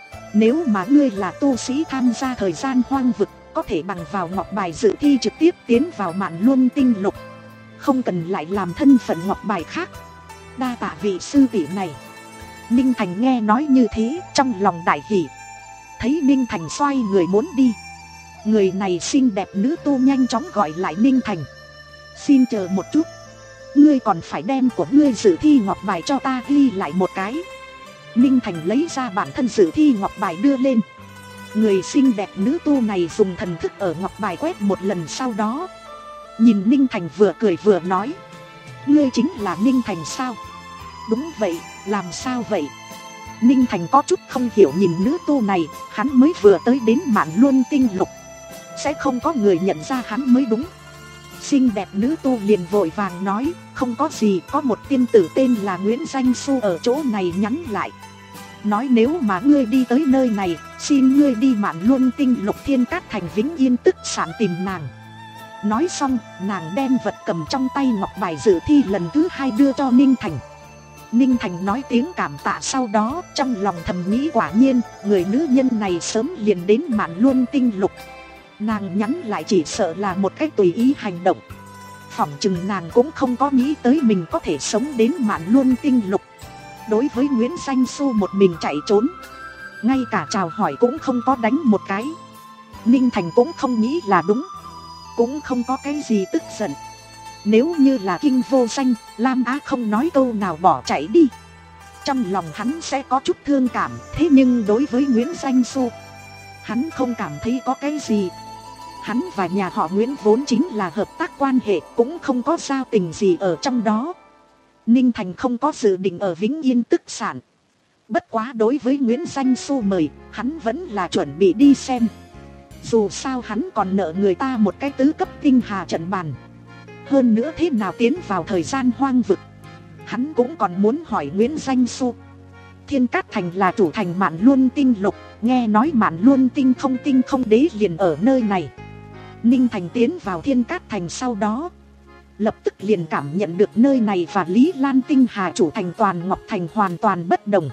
S1: Nếu mà ngươi là tu sĩ tham gia thời gian hoang vực, có thể bằng vào ngọc bài dự thi trực tiếp tiến vào Mạn Luân tinh lục, không cần lại làm thân phận ngọc bài khác. Đa tạ vị sư tỷ này. Ninh Thành nghe nói như thế, trong lòng đại hỉ. Thấy Ninh Thành xoay người muốn đi, người này xinh đẹp nữ tu nhanh chóng gọi lại Ninh Thành: xin chờ một chút, ngươi còn phải đem của ngươi dự thi ngọc bài cho ta ghi lại một cái. Ninh Thành lấy ra bản thân dự thi ngọc bài đưa lên. Người xinh đẹp nữ tu này dùng thần thức ở ngọc bài quét một lần, sau đó nhìn Ninh Thành vừa cười vừa nói: ngươi chính là Ninh Thành sao? Đúng vậy, làm sao vậy? Ninh Thành có chút không hiểu nhìn nữ tu này, hắn mới vừa tới đến Mạn Luân tinh lục, sẽ không có người nhận ra hắn mới đúng. Xinh đẹp nữ tu liền vội vàng nói: không có gì, có một tiên tử tên là Nguyễn Danh Xu ở chỗ này nhắn lại, nói nếu mà ngươi đi tới nơi này, xin ngươi đi Mạn Luân tinh lục Thiên Cát thành Vĩnh Yên tức sản tìm nàng. Nói xong, nàng đem vật cầm trong tay ngọc bài dự thi lần thứ hai đưa cho Ninh Thành. Ninh Thành nói tiếng cảm tạ, sau đó trong lòng thầm nghĩ quả nhiên người nữ nhân này sớm liền đến Mạn Luân tinh lục. Nàng nhắn lại chỉ sợ là một cách tùy ý hành động, phỏng chừng nàng cũng không có nghĩ tới mình có thể sống đến Mạn Luân tinh lục. Đối với Nguyễn Danh Xu một mình chạy trốn, ngay cả chào hỏi cũng không có đánh một cái. Ninh Thành cũng không nghĩ là đúng, cũng không có cái gì tức giận. Nếu như là Kinh Vô Danh, Lam Á không nói câu nào bỏ chạy đi, trong lòng hắn sẽ có chút thương cảm. Thế nhưng đối với Nguyễn Danh Xu, hắn không cảm thấy có cái gì. Hắn và nhà họ Nguyễn vốn chính là hợp tác quan hệ, cũng không có giao tình gì ở trong đó. Ninh Thành không có dự định ở Vĩnh Yên tức sản. Bất quá đối với Nguyễn Danh Xu mời, hắn vẫn là chuẩn bị đi xem. Dù sao hắn còn nợ người ta một cái tứ cấp tinh hà trận bàn. Hơn nữa thế nào tiến vào thời gian hoang vực, hắn cũng còn muốn hỏi Nguyễn Danh Xu. Thiên Cát Thành là chủ thành Mạn Luân Tinh Lục, nghe nói Mạn Luân Tinh không tinh không đế liền ở nơi này. Ninh Thành tiến vào Thiên Cát Thành sau đó, lập tức liền cảm nhận được nơi này và Lý Lan Tinh Hà chủ thành Toàn Ngọc Thành hoàn toàn bất đồng.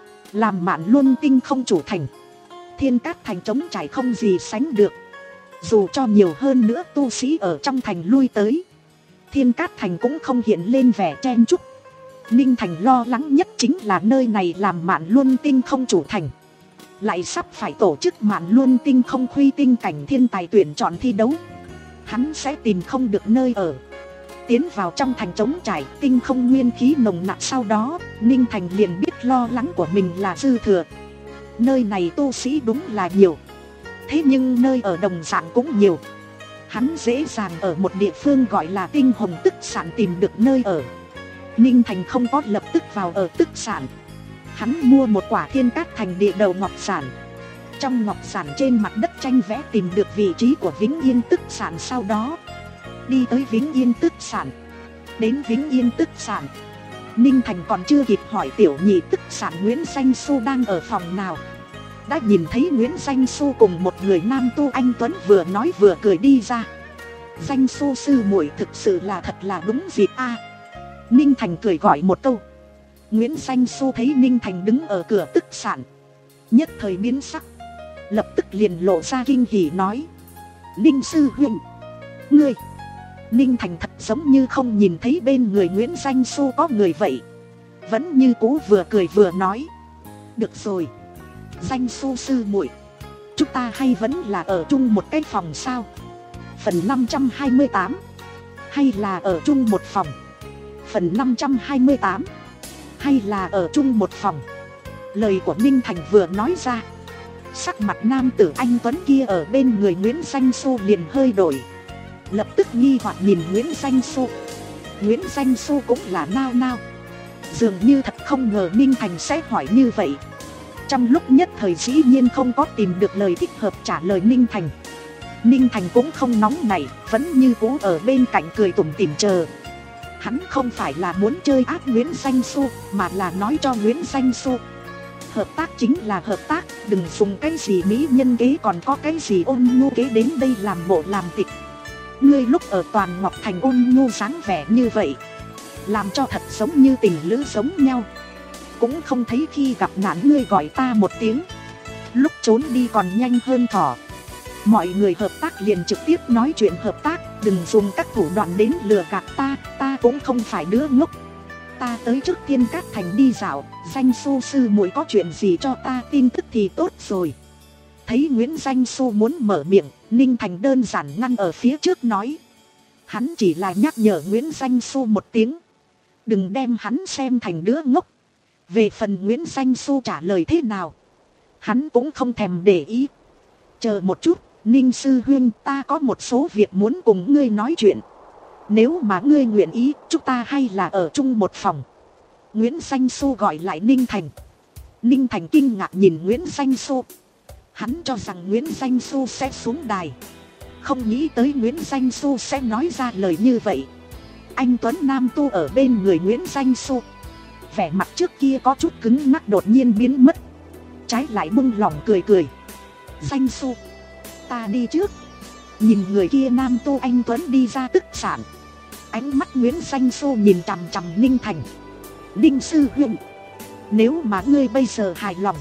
S1: Làm Mạn Luân Tinh không chủ thành, Thiên Cát Thành trống trải không gì sánh được. Dù cho nhiều hơn nữa tu sĩ ở trong thành lui tới, Thiên Cát Thành cũng không hiện lên vẻ chen chúc. Ninh Thành lo lắng nhất chính là nơi này làm Mạn Luân Tinh không chủ thành, lại sắp phải tổ chức Mạn Luân Tinh không khuy tinh cảnh thiên tài tuyển chọn thi đấu. Hắn sẽ tìm không được nơi ở. Tiến vào trong thành trống trải, tinh không nguyên khí nồng nặc, sau đó Ninh Thành liền biết lo lắng của mình là dư thừa. Nơi này tu sĩ đúng là nhiều, thế nhưng nơi ở đồng dạng cũng nhiều. Hắn dễ dàng ở một địa phương gọi là Tinh Hồng tức sản tìm được nơi ở. Ninh Thành không có lập tức vào ở tức sản. Hắn mua một quả Thiên Cát Thành địa đầu ngọc sản. Trong ngọc sản trên mặt đất tranh vẽ tìm được vị trí của Vĩnh Yên tức sản, sau đó đi tới Vĩnh Yên tức sản. Đến Vĩnh Yên tức sản, Ninh Thành còn chưa kịp hỏi tiểu nhị tức sản Nguyễn Danh Xu đang ở phòng nào, đã nhìn thấy Nguyễn Danh Xu cùng một người nam tu anh tuấn vừa nói vừa cười đi ra. Danh Xu sư muội thực sự là thật là đúng dịp a. Ninh Thành cười gọi một câu. Nguyễn Danh Xu thấy Ninh Thành đứng ở cửa tức sản, nhất thời biến sắc, lập tức liền lộ ra kinh hỉ nói: Ninh sư huynh, ngươi. Ninh Thành thật giống như không nhìn thấy bên người Nguyễn Danh Xu có người vậy, vẫn như cũ vừa cười vừa nói: được rồi, Danh Xu sư muội, chúng ta hay vẫn là ở chung một cái phòng sao? Phần năm trăm hai mươi tám, hay là ở chung một phòng? Phần năm trăm hai mươi tám, hay là ở chung một phòng? Lời của Ninh Thành vừa nói ra, sắc mặt nam tử anh tuấn kia ở bên người Nguyễn Danh Xu liền hơi đổi, lập tức nghi hoặc nhìn Nguyễn Danh Xu. Nguyễn Danh Xu cũng là nao nao, dường như thật không ngờ Ninh Thành sẽ hỏi như vậy. Trong lúc nhất thời dĩ nhiên không có tìm được lời thích hợp trả lời Ninh Thành. Ninh Thành cũng không nóng nảy, vẫn như cũ ở bên cạnh cười tủm tỉm chờ. Hắn không phải là muốn chơi ác Nguyễn Danh Xu, mà là nói cho Nguyễn Danh Xu, hợp tác chính là hợp tác, đừng dùng cái gì mỹ nhân kế còn có cái gì ôn nhu kế đến đây làm bộ làm tịch. Ngươi lúc ở Toàn Ngọc Thành ôn nhu dáng vẻ như vậy, làm cho thật giống như tình lữ giống nhau. Cũng không thấy khi gặp nạn ngươi gọi ta một tiếng, lúc trốn đi còn nhanh hơn thỏ. Mọi người hợp tác liền trực tiếp nói chuyện hợp tác, đừng dùng các thủ đoạn đến lừa gạt ta, ta cũng không phải đứa ngốc. Ta tới trước Thiên Cát Thành đi dạo, Danh Xu sư muội có chuyện gì cho ta tin tức thì tốt rồi. Thấy Nguyễn Danh Xu muốn mở miệng, Ninh Thành đơn giản ngăn ở phía trước nói. Hắn chỉ là nhắc nhở Nguyễn Danh Xu một tiếng, đừng đem hắn xem thành đứa ngốc. Về phần Nguyễn Danh Xu trả lời thế nào, hắn cũng không thèm để ý. Chờ một chút, Ninh sư huynh, ta có một số việc muốn cùng ngươi nói chuyện. Nếu mà ngươi nguyện ý, chúng ta hay là ở chung một phòng. Nguyễn Danh Xu gọi lại Ninh Thành. Ninh Thành kinh ngạc nhìn Nguyễn Danh Xu. Hắn cho rằng Nguyễn Danh Xu sẽ xuống đài, không nghĩ tới Nguyễn Danh Xu sẽ nói ra lời như vậy. Anh tuấn nam tu ở bên người Nguyễn Danh Xu, vẻ mặt trước kia có chút cứng ngắc đột nhiên biến mất, trái lại bung lỏng cười cười. Danh Xu, ta đi trước. Nhìn người kia nam tu anh tuấn đi ra tức sản, ánh mắt Nguyễn Danh Xu nhìn chằm chằm Ninh Thành. Ninh sư huynh, nếu mà ngươi bây giờ hài lòng,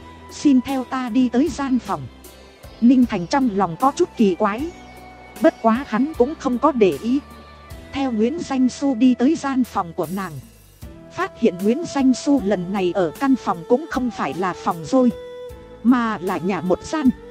S1: xin theo ta đi tới gian phòng. Ninh Thành trong lòng có chút kỳ quái, bất quá hắn cũng không có để ý. Theo Nguyễn Danh Xu đi tới gian phòng của nàng, phát hiện Nguyễn Danh Xu lần này ở căn phòng cũng không phải là phòng rồi, mà là nhà một gian.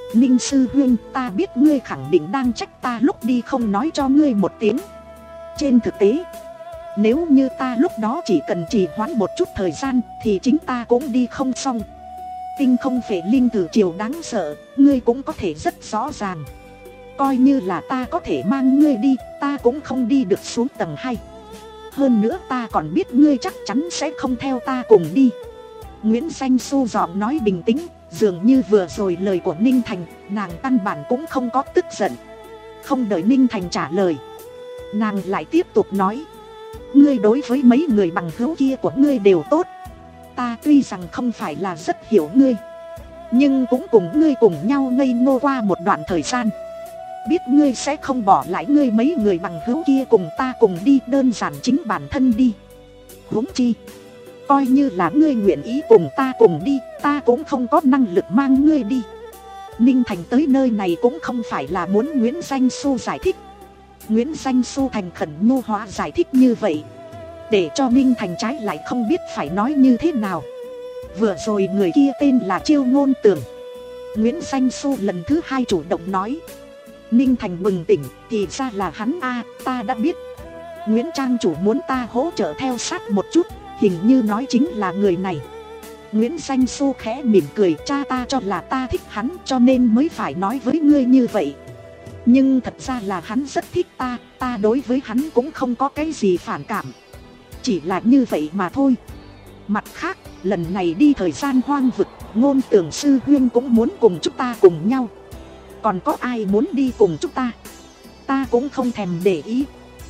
S1: Ninh sư huynh, ta biết ngươi khẳng định đang trách ta lúc đi không nói cho ngươi một tiếng. Trên thực tế, nếu như ta lúc đó chỉ cần trì hoãn một chút thời gian thì chính ta cũng đi không xong. Tinh không phệ linh thử triều đáng sợ, ngươi cũng có thể rất rõ ràng. Coi như là ta có thể mang ngươi đi, ta cũng không đi được xuống tầng hai. Hơn nữa ta còn biết ngươi chắc chắn sẽ không theo ta cùng đi. Nguyễn Danh Xu giọng nói bình tĩnh, dường như vừa rồi lời của Ninh Thành, nàng căn bản cũng không có tức giận. Không đợi Ninh Thành trả lời, nàng lại tiếp tục nói: ngươi đối với mấy người bằng hữu kia của ngươi đều tốt. Ta tuy rằng không phải là rất hiểu ngươi, nhưng cũng cùng ngươi cùng nhau ngây ngô qua một đoạn thời gian. Biết ngươi sẽ không bỏ lại ngươi mấy người bằng hữu kia cùng ta cùng đi, đơn giản chính bản thân đi. Huống chi, coi như là ngươi nguyện ý cùng ta cùng đi, ta cũng không có năng lực mang ngươi đi. Ninh Thành tới nơi này cũng không phải là muốn Nguyễn Danh Xu giải thích. Nguyễn Danh Xu thành khẩn nhu hóa giải thích như vậy, để cho Ninh Thành trái lại không biết phải nói như thế nào. Vừa rồi người kia tên là Chiêu Ngôn Tường. Nguyễn Danh Xu lần thứ hai chủ động nói. Ninh Thành bừng tỉnh, thì ra là hắn a, ta đã biết. Nguyễn Trang chủ muốn ta hỗ trợ theo sát một chút, hình như nói chính là người này. Nguyễn Danh Xu khẽ mỉm cười, cha ta cho là ta thích hắn cho nên mới phải nói với ngươi như vậy. Nhưng thật ra là hắn rất thích ta, ta đối với hắn cũng không có cái gì phản cảm. Chỉ là như vậy mà thôi. Mặt khác, lần này đi thời gian hoang vực, Ngôn Tường sư huynh cũng muốn cùng chúng ta cùng nhau. Còn có ai muốn đi cùng chúng ta? Ta cũng không thèm để ý.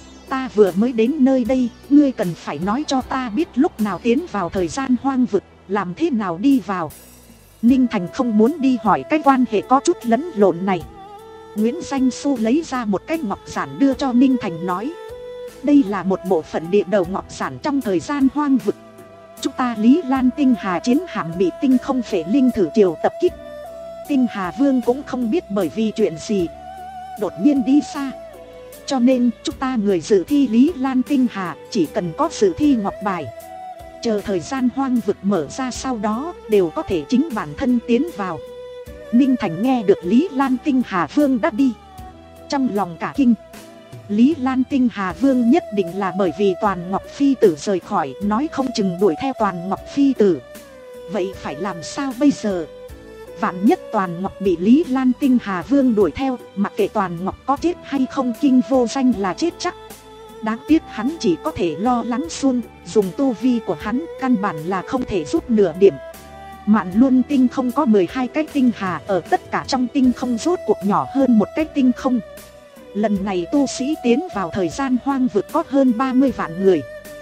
S1: Ta vừa mới đến nơi đây, ngươi cần phải nói cho ta biết lúc nào tiến vào thời gian hoang vực, làm thế nào đi vào. Ninh Thành không muốn đi hỏi cái quan hệ có chút lẫn lộn này. Nguyễn Danh Xu lấy ra một cái ngọc giản đưa cho Ninh Thành nói. Đây là một bộ phận địa đầu ngọc giản trong thời gian hoang vực. Chúng ta Lý Lan Tinh Hà chiến hạm bị tinh không phệ linh thử triều tập kích. Tinh Hà Vương cũng không biết bởi vì chuyện gì đột nhiên đi xa, cho nên chúng ta người dự thi Lý Lan Tinh Hà chỉ cần có dự thi ngọc bài, chờ thời gian hoang vực mở ra sau đó đều có thể chính bản thân tiến vào. Ninh Thành nghe được Lý Lan Tinh Hà Vương đã đi, trong lòng cả kinh. Lý Lan Tinh Hà Vương nhất định là bởi vì Toàn Ngọc Phi Tử rời khỏi, nói không chừng đuổi theo Toàn Ngọc Phi Tử. Vậy phải làm sao bây giờ? Vạn nhất Toàn Ngọc bị Lý Lan Tinh Hà Vương đuổi theo, mặc kệ Toàn Ngọc có chết hay không, Kinh Vô Danh là chết chắc. Đáng tiếc hắn chỉ có thể lo lắng suông, dùng tu vi của hắn căn bản là không thể giúp nửa điểm. Mạn Luân Tinh không có mười hai cái tinh hà, ở tất cả trong tinh không rốt cuộc nhỏ hơn một cái tinh không. Lần này tu sĩ tiến vào thời gian hoang vực có hơn ba mươi vạn người.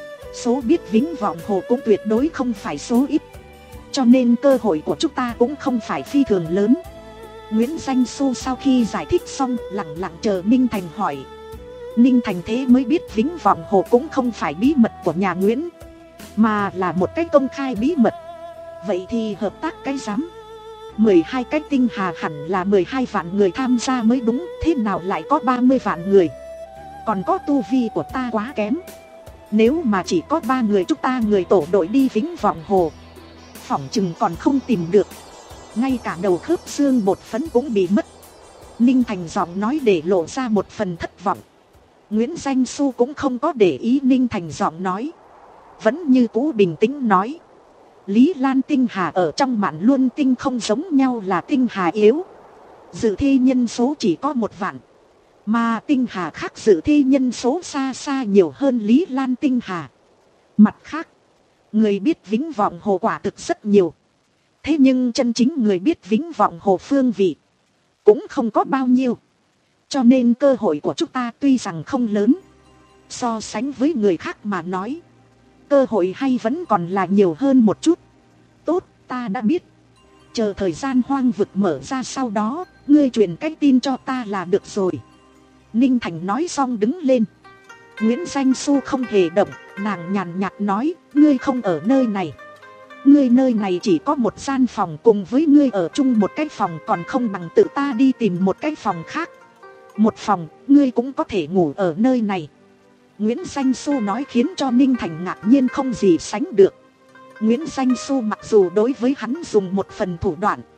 S1: Số biết Vĩnh Vọng Hồ cũng tuyệt đối không phải số ít, cho nên cơ hội của chúng ta cũng không phải phi thường lớn. Nguyễn Danh Xu sau khi giải thích xong lặng lặng chờ Ninh Thành hỏi. Ninh Thành thế mới biết Vĩnh Vọng Hồ cũng không phải bí mật của nhà Nguyễn, mà là một cái công khai bí mật. Vậy thì hợp tác cái rắm. Mười hai cái tinh hà hẳn là mười hai vạn người tham gia mới đúng, thế nào lại có ba mươi vạn người? Còn có tu vi của ta quá kém. Nếu mà chỉ có ba người chúng ta người tổ đội đi Vĩnh Vọng Hồ, phỏng chừng còn không tìm được. Ngay cả đầu khớp xương bột phấn cũng bị mất. Ninh Thành giọng nói để lộ ra một phần thất vọng. Nguyễn Danh Xu cũng không có để ý Ninh Thành giọng nói, vẫn như cũ bình tĩnh nói. Lý Lan Tinh Hà ở trong Mạn Luân Tinh không giống nhau là tinh hà yếu. Dự thi nhân số chỉ có một vạn, mà tinh hà khác dự thi nhân số xa xa nhiều hơn Lý Lan Tinh Hà. Mặt khác, người biết Vĩnh Vọng Hồ quả thực rất nhiều. Thế nhưng chân chính người biết Vĩnh Vọng Hồ phương vị cũng không có bao nhiêu. Cho nên cơ hội của chúng ta tuy rằng không lớn, so sánh với người khác mà nói, cơ hội hay vẫn còn là nhiều hơn một chút. Tốt, ta đã biết. Chờ thời gian hoang vực mở ra sau đó, ngươi truyền cái tin cho ta là được rồi. Ninh Thành nói xong đứng lên. Nguyễn Danh Xu không hề động, nàng nhàn nhạt nói, ngươi không ở nơi này. Ngươi nơi này chỉ có một gian phòng, cùng với ngươi ở chung một cái phòng còn không bằng tự ta đi tìm một cái phòng khác. Một phòng, ngươi cũng có thể ngủ ở nơi này. Nguyễn Danh Xu nói khiến cho Ninh Thành ngạc nhiên không gì sánh được. Nguyễn Danh Xu mặc dù đối với hắn dùng một phần thủ đoạn,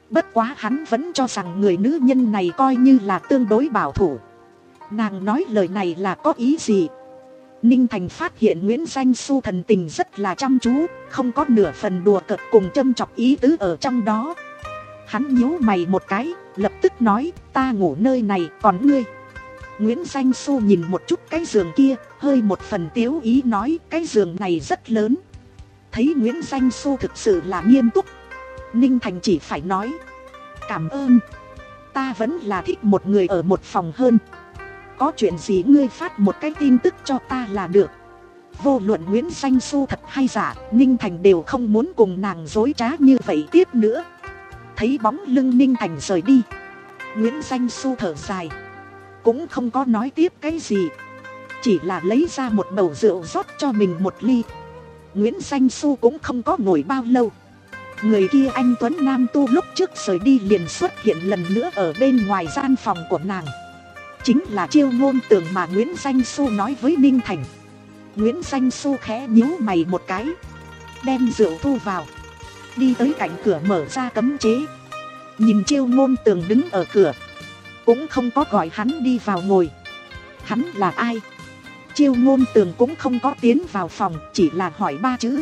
S1: Bất quá hắn vẫn cho rằng người nữ nhân này coi như là tương đối bảo thủ. Nàng nói lời này là có ý gì? Ninh Thành phát hiện Nguyễn Danh Xu thần tình rất là chăm chú, không có nửa phần đùa cợt cùng châm chọc ý tứ ở trong đó. Hắn nhíu mày một cái, lập tức nói, ta ngủ nơi này, còn ngươi? Nguyễn Danh Xu nhìn một chút cái giường kia, hơi một phần tiếu ý nói, cái giường này rất lớn. Thấy Nguyễn Danh Xu thực sự là nghiêm túc, Ninh Thành chỉ phải nói, cảm ơn, ta vẫn là thích một người ở một phòng hơn. Có chuyện gì ngươi phát một cái tin tức cho ta là được. Vô luận Nguyễn Danh Xu thật hay giả, Ninh Thành đều không muốn cùng nàng dối trá như vậy tiếp nữa. Thấy bóng lưng Ninh Thành rời đi, Nguyễn Danh Xu thở dài, cũng không có nói tiếp cái gì, chỉ là lấy ra một bầu rượu rót cho mình một ly. Nguyễn Danh Xu cũng không có ngồi bao lâu, người kia anh tuấn nam tu lúc trước rời đi liền xuất hiện lần nữa ở bên ngoài gian phòng của nàng. Chính là Chiêu Ngôn Tường mà Nguyễn Danh Xu nói với Ninh Thành. Nguyễn Danh Xu khẽ nhíu mày một cái, đem rượu thu vào, đi tới cạnh cửa mở ra cấm chế. Nhìn Chiêu Ngôn Tường đứng ở cửa, cũng không có gọi hắn đi vào ngồi. Hắn là ai? Chiêu Ngôn Tường cũng không có tiến vào phòng, chỉ là hỏi ba chữ,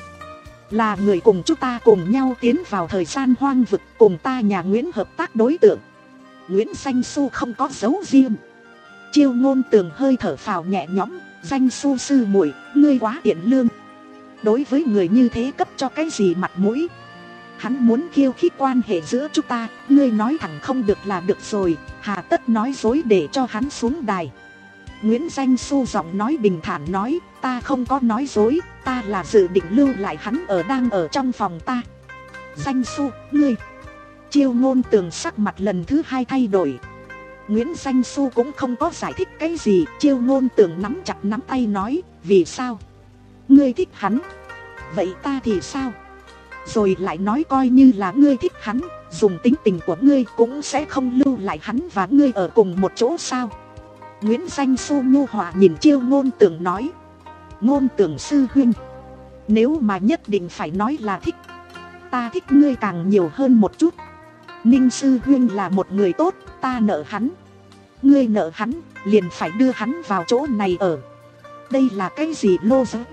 S1: là người cùng chúng ta cùng nhau tiến vào thời gian hoang vực, cùng ta nhà Nguyễn hợp tác đối tượng. Nguyễn Danh Xu không có dấu riêng. Chiêu Ngôn Tường hơi thở phào nhẹ nhõm, Danh Xu sư muội, ngươi quá tiện lương. Đối với người như thế cấp cho cái gì mặt mũi? Hắn muốn khiêu khích quan hệ giữa chúng ta, ngươi nói thẳng không được là được rồi, hà tất nói dối để cho hắn xuống đài. Nguyễn Danh Xu giọng nói bình thản nói, ta không có nói dối, ta là dự định lưu lại hắn ở đang ở trong phòng ta. Danh Xu, ngươi. Chiêu Ngôn Tường sắc mặt lần thứ hai thay đổi. Nguyễn Danh Xu cũng không có giải thích cái gì. Chiêu Ngôn Tường nắm chặt nắm tay nói, vì sao? Ngươi thích hắn, vậy ta thì sao? Rồi lại nói coi như là ngươi thích hắn, dùng tính tình của ngươi cũng sẽ không lưu lại hắn và ngươi ở cùng một chỗ sao? Nguyễn Danh Xu nhu hòa nhìn Chiêu Ngôn Tường nói, Ngôn Tường sư huynh, nếu mà nhất định phải nói là thích, ta thích ngươi càng nhiều hơn một chút. Ninh sư huynh là một người tốt, ta nợ hắn, ngươi nợ hắn, liền phải đưa hắn vào chỗ này ở. Đây là cái gì lô giới?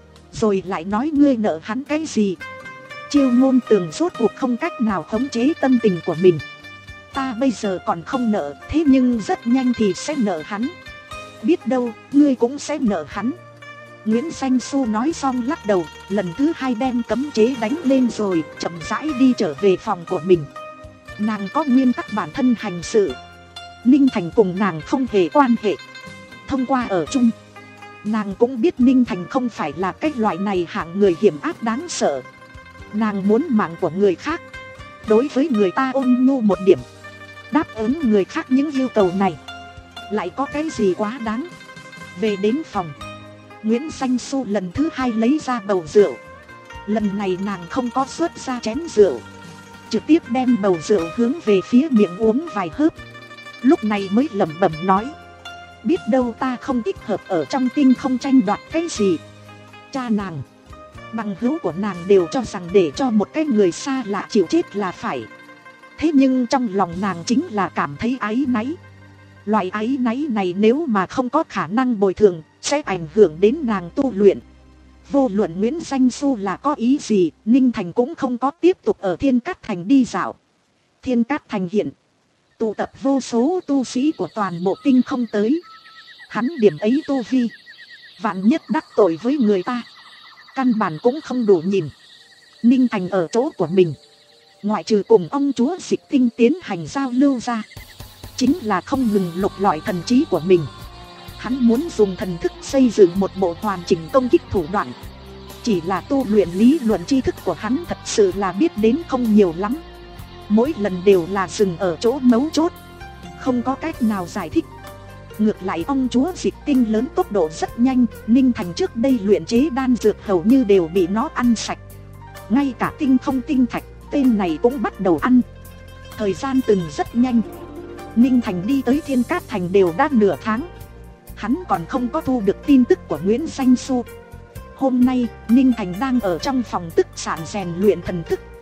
S1: Rồi lại nói ngươi nợ hắn cái gì? Chiêu Ngôn Tường rốt cuộc không cách nào khống chế tâm tình của mình. Ta bây giờ còn không nợ, thế nhưng rất nhanh thì sẽ nợ hắn. Biết đâu, ngươi cũng sẽ nợ hắn. Nguyễn Danh Xu nói xong lắc đầu, lần thứ hai đem cấm chế đánh lên rồi chậm rãi đi trở về phòng của mình. Nàng có nguyên tắc bản thân hành sự, Ninh Thành cùng nàng không hề quan hệ. Thông qua ở chung, nàng cũng biết Ninh Thành không phải là cái loại này hạng người hiểm ác đáng sợ. Nàng muốn mạng của người khác, đối với người ta ôn nhu một điểm, đáp ứng người khác những yêu cầu này, lại có cái gì quá đáng. Về đến phòng, Nguyễn Danh Xu lần thứ hai lấy ra bầu rượu. Lần này nàng không có xuất ra chén rượu, trực tiếp đem bầu rượu hướng về phía miệng uống vài hớp. Lúc này mới lẩm bẩm nói, biết đâu ta không thích hợp ở trong tinh không tranh đoạt cái gì. Cha nàng, bằng hữu của nàng đều cho rằng để cho một cái người xa lạ chịu chết là phải. Thế nhưng trong lòng nàng chính là cảm thấy áy náy. Loại áy náy này nếu mà không có khả năng bồi thường, sẽ ảnh hưởng đến nàng tu luyện. Vô luận Nguyễn Danh Xu là có ý gì, Ninh Thành cũng không có tiếp tục ở Thiên Cát Thành đi dạo. Thiên Cát Thành hiện tụ tập vô số tu sĩ của toàn bộ tinh không tới. Hắn điểm ấy tu vi, vạn nhất đắc tội với người ta, căn bản cũng không đủ nhìn. Ninh Thành ở chỗ của mình, ngoại trừ cùng ông chúa Dịch Tinh tiến hành giao lưu ra, chính là không ngừng lục lọi thần trí của mình. Hắn muốn dùng thần thức xây dựng một bộ hoàn chỉnh công kích thủ đoạn. Chỉ là tu luyện lý luận tri thức của hắn thật sự là biết đến không nhiều lắm. Mỗi lần đều là dừng ở chỗ mấu chốt, không có cách nào giải thích. Ngược lại ông chúa Dịch Tinh lớn tốc độ rất nhanh, Ninh Thành trước đây luyện chế đan dược hầu như đều bị nó ăn sạch. Ngay cả tinh không tinh thạch, tên này cũng bắt đầu ăn. Thời gian từng rất nhanh, Ninh Thành đi tới Thiên Cát Thành đều đã nửa tháng. Hắn còn không có thu được tin tức của Nguyễn Danh Xu. Hôm nay, Ninh Thành đang ở trong phòng tức sản rèn luyện thần thức,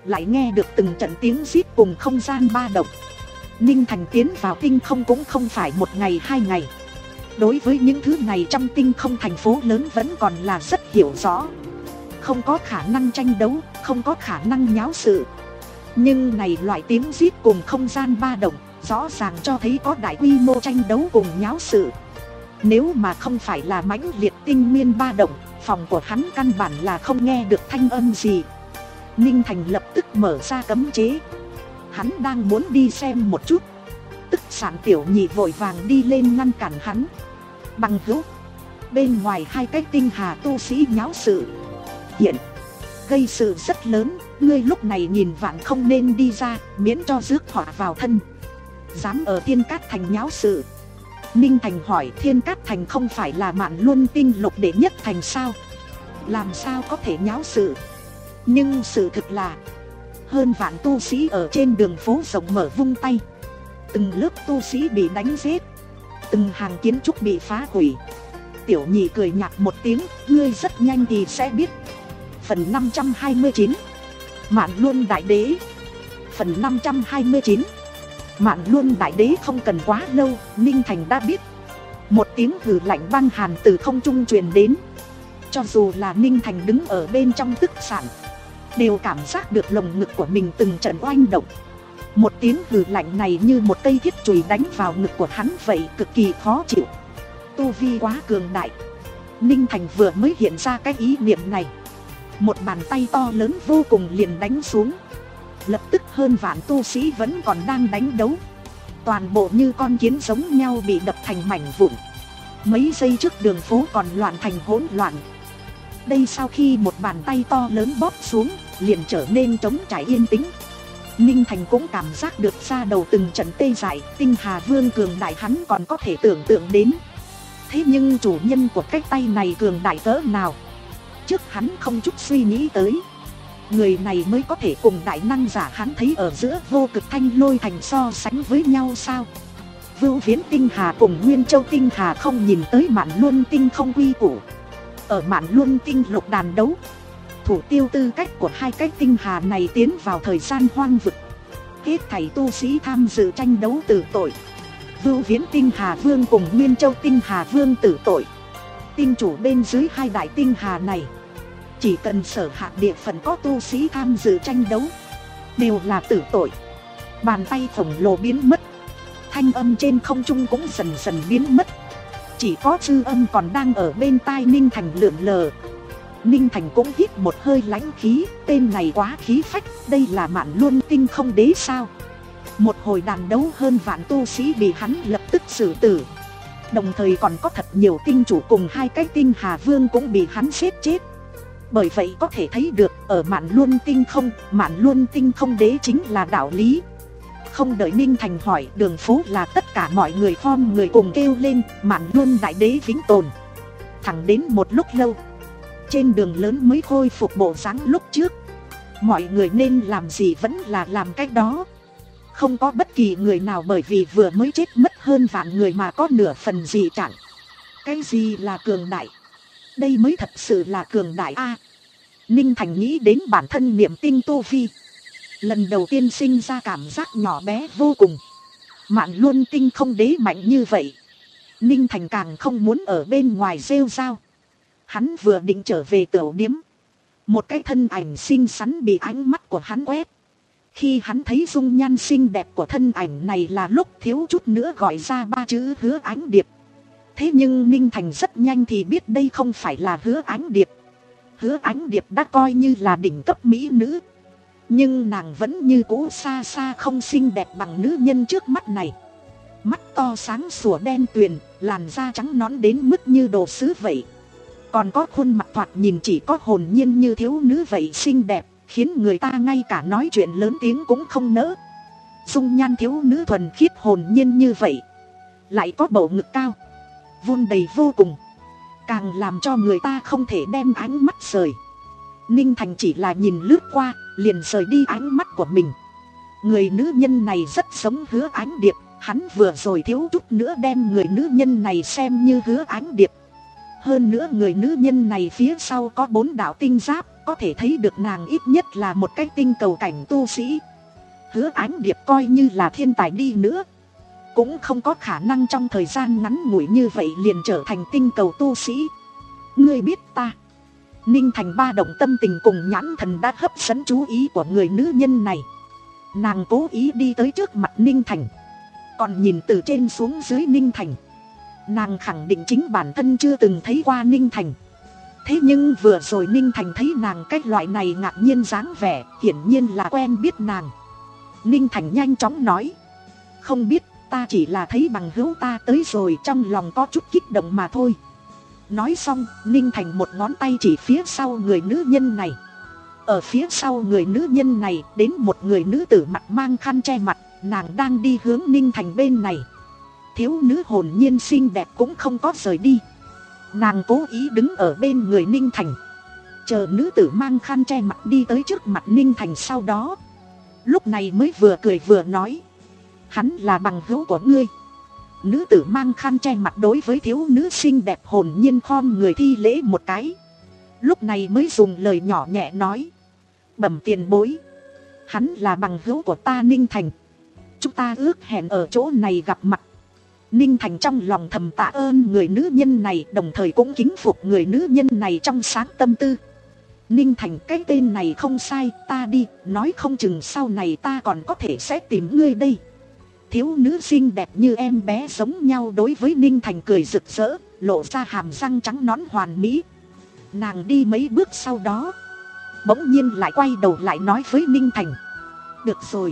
S1: lại nghe được từng trận tiếng rít cùng không gian ba động. Ninh Thành tiến vào tinh không cũng không phải một ngày hai ngày. Đối với những thứ này trong tinh không thành phố lớn vẫn còn là rất hiểu rõ. Không có khả năng tranh đấu, không có khả năng nháo sự. Nhưng này loại tiếng rít cùng không gian ba động rõ ràng cho thấy có đại quy mô tranh đấu cùng nháo sự. Nếu mà không phải là mãnh liệt tinh nguyên ba động, phòng của hắn căn bản là không nghe được thanh âm gì. Ninh Thành lập tức mở ra cấm chế. Hắn đang muốn đi xem một chút. Tức Sản Tiểu Nhị vội vàng đi lên ngăn cản hắn. Bằng hữu, bên ngoài hai cái tinh hà tu sĩ nháo sự hiện gây sự rất lớn, ngươi lúc này nhìn vạn không nên đi ra, miễn cho rước họa vào thân. Dám ở Thiên Cát Thành nháo sự? Ninh Thành hỏi. Thiên Cát Thành không phải là Mạn Luân tinh lục đệ nhất thành sao? Làm sao có thể nháo sự? Nhưng sự thực là hơn vạn tu sĩ ở trên đường phố rộng mở vung tay. Từng lớp tu sĩ bị đánh giết, từng hàng kiến trúc bị phá hủy. Tiểu Nhị cười nhạt một tiếng, ngươi rất nhanh thì sẽ biết. Phần năm trăm hai mươi chín, Mạn Luân Đại Đế. Phần năm trăm hai mươi chín, Mạn Luân Đại Đế. Không cần quá lâu, Ninh Thành đã biết. Một tiếng hừ lạnh băng hàn từ không trung truyền đến. Cho dù là Ninh Thành đứng ở bên trong Tức Sản, đều cảm giác được lồng ngực của mình từng trận oanh động. Một tiếng hừ lạnh này như một cây thiết chùy đánh vào ngực của hắn vậy, cực kỳ khó chịu. Tu vi quá cường đại. Ninh Thành vừa mới hiện ra cái ý niệm này, một bàn tay to lớn vô cùng liền đánh xuống. Lập tức hơn vạn tu sĩ vẫn còn đang đánh đấu, toàn bộ như con kiến giống nhau bị đập thành mảnh vụn. Mấy giây trước đường phố còn loạn thành hỗn loạn, đây sau khi một bàn tay to lớn bóp xuống liền trở nên trống trải yên tĩnh. Ninh Thành cũng cảm giác được da đầu từng trận tê dại. Tinh Hà Vương cường đại hắn còn có thể tưởng tượng đến, thế nhưng chủ nhân của cái tay này cường đại cỡ nào, trước hắn không chút suy nghĩ tới. Người này mới có thể cùng đại năng giả hắn thấy ở giữa Vô Cực Thanh Lôi Thành so sánh với nhau sao? Vưu Viễn Tinh Hà cùng Nguyên Châu Tinh Hà không nhìn tới Mạn Luân Tinh không quy củ. Ở Mạn Luân Tinh lục đàn đấu, thủ tiêu tư cách của hai cái tinh hà này tiến vào thời gian hoang vực. Hết thảy tu sĩ tham dự tranh đấu tử tội. Vưu Viễn Tinh Hà Vương cùng Nguyên Châu Tinh Hà Vương tử tội. Tinh chủ bên dưới hai đại tinh hà này, chỉ cần sở hạt địa phận có tu sĩ tham dự tranh đấu, đều là tử tội. Bàn tay khổng lồ biến mất, thanh âm trên không trung cũng dần dần biến mất. Chỉ có dư âm còn đang ở bên tai Ninh Thành lượn lờ. Ninh Thành cũng hít một hơi lãnh khí, tên này quá khí phách, đây là Mạn Luân Tinh không đế sao? Một hồi đàn đấu hơn vạn tu sĩ bị hắn lập tức xử tử. Đồng thời còn có thật nhiều tinh chủ cùng hai cái tinh hà vương cũng bị hắn giết chết. Bởi vậy có thể thấy được ở Mạn Luân Tinh không, Mạn Luân Tinh không đế chính là đạo lý. Không đợi Ninh Thành hỏi, đường phố là tất cả mọi người khom người cùng kêu lên Mạn Luân Đại Đế vĩnh tồn. Thẳng đến một lúc lâu, trên đường lớn mới khôi phục bộ dáng lúc trước. Mọi người nên làm gì vẫn là làm cách đó. Không có bất kỳ người nào bởi vì vừa mới chết mất hơn vạn người mà có nửa phần gì chẳng. Cái gì là cường đại? Đây mới thật sự là cường đại a. Ninh Thành nghĩ đến bản thân niệm tinh tu vi, lần đầu tiên sinh ra cảm giác nhỏ bé vô cùng. Mạn Luân Tinh không đế mạnh như vậy, Ninh Thành càng không muốn ở bên ngoài rêu rao. Hắn vừa định trở về tiểu điếm, một cái thân ảnh xinh xắn bị ánh mắt của hắn quét. Khi hắn thấy dung nhan xinh đẹp của thân ảnh này là lúc thiếu chút nữa gọi ra ba chữ Hứa Ánh Điệp. Thế nhưng Ninh Thành rất nhanh thì biết đây không phải là Hứa Ánh Điệp. Hứa Ánh Điệp đã coi như là đỉnh cấp mỹ nữ, nhưng nàng vẫn như cũ xa xa không xinh đẹp bằng nữ nhân trước mắt này. Mắt to sáng sủa đen tuyền, làn da trắng nõn đến mức như đồ sứ vậy. Còn có khuôn mặt thoạt nhìn chỉ có hồn nhiên như thiếu nữ vậy xinh đẹp, khiến người ta ngay cả nói chuyện lớn tiếng cũng không nỡ. Dung nhan thiếu nữ thuần khiết hồn nhiên như vậy, lại có bầu ngực cao, vun đầy vô cùng, càng làm cho người ta không thể đem ánh mắt rời. Ninh Thành chỉ là nhìn lướt qua, liền rời đi ánh mắt của mình. Người nữ nhân này rất giống Hứa Ánh Điệp, hắn vừa rồi thiếu chút nữa đem người nữ nhân này xem như Hứa Ánh Điệp. Hơn nữa người nữ nhân này phía sau có bốn đạo tinh giáp, có thể thấy được nàng ít nhất là một cái tinh cầu cảnh tu sĩ. Hứa Ánh Điệp coi như là thiên tài đi nữa, cũng không có khả năng trong thời gian ngắn ngủi như vậy liền trở thành tinh cầu tu sĩ. Ngươi biết ta. Ninh Thành ba động tâm tình cùng nhãn thần đã hấp dẫn chú ý của người nữ nhân này. Nàng cố ý đi tới trước mặt Ninh Thành, còn nhìn từ trên xuống dưới Ninh Thành. Nàng khẳng định chính bản thân chưa từng thấy qua Ninh Thành. Thế nhưng vừa rồi Ninh Thành thấy nàng cái loại này ngạc nhiên dáng vẻ, hiển nhiên là quen biết nàng. Ninh Thành nhanh chóng nói, không biết, ta chỉ là thấy bằng hữu ta tới rồi, trong lòng có chút kích động mà thôi. Nói xong, Ninh Thành một ngón tay chỉ phía sau người nữ nhân này. Ở phía sau người nữ nhân này đến một người nữ tử mặt mang khăn che mặt, nàng đang đi hướng Ninh Thành bên này. Thiếu nữ hồn nhiên xinh đẹp cũng không có rời đi. Nàng cố ý đứng ở bên người Ninh Thành, chờ nữ tử mang khăn che mặt đi tới trước mặt Ninh Thành, sau đó lúc này mới vừa cười vừa nói, hắn là bằng hữu của ngươi. Nữ tử mang khăn che mặt đối với thiếu nữ xinh đẹp hồn nhiên khom người thi lễ một cái, lúc này mới dùng lời nhỏ nhẹ nói, bẩm tiền bối, hắn là bằng hữu của ta Ninh Thành, chúng ta ước hẹn ở chỗ này gặp mặt. Ninh Thành trong lòng thầm tạ ơn người nữ nhân này, đồng thời cũng kính phục người nữ nhân này trong sáng tâm tư. Ninh Thành, cái tên này không sai, ta đi, nói không chừng sau này ta còn có thể sẽ tìm ngươi đây. Thiếu nữ xinh đẹp như em bé giống nhau đối với Ninh Thành cười rực rỡ, lộ ra hàm răng trắng nõn hoàn mỹ. Nàng đi mấy bước sau đó, bỗng nhiên lại quay đầu lại nói với Ninh Thành, được rồi,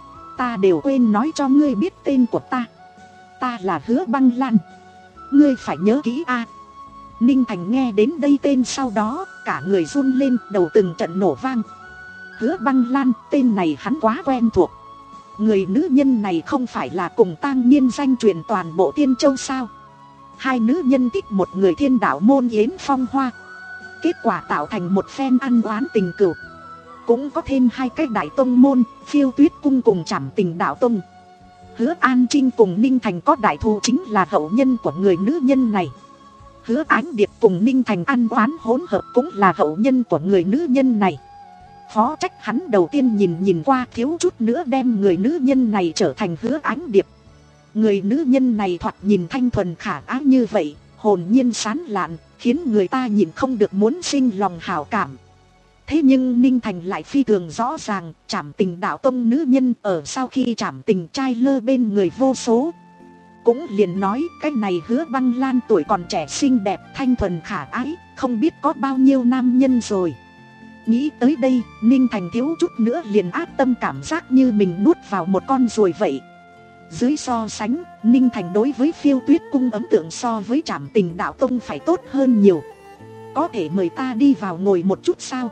S1: ta đều quên nói cho ngươi biết tên của ta. Ta là Hứa Băng Lan, ngươi phải nhớ kỹ a. Ninh Thành nghe đến đây tên sau đó, cả người run lên, đầu từng trận nổ vang. Hứa Băng Lan, tên này hắn quá quen thuộc. Người nữ nhân này không phải là cùng Tang Nhiên danh truyền toàn bộ Tiên Châu sao? Hai nữ nhân thích một người thiên đạo môn Yến Phong Hoa, kết quả tạo thành một phen ăn oán tình cừu. Cũng có thêm hai cái đại tông môn, Phiêu Tuyết Cung cùng Trảm Tình Đạo Tông. Hứa An Trinh cùng Ninh Thành có đại thù, chính là hậu nhân của người nữ nhân này. Hứa Ánh Điệp cùng Ninh Thành ăn oán hỗn hợp cũng là hậu nhân của người nữ nhân này. Phó trách hắn đầu tiên nhìn nhìn qua thiếu chút nữa đem người nữ nhân này trở thành Hứa Ánh Điệp. Người nữ nhân này thoạt nhìn thanh thuần khả ái như vậy, hồn nhiên sán lạn, khiến người ta nhìn không được muốn sinh lòng hảo cảm. Thế nhưng Ninh Thành lại phi thường rõ ràng, Trảm Tình Đạo Tông nữ nhân ở sau khi Trảm Tình trai lơ bên người vô số. Cũng liền nói cái này Hứa Băng Lan tuổi còn trẻ xinh đẹp thanh thuần khả ái, không biết có bao nhiêu nam nhân rồi. Nghĩ tới đây, Ninh Thành thiếu chút nữa liền ác tâm cảm giác như mình nuốt vào một con ruồi vậy. Dưới so sánh, Ninh Thành đối với Phiêu Tuyết Cung ấn tượng so với Trảm Tình Đạo Tông phải tốt hơn nhiều. Có thể mời ta đi vào ngồi một chút sao?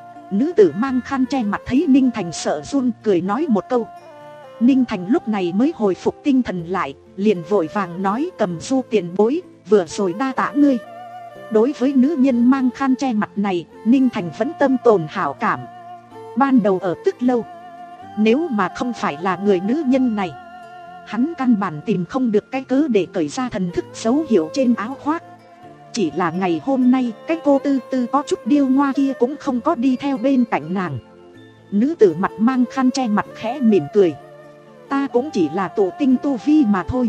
S1: Nữ tử mang khăn che mặt thấy Ninh Thành sợ run, cười nói một câu. Ninh Thành lúc này mới hồi phục tinh thần lại, liền vội vàng nói, Cầm Du tiền bối, vừa rồi đa tạ ngươi. Đối với nữ nhân mang khăn che mặt này, Ninh Thành vẫn tâm tồn hảo cảm. Ban đầu ở Tức Lâu, nếu mà không phải là người nữ nhân này, hắn căn bản tìm không được cái cớ để cởi ra thần thức dấu hiệu trên áo khoác. Chỉ là ngày hôm nay, cái cô tư tư có chút điêu ngoa kia cũng không có đi theo bên cạnh nàng. Nữ tử mặt mang khăn che mặt khẽ mỉm cười. Ta cũng chỉ là tổ tinh tu vi mà thôi.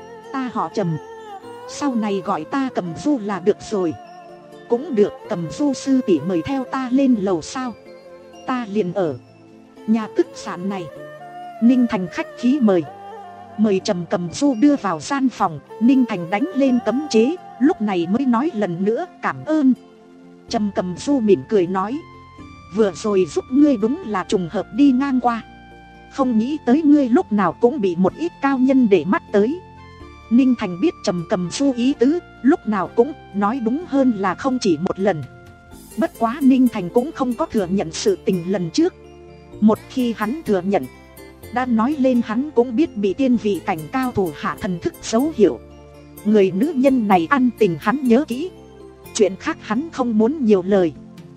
S1: Ta họ Trầm, sau này gọi ta Cầm Du là được rồi. Cũng được, Cầm Du sư tỷ mời theo ta lên lầu sao? Ta liền ở nhà tức sản này. Ninh Thành khách khí mời. Mời Trầm Cầm Du đưa vào gian phòng. Ninh Thành đánh lên cấm chế, lúc này mới nói lần nữa cảm ơn. Trầm Cầm Du mỉm cười nói, vừa rồi giúp ngươi đúng là trùng hợp đi ngang qua, không nghĩ tới ngươi lúc nào cũng bị một ít cao nhân để mắt tới. Ninh Thành biết Trầm Cầm Du ý tứ, lúc nào cũng nói đúng hơn là không chỉ một lần. Bất quá Ninh Thành cũng không có thừa nhận sự tình lần trước. Một khi hắn thừa nhận, đã nói lên hắn cũng biết bị tiên vị cảnh cao thủ hạ thần thức dấu hiệu. Người nữ nhân này ăn tình hắn nhớ kỹ, chuyện khác hắn không muốn nhiều lời.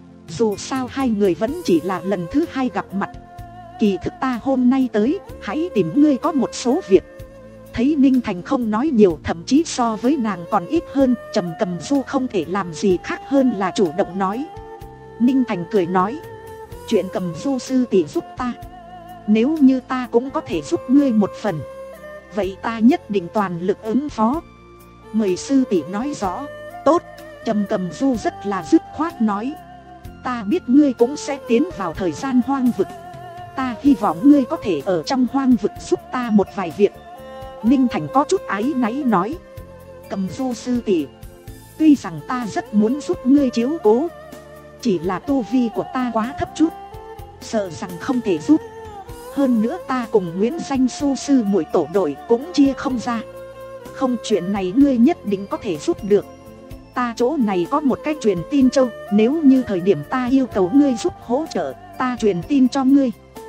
S1: Dù sao hai người vẫn chỉ là lần thứ hai gặp mặt. Kỳ thực ta hôm nay tới, hãy tìm ngươi có một số việc. Thấy Ninh Thành không nói nhiều, thậm chí so với nàng còn ít hơn, Trầm Cầm Du không thể làm gì khác hơn là chủ động nói. Ninh Thành cười nói, chuyện Cầm Du sư tỷ giúp ta, nếu như ta cũng có thể giúp ngươi một phần, vậy ta nhất định toàn lực ứng phó. Mời sư tỷ nói rõ. Tốt. Trầm Cầm Du rất là dứt khoát nói, ta biết ngươi cũng sẽ tiến vào thời gian hoang vực, ta hy vọng ngươi có thể ở trong hoang vực giúp ta một vài việc. Ninh Thành có chút áy náy nói, Cầm Du sư tỷ, tuy rằng ta rất muốn giúp ngươi chiếu cố, chỉ là tu vi của ta quá thấp chút, sợ rằng không thể giúp. Hơn nữa ta cùng Nguyễn Danh Su sư muội tổ đội cũng chia không ra. Không, chuyện này ngươi nhất định có thể giúp được. Ta chỗ này có một cái truyền tin châu, nếu như thời điểm ta yêu cầu ngươi giúp hỗ trợ, ta truyền tin cho ngươi.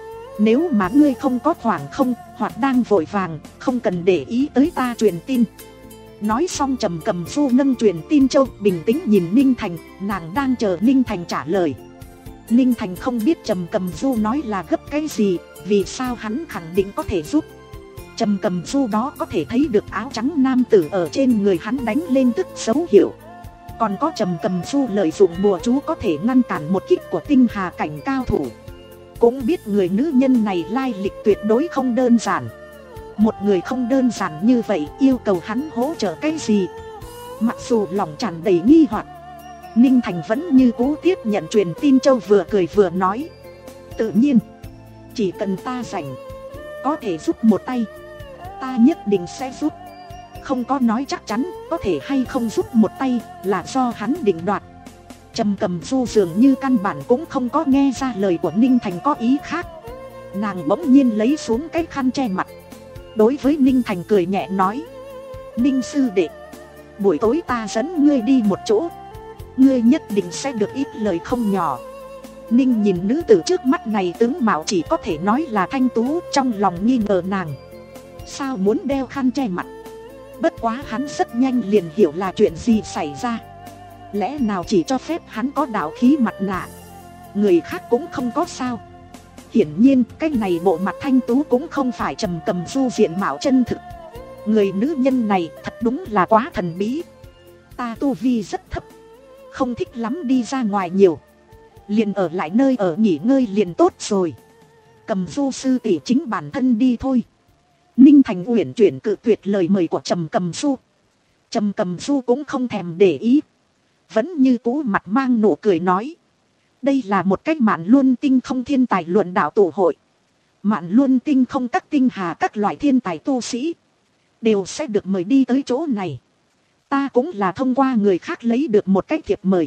S1: Nếu mà ngươi không có khoảng không, hoặc đang vội vàng, không cần để ý tới ta truyền tin. Nói xong Trầm Cầm Du nâng truyền tin châu, bình tĩnh nhìn Ninh Thành, nàng đang chờ Ninh Thành trả lời. Ninh Thành không biết Trầm Cầm Du nói là gấp cái gì, vì sao hắn khẳng định có thể giúp. Trầm Cầm Du đó có thể thấy được áo trắng nam tử ở trên người hắn đánh lên tức dấu hiệu. Còn có Trầm Cầm Du lợi dụng bùa chú có thể ngăn cản một kích của tinh hà cảnh cao thủ. Cũng biết người nữ nhân này lai lịch tuyệt đối không đơn giản. Một người không đơn giản như vậy yêu cầu hắn hỗ trợ cái gì? Mặc dù lòng tràn đầy nghi hoặc, Ninh Thành vẫn như cũ tiếp nhận truyền tin châu, vừa cười vừa nói, tự nhiên, chỉ cần ta rảnh, có thể giúp một tay, ta nhất định sẽ giúp. Không có nói chắc chắn có thể hay không giúp một tay, là do hắn định đoạt. Trầm Cầm Du dường như căn bản cũng không có nghe ra lời của Ninh Thành có ý khác. Nàng bỗng nhiên lấy xuống cái khăn che mặt, đối với Ninh Thành cười nhẹ nói, Ninh sư đệ, buổi tối ta dẫn ngươi đi một chỗ, ngươi nhất định sẽ được ít lời không nhỏ. Ninh nhìn nữ tử trước mắt này tướng mạo chỉ có thể nói là thanh tú, trong lòng nghi ngờ nàng sao muốn đeo khăn che mặt. Bất quá hắn rất nhanh liền hiểu là chuyện gì xảy ra. Lẽ nào chỉ cho phép hắn có đạo khí mặt nạ, người khác cũng không có sao? Hiển nhiên cái này bộ mặt thanh tú cũng không phải Trầm Cầm Du diện mạo chân thực. Người nữ nhân này thật đúng là quá thần bí. Ta tu vi rất thấp, không thích lắm đi ra ngoài nhiều, liền ở lại nơi ở nghỉ ngơi liền tốt rồi. Cầm Du sư tỷ chính bản thân đi thôi. Ninh Thành uyển chuyển cự tuyệt lời mời của Trầm Cầm Du. Trầm Cầm Du cũng không thèm để ý, vẫn như cũ mặt mang nụ cười nói, đây là một cách Mạn Luân Tinh không thiên tài luận đạo tụ hội. Mạn Luân Tinh không các tinh hà các loại thiên tài tu sĩ đều sẽ được mời đi tới chỗ này. Ta cũng là thông qua người khác lấy được một cách thiệp mời.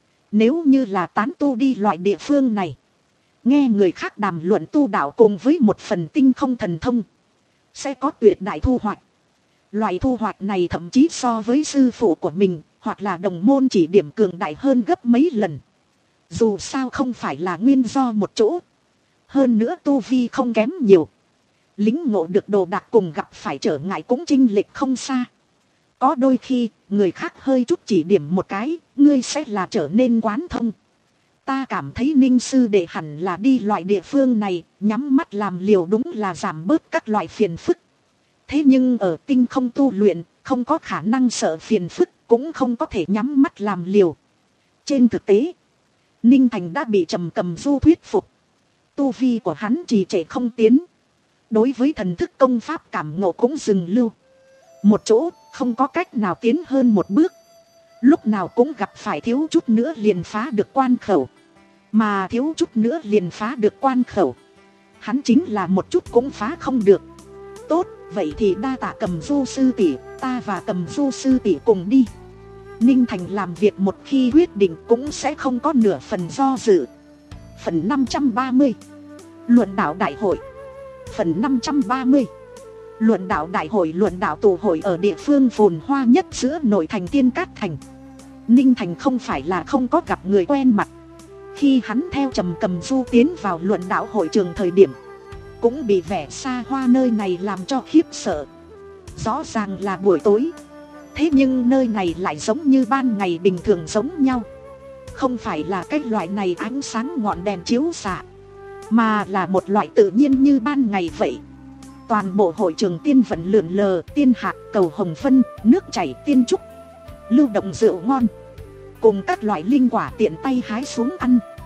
S1: Nếu như là tán tu đi loại địa phương này, nghe người khác đàm luận tu đạo cùng với một phần tinh không thần thông, sẽ có tuyệt đại thu hoạch. Loại thu hoạch này thậm chí so với sư phụ của mình hoặc là đồng môn chỉ điểm cường đại hơn gấp mấy lần. Dù sao không phải là nguyên do một chỗ, hơn nữa tu vi không kém nhiều, lính ngộ được đồ đạc cùng gặp phải trở ngại cũng chênh lệch không xa. Có đôi khi người khác hơi chút chỉ điểm một cái, ngươi sẽ là trở nên quán thông. Ta cảm thấy Ninh sư đệ hẳn là đi loại địa phương này, nhắm mắt làm liều đúng là giảm bớt các loại phiền phức. Thế nhưng ở tinh không tu luyện, không có khả năng sợ phiền phức, cũng không có thể nhắm mắt làm liều. Trên thực tế, Ninh Thành đã bị Trầm Cầm Du thuyết phục. Tu vi của hắn trì trệ không tiến, đối với thần thức công pháp cảm ngộ cũng dừng lưu. Một chỗ không có cách nào tiến hơn một bước, lúc nào cũng gặp phải thiếu chút nữa liền phá được quan khẩu. Mà thiếu chút nữa liền phá được quan khẩu, hắn chính là một chút cũng phá không được. Tốt, vậy thì đa tạ Cầm Du sư tỷ, ta và Cầm Du sư tỷ cùng đi. Ninh Thành làm việc một khi quyết định cũng sẽ không có nửa phần do dự. Phần năm trăm ba mươi Luận đạo đại hội. Phần năm trăm ba mươi Luận đạo đại hội. Luận đạo tụ hội ở địa phương phồn hoa nhất giữa nội thành Tiên Cát Thành. Ninh Thành không phải là không có gặp người quen mặt. Khi hắn theo Trầm Cầm Du tiến vào luận đạo hội trường thời điểm, cũng bị vẻ xa hoa nơi này làm cho khiếp sợ. Rõ ràng là buổi tối, thế nhưng nơi này lại giống như ban ngày bình thường giống nhau. Không phải là cái loại này ánh sáng ngọn đèn chiếu xạ, mà là một loại tự nhiên như ban ngày vậy. Toàn bộ hội trường tiên vận lượn lờ, tiên hạt, cầu hồng phân, nước chảy tiên trúc, lưu động rượu ngon, cùng các loại linh quả tiện tay hái xuống ăn.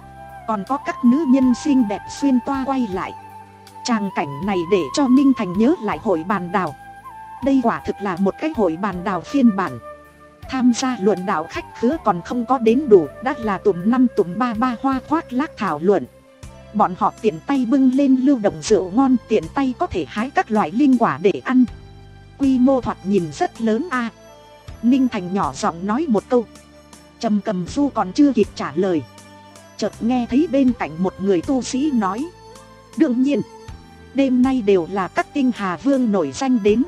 S1: còn có các nữ nhân xinh đẹp xuyên toa quay lại. Tràng cảnh này để cho Ninh Thành nhớ lại hội bàn đào. Đây quả thực là một cái hội bàn đào phiên bản. Tham gia luận đạo khách khứa còn không có đến đủ, đã là tụm năm tụm ba ba hoa khoác lác thảo luận. Bọn họ tiện tay bưng lên lưu động rượu ngon, tiện tay có thể hái các loại linh quả để ăn. Quy mô thoạt nhìn rất lớn a. Ninh Thành nhỏ giọng nói một câu. Trầm Cầm Du còn chưa kịp trả lời, chợt nghe thấy bên cạnh một người tu sĩ nói: đương nhiên, đêm nay đều là các tinh hà vương nổi danh đến.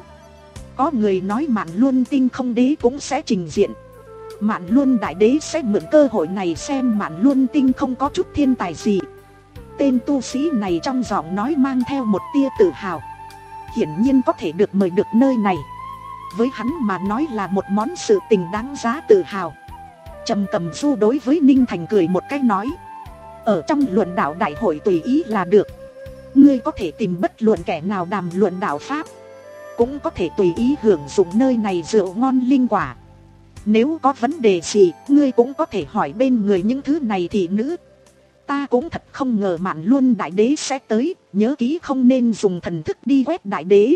S1: Có người nói Mạn Luân tinh không đế cũng sẽ trình diện. Mạn Luân đại đế sẽ mượn cơ hội này xem Mạn Luân tinh không có chút thiên tài gì. Tên tu sĩ này trong giọng nói mang theo một tia tự hào. Hiển nhiên có thể được mời được nơi này, với hắn mà nói là một món sự tình đáng giá tự hào. Trầm Cầm Du đối với Ninh Thành cười một cái nói: ở trong luận đạo đại hội tùy ý là được. Ngươi có thể tìm bất luận kẻ nào đàm luận đạo pháp, cũng có thể tùy ý hưởng dụng nơi này rượu ngon linh quả. Nếu có vấn đề gì, ngươi cũng có thể hỏi bên người những thứ này thị nữ. Ta cũng thật không ngờ Mạn Luân đại đế sẽ tới, nhớ kỹ không nên dùng thần thức đi quét đại đế.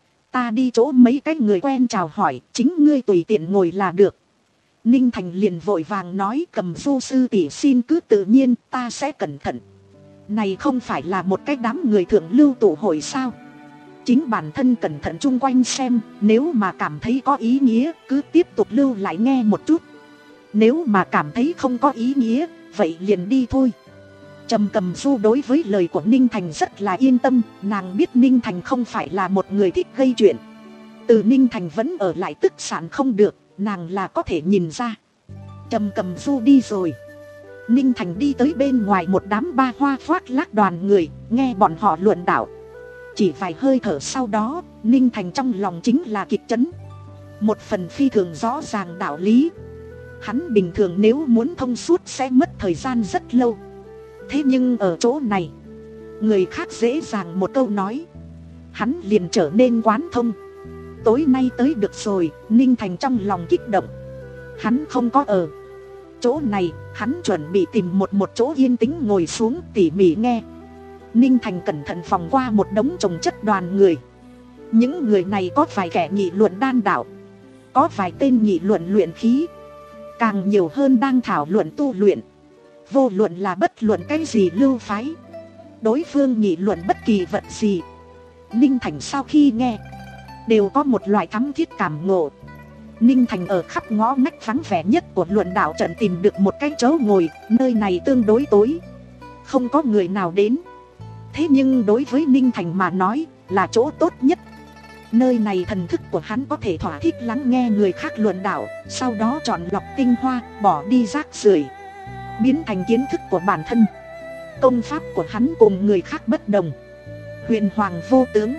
S1: Ta đi chỗ mấy cái người quen chào hỏi, chính ngươi tùy tiện ngồi là được. Ninh Thành liền vội vàng nói: Cầm Du sư tỷ xin cứ tự nhiên, ta sẽ cẩn thận. Này không phải là một cái đám người thượng lưu tụ hội sao? Chính bản thân cẩn thận chung quanh xem, nếu mà cảm thấy có ý nghĩa, cứ tiếp tục lưu lại nghe một chút. Nếu mà cảm thấy không có ý nghĩa, vậy liền đi thôi. Trầm Cầm Du đối với lời của Ninh Thành rất là yên tâm, nàng biết Ninh Thành không phải là một người thích gây chuyện. Từ Ninh Thành vẫn ở lại tức sản không được, nàng là có thể nhìn ra. Trầm Cầm Du đi rồi, Ninh Thành đi tới bên ngoài một đám ba hoa khoác lác đoàn người, nghe bọn họ luận đạo. Chỉ vài hơi thở sau đó, Ninh Thành trong lòng chính là kịch chấn. Một phần phi thường rõ ràng đạo lý. Hắn bình thường nếu muốn thông suốt sẽ mất thời gian rất lâu. Thế nhưng ở chỗ này, người khác dễ dàng một câu nói, hắn liền trở nên quán thông. Tối nay tới được rồi, Ninh Thành trong lòng kích động. Hắn không có ở chỗ này, hắn chuẩn bị tìm một một chỗ yên tĩnh ngồi xuống tỉ mỉ nghe. Ninh Thành cẩn thận vòng qua một đống chồng chất đoàn người. Những người này có vài kẻ nghị luận đan đạo, có vài tên nghị luận luyện khí, càng nhiều hơn đang thảo luận tu luyện. Vô luận là bất luận cái gì lưu phái, đối phương nghị luận bất kỳ vật gì, Ninh Thành sau khi nghe đều có một loại thắm thiết cảm ngộ. Ninh Thành ở khắp ngõ ngách vắng vẻ nhất của luận đạo trận tìm được một cái chỗ ngồi. Nơi này tương đối tối, không có người nào đến. Thế nhưng đối với Ninh Thành mà nói là chỗ tốt nhất. Nơi này thần thức của hắn có thể thỏa thích lắng nghe người khác luận đạo, sau đó chọn lọc tinh hoa, bỏ đi rác rưởi, biến thành kiến thức của bản thân. Công pháp của hắn cùng người khác bất đồng. Huyền hoàng vô tướng,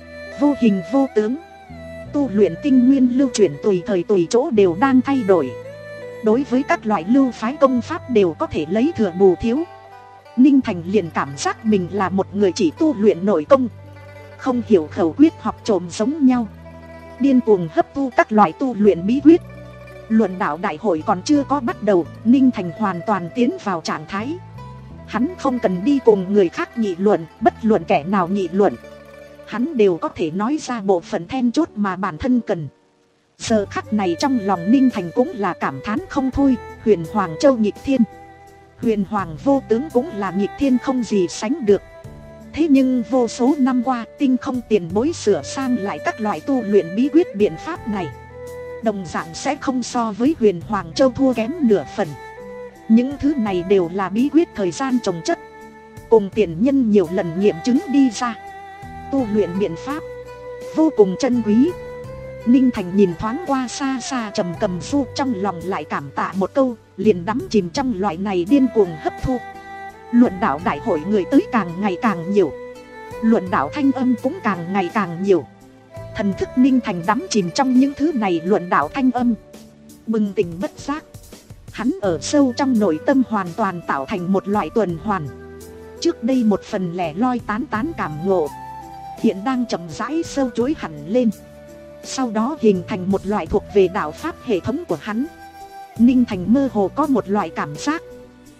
S1: vô hình vô tướng. Tu luyện tinh nguyên lưu chuyển tùy thời tùy chỗ đều đang thay đổi. Đối với các loại lưu phái công pháp đều có thể lấy thừa bù thiếu. Ninh Thành liền cảm giác mình là một người chỉ tu luyện nội công, không hiểu khẩu quyết học trộm giống nhau, điên cuồng hấp thu các loại tu luyện bí quyết. Luận đạo đại hội còn chưa có bắt đầu, Ninh Thành hoàn toàn tiến vào trạng thái. Hắn không cần đi cùng người khác nghị luận, bất luận kẻ nào nghị luận, hắn đều có thể nói ra bộ phận then chốt mà bản thân cần. Giờ khắc này trong lòng Ninh Thành cũng là cảm thán không thôi. Huyền Hoàng Châu nghịch thiên, huyền hoàng vô tướng cũng là nghịch thiên không gì sánh được. Thế nhưng vô số năm qua, tinh không tiền bối sửa sang lại các loại tu luyện bí quyết biện pháp này, đồng dạng sẽ không so với huyền Hoàng Châu thua kém nửa phần. Những thứ này đều là bí quyết thời gian trồng chất, cùng tiền nhân nhiều lần nghiệm chứng đi ra. Tu luyện biện pháp vô cùng chân quý. Ninh Thành nhìn thoáng qua xa xa Trầm Cầm Du, trong lòng lại cảm tạ một câu, liền đắm chìm trong loại này điên cuồng hấp thu. Luận đạo đại hội người tới càng ngày càng nhiều, luận đạo thanh âm cũng càng ngày càng nhiều. Thần thức Ninh Thành đắm chìm trong những thứ này luận đạo thanh âm, bừng tỉnh bất giác. Hắn ở sâu trong nội tâm hoàn toàn tạo thành một loại tuần hoàn. Trước đây một phần lẻ loi tán tán cảm ngộ, hiện đang chậm rãi sâu chuối hẳn lên, sau đó hình thành một loại thuộc về đạo pháp hệ thống của hắn. Ninh Thành mơ hồ có một loại cảm giác,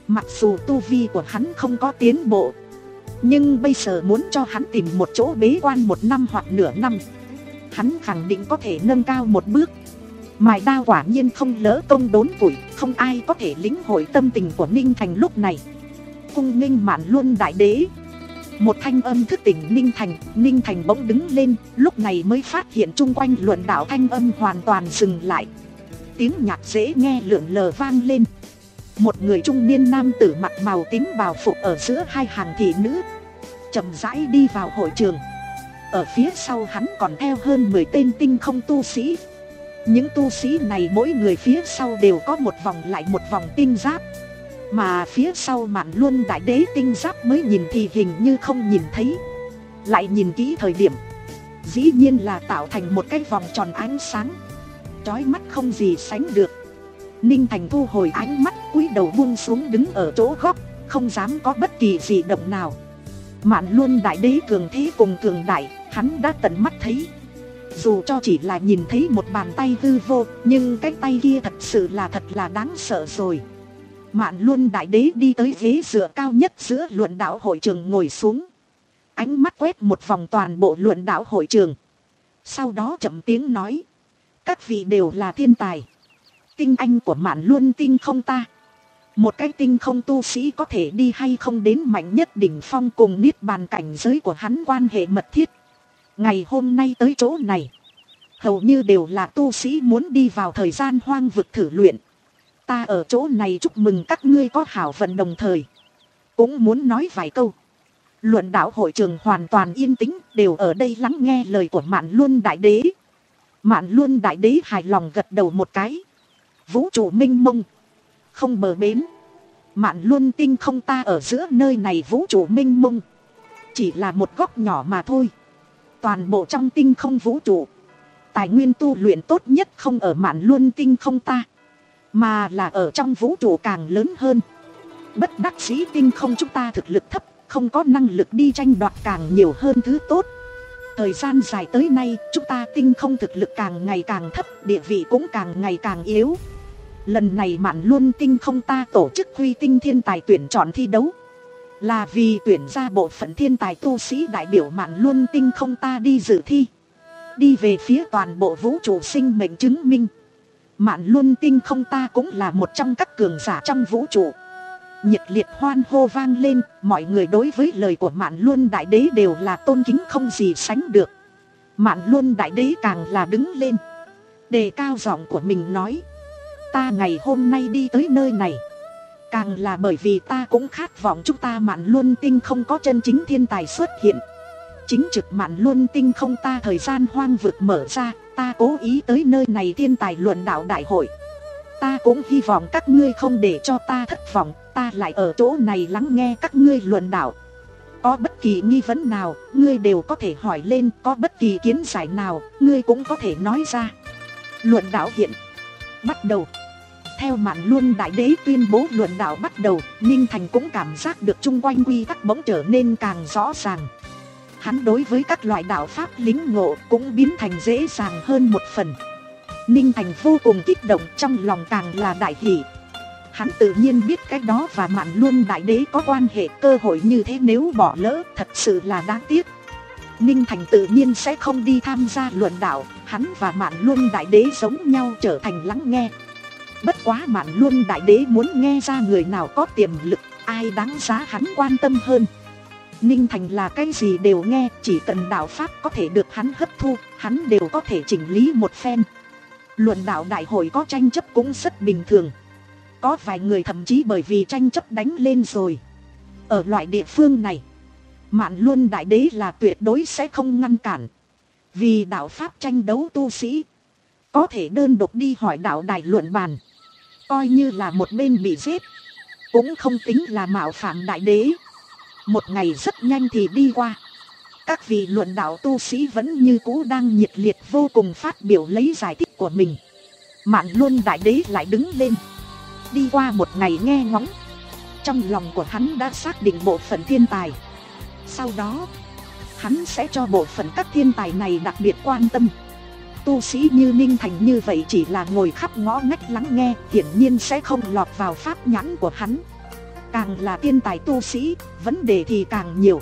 S1: Mặc dù tu vi của hắn không có tiến bộ, nhưng bây giờ muốn cho hắn tìm một chỗ bế quan một năm hoặc nửa năm, hắn khẳng định có thể nâng cao một bước. Mài đao quả nhiên không lỡ công đốn củi, không ai có thể lĩnh hội tâm tình của Ninh Thành lúc này. Cung nghênh Mạn Luân đại đế. Một thanh âm thức tỉnh Ninh Thành. Ninh Thành bỗng đứng lên, lúc này mới phát hiện chung quanh luận đạo thanh âm hoàn toàn dừng lại. Tiếng nhạc dễ nghe lượn lờ vang lên. Một người trung niên nam tử mặc màu tím bào phục ở giữa hai hàng thị nữ chậm rãi đi vào hội trường. Ở phía sau hắn còn theo hơn mười tên tinh không tu sĩ. Những tu sĩ này mỗi người phía sau đều có một vòng lại một vòng tinh giáp, mà phía sau Mạn Luân đại đế tinh giáp mới nhìn thì hình như không nhìn thấy. Lại nhìn kỹ thời điểm, dĩ nhiên là tạo thành một cái vòng tròn ánh sáng chói mắt không gì sánh được. Ninh Thành thu hồi ánh mắt, cúi đầu buông xuống đứng ở chỗ góc, không dám có bất kỳ gì động nào. Mạn Luân đại đế cường thế cùng cường đại, hắn đã tận mắt thấy. Dù cho chỉ là nhìn thấy một bàn tay hư vô, nhưng cái tay kia thật sự là thật là đáng sợ rồi. Mạn Luân đại đế đi tới ghế dựa cao nhất giữa luận đạo hội trường ngồi xuống. Ánh mắt quét một vòng toàn bộ luận đạo hội trường. Sau đó chậm tiếng nói: các vị đều là thiên tài, tinh anh của Mạn Luân tinh không ta. Một cái tinh không tu sĩ có thể đi hay không đến mạnh nhất đỉnh phong cùng niết bàn cảnh giới của hắn quan hệ mật thiết. Ngày hôm nay tới chỗ này, hầu như đều là tu sĩ muốn đi vào thời gian hoang vực thử luyện. Ta ở chỗ này chúc mừng các ngươi có hảo vận, đồng thời cũng muốn nói vài câu. Luận đạo hội trường hoàn toàn yên tĩnh, đều ở đây lắng nghe lời của Mạn Luân đại đế. Mạn Luân đại đế hài lòng gật đầu một cái. Vũ trụ mênh mông, không bờ bến. Mạn Luân tinh không ta ở giữa nơi này vũ trụ mênh mông, chỉ là một góc nhỏ mà thôi. Toàn bộ trong tinh không vũ trụ, tài nguyên tu luyện tốt nhất không ở Mạn Luân tinh không ta, mà là ở trong vũ trụ càng lớn hơn. Bất đắc dĩ tinh không chúng ta thực lực thấp, không có năng lực đi tranh đoạt càng nhiều hơn thứ tốt. Thời gian dài tới nay, chúng ta tinh không thực lực càng ngày càng thấp, địa vị cũng càng ngày càng yếu. Lần này Mạn Luân tinh không ta tổ chức Huy tinh thiên tài tuyển chọn thi đấu, là vì tuyển ra bộ phận thiên tài tu sĩ đại biểu Mạn Luân tinh không ta đi dự thi, đi về phía toàn bộ vũ trụ sinh mệnh chứng minh Mạn Luân tinh không ta cũng là một trong các cường giả trong vũ trụ. Nhiệt liệt hoan hô vang lên, mọi người đối với lời của Mạn Luân đại đế đều là tôn kính không gì sánh được. Mạn Luân đại đế càng là đứng lên, đề cao giọng của mình nói: ta ngày hôm nay đi tới nơi này, càng là bởi vì ta cũng khát vọng chúng ta Mạn Luân tinh không có chân chính thiên tài xuất hiện. Chính trực Mạn Luân tinh không ta thời gian hoang vực mở ra, ta cố ý tới nơi này thiên tài luận đạo đại hội. Ta cũng hy vọng các ngươi không để cho ta thất vọng, ta lại ở chỗ này lắng nghe các ngươi luận đạo. Có bất kỳ nghi vấn nào, ngươi đều có thể hỏi lên, có bất kỳ kiến giải nào, ngươi cũng có thể nói ra. Luận đạo hiện bắt đầu. Theo Mạn Luân đại đế tuyên bố luận đạo bắt đầu, Ninh Thành cũng cảm giác được chung quanh quy tắc bỗng trở nên càng rõ ràng. Hắn đối với các loại đạo pháp lính ngộ cũng biến thành dễ dàng hơn một phần. Ninh Thành vô cùng kích động, trong lòng càng là đại hỷ. Hắn tự nhiên biết cái đó và Mạn Luân đại đế có quan hệ, cơ hội như thế nếu bỏ lỡ thật sự là đáng tiếc. Ninh Thành tự nhiên sẽ không đi tham gia luận đạo, hắn và Mạn Luân đại đế giống nhau trở thành lắng nghe. Bất quá Mạn Luân đại đế muốn nghe ra người nào có tiềm lực, ai đáng giá hắn quan tâm hơn. Ninh Thành là cái gì đều nghe, chỉ cần đạo pháp có thể được hắn hấp thu, hắn đều có thể chỉnh lý một phen. Luận đạo đại hội có tranh chấp cũng rất bình thường. Có vài người thậm chí bởi vì tranh chấp đánh lên rồi. Ở loại địa phương này, Mạn Luân đại đế là tuyệt đối sẽ không ngăn cản. Vì đạo pháp tranh đấu tu sĩ, có thể đơn độc đi hỏi đạo đài luận bàn, coi như là một bên bị giết, cũng không tính là mạo phạm đại đế. Một ngày rất nhanh thì đi qua. Các vị luận đạo tu sĩ vẫn như cũ đang nhiệt liệt vô cùng phát biểu lấy giải thích của mình. Mạn Luân đại đế lại đứng lên. Đi qua một ngày nghe ngóng, trong lòng của hắn đã xác định bộ phận thiên tài. Sau đó, hắn sẽ cho bộ phận các thiên tài này đặc biệt quan tâm. Tu sĩ như Ninh Thành như vậy chỉ là ngồi khắp ngõ ngách lắng nghe, hiển nhiên sẽ không lọt vào pháp nhãn của hắn. càng là thiên tài tu sĩ, vấn đề thì càng nhiều.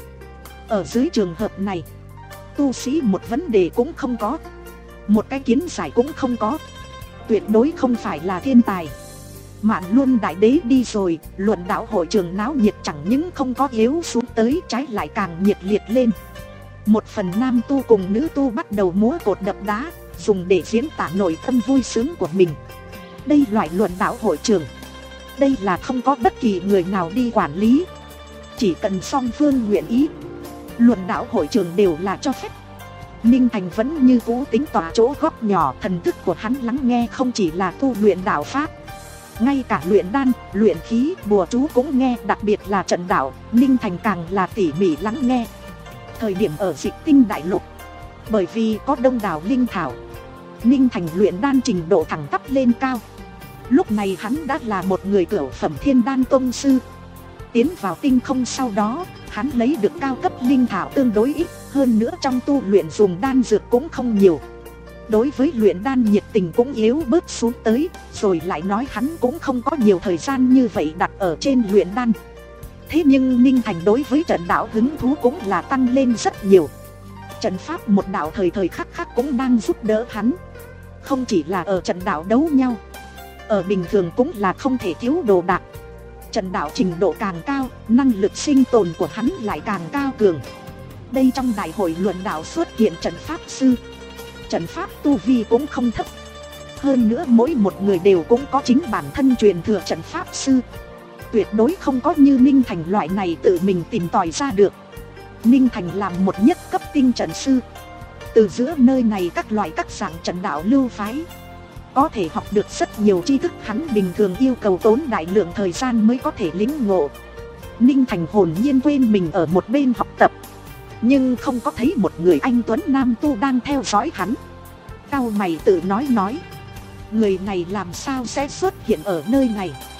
S1: Ở dưới trường hợp này, tu sĩ một vấn đề cũng không có, một cái kiến giải cũng không có, tuyệt đối không phải là thiên tài. Mạn Luân đại đế đi rồi, luận đạo hội trường náo nhiệt chẳng những không có yếu xuống tới, trái lại càng nhiệt liệt lên. Một phần nam tu cùng nữ tu bắt đầu múa cột đập đá, dùng để diễn tả nội tâm vui sướng của mình. Đây loại luận đạo hội trường, đây là không có bất kỳ người nào đi quản lý, chỉ cần song phương nguyện ý, luận đạo hội trường đều là cho phép. Ninh Thành vẫn như cũ tính tỏa chỗ góc nhỏ, thần thức của hắn lắng nghe không chỉ là tu luyện đạo pháp, ngay cả luyện đan, luyện khí, bùa chú cũng nghe, đặc biệt là trận đạo, Ninh Thành càng là tỉ mỉ lắng nghe. Thời điểm ở Dịch Tinh đại lục, bởi vì có đông đảo linh thảo, Ninh Thành luyện đan trình độ thẳng tắp lên cao. Lúc này hắn đã là một người cửu phẩm thiên đan tông sư. Tiến vào tinh không sau đó, hắn lấy được cao cấp linh thảo tương đối ít, hơn nữa trong tu luyện dùng đan dược cũng không nhiều. Đối với luyện đan nhiệt tình cũng yếu bớt xuống tới, rồi lại nói hắn cũng không có nhiều thời gian như vậy đặt ở trên luyện đan. Thế nhưng Ninh Thành đối với trận đạo hứng thú cũng là tăng lên rất nhiều. Trận pháp một đạo thời thời khắc khắc cũng đang giúp đỡ hắn. Không chỉ là ở trận đạo đấu nhau, ở bình thường cũng là không thể thiếu đồ đạc. Trận đạo trình độ càng cao, năng lực sinh tồn của hắn lại càng cao cường. Đây trong đại hội luận đạo xuất hiện trận pháp sư, trận pháp tu vi cũng không thấp. Hơn nữa mỗi một người đều cũng có chính bản thân truyền thừa trận pháp sư, tuyệt đối không có như Ninh Thành loại này tự mình tìm tòi ra được. Ninh Thành làm một nhất cấp tinh trận sư, từ giữa nơi này các loại các dạng trận đạo lưu phái, có thể học được rất nhiều tri thức hắn bình thường yêu cầu tốn đại lượng thời gian mới có thể lĩnh ngộ. Ninh Thành hồn nhiên quên mình ở một bên học tập, nhưng không có thấy một người anh tuấn nam tu đang theo dõi hắn. Cau mày tự nói nói, người này làm sao sẽ xuất hiện ở nơi này.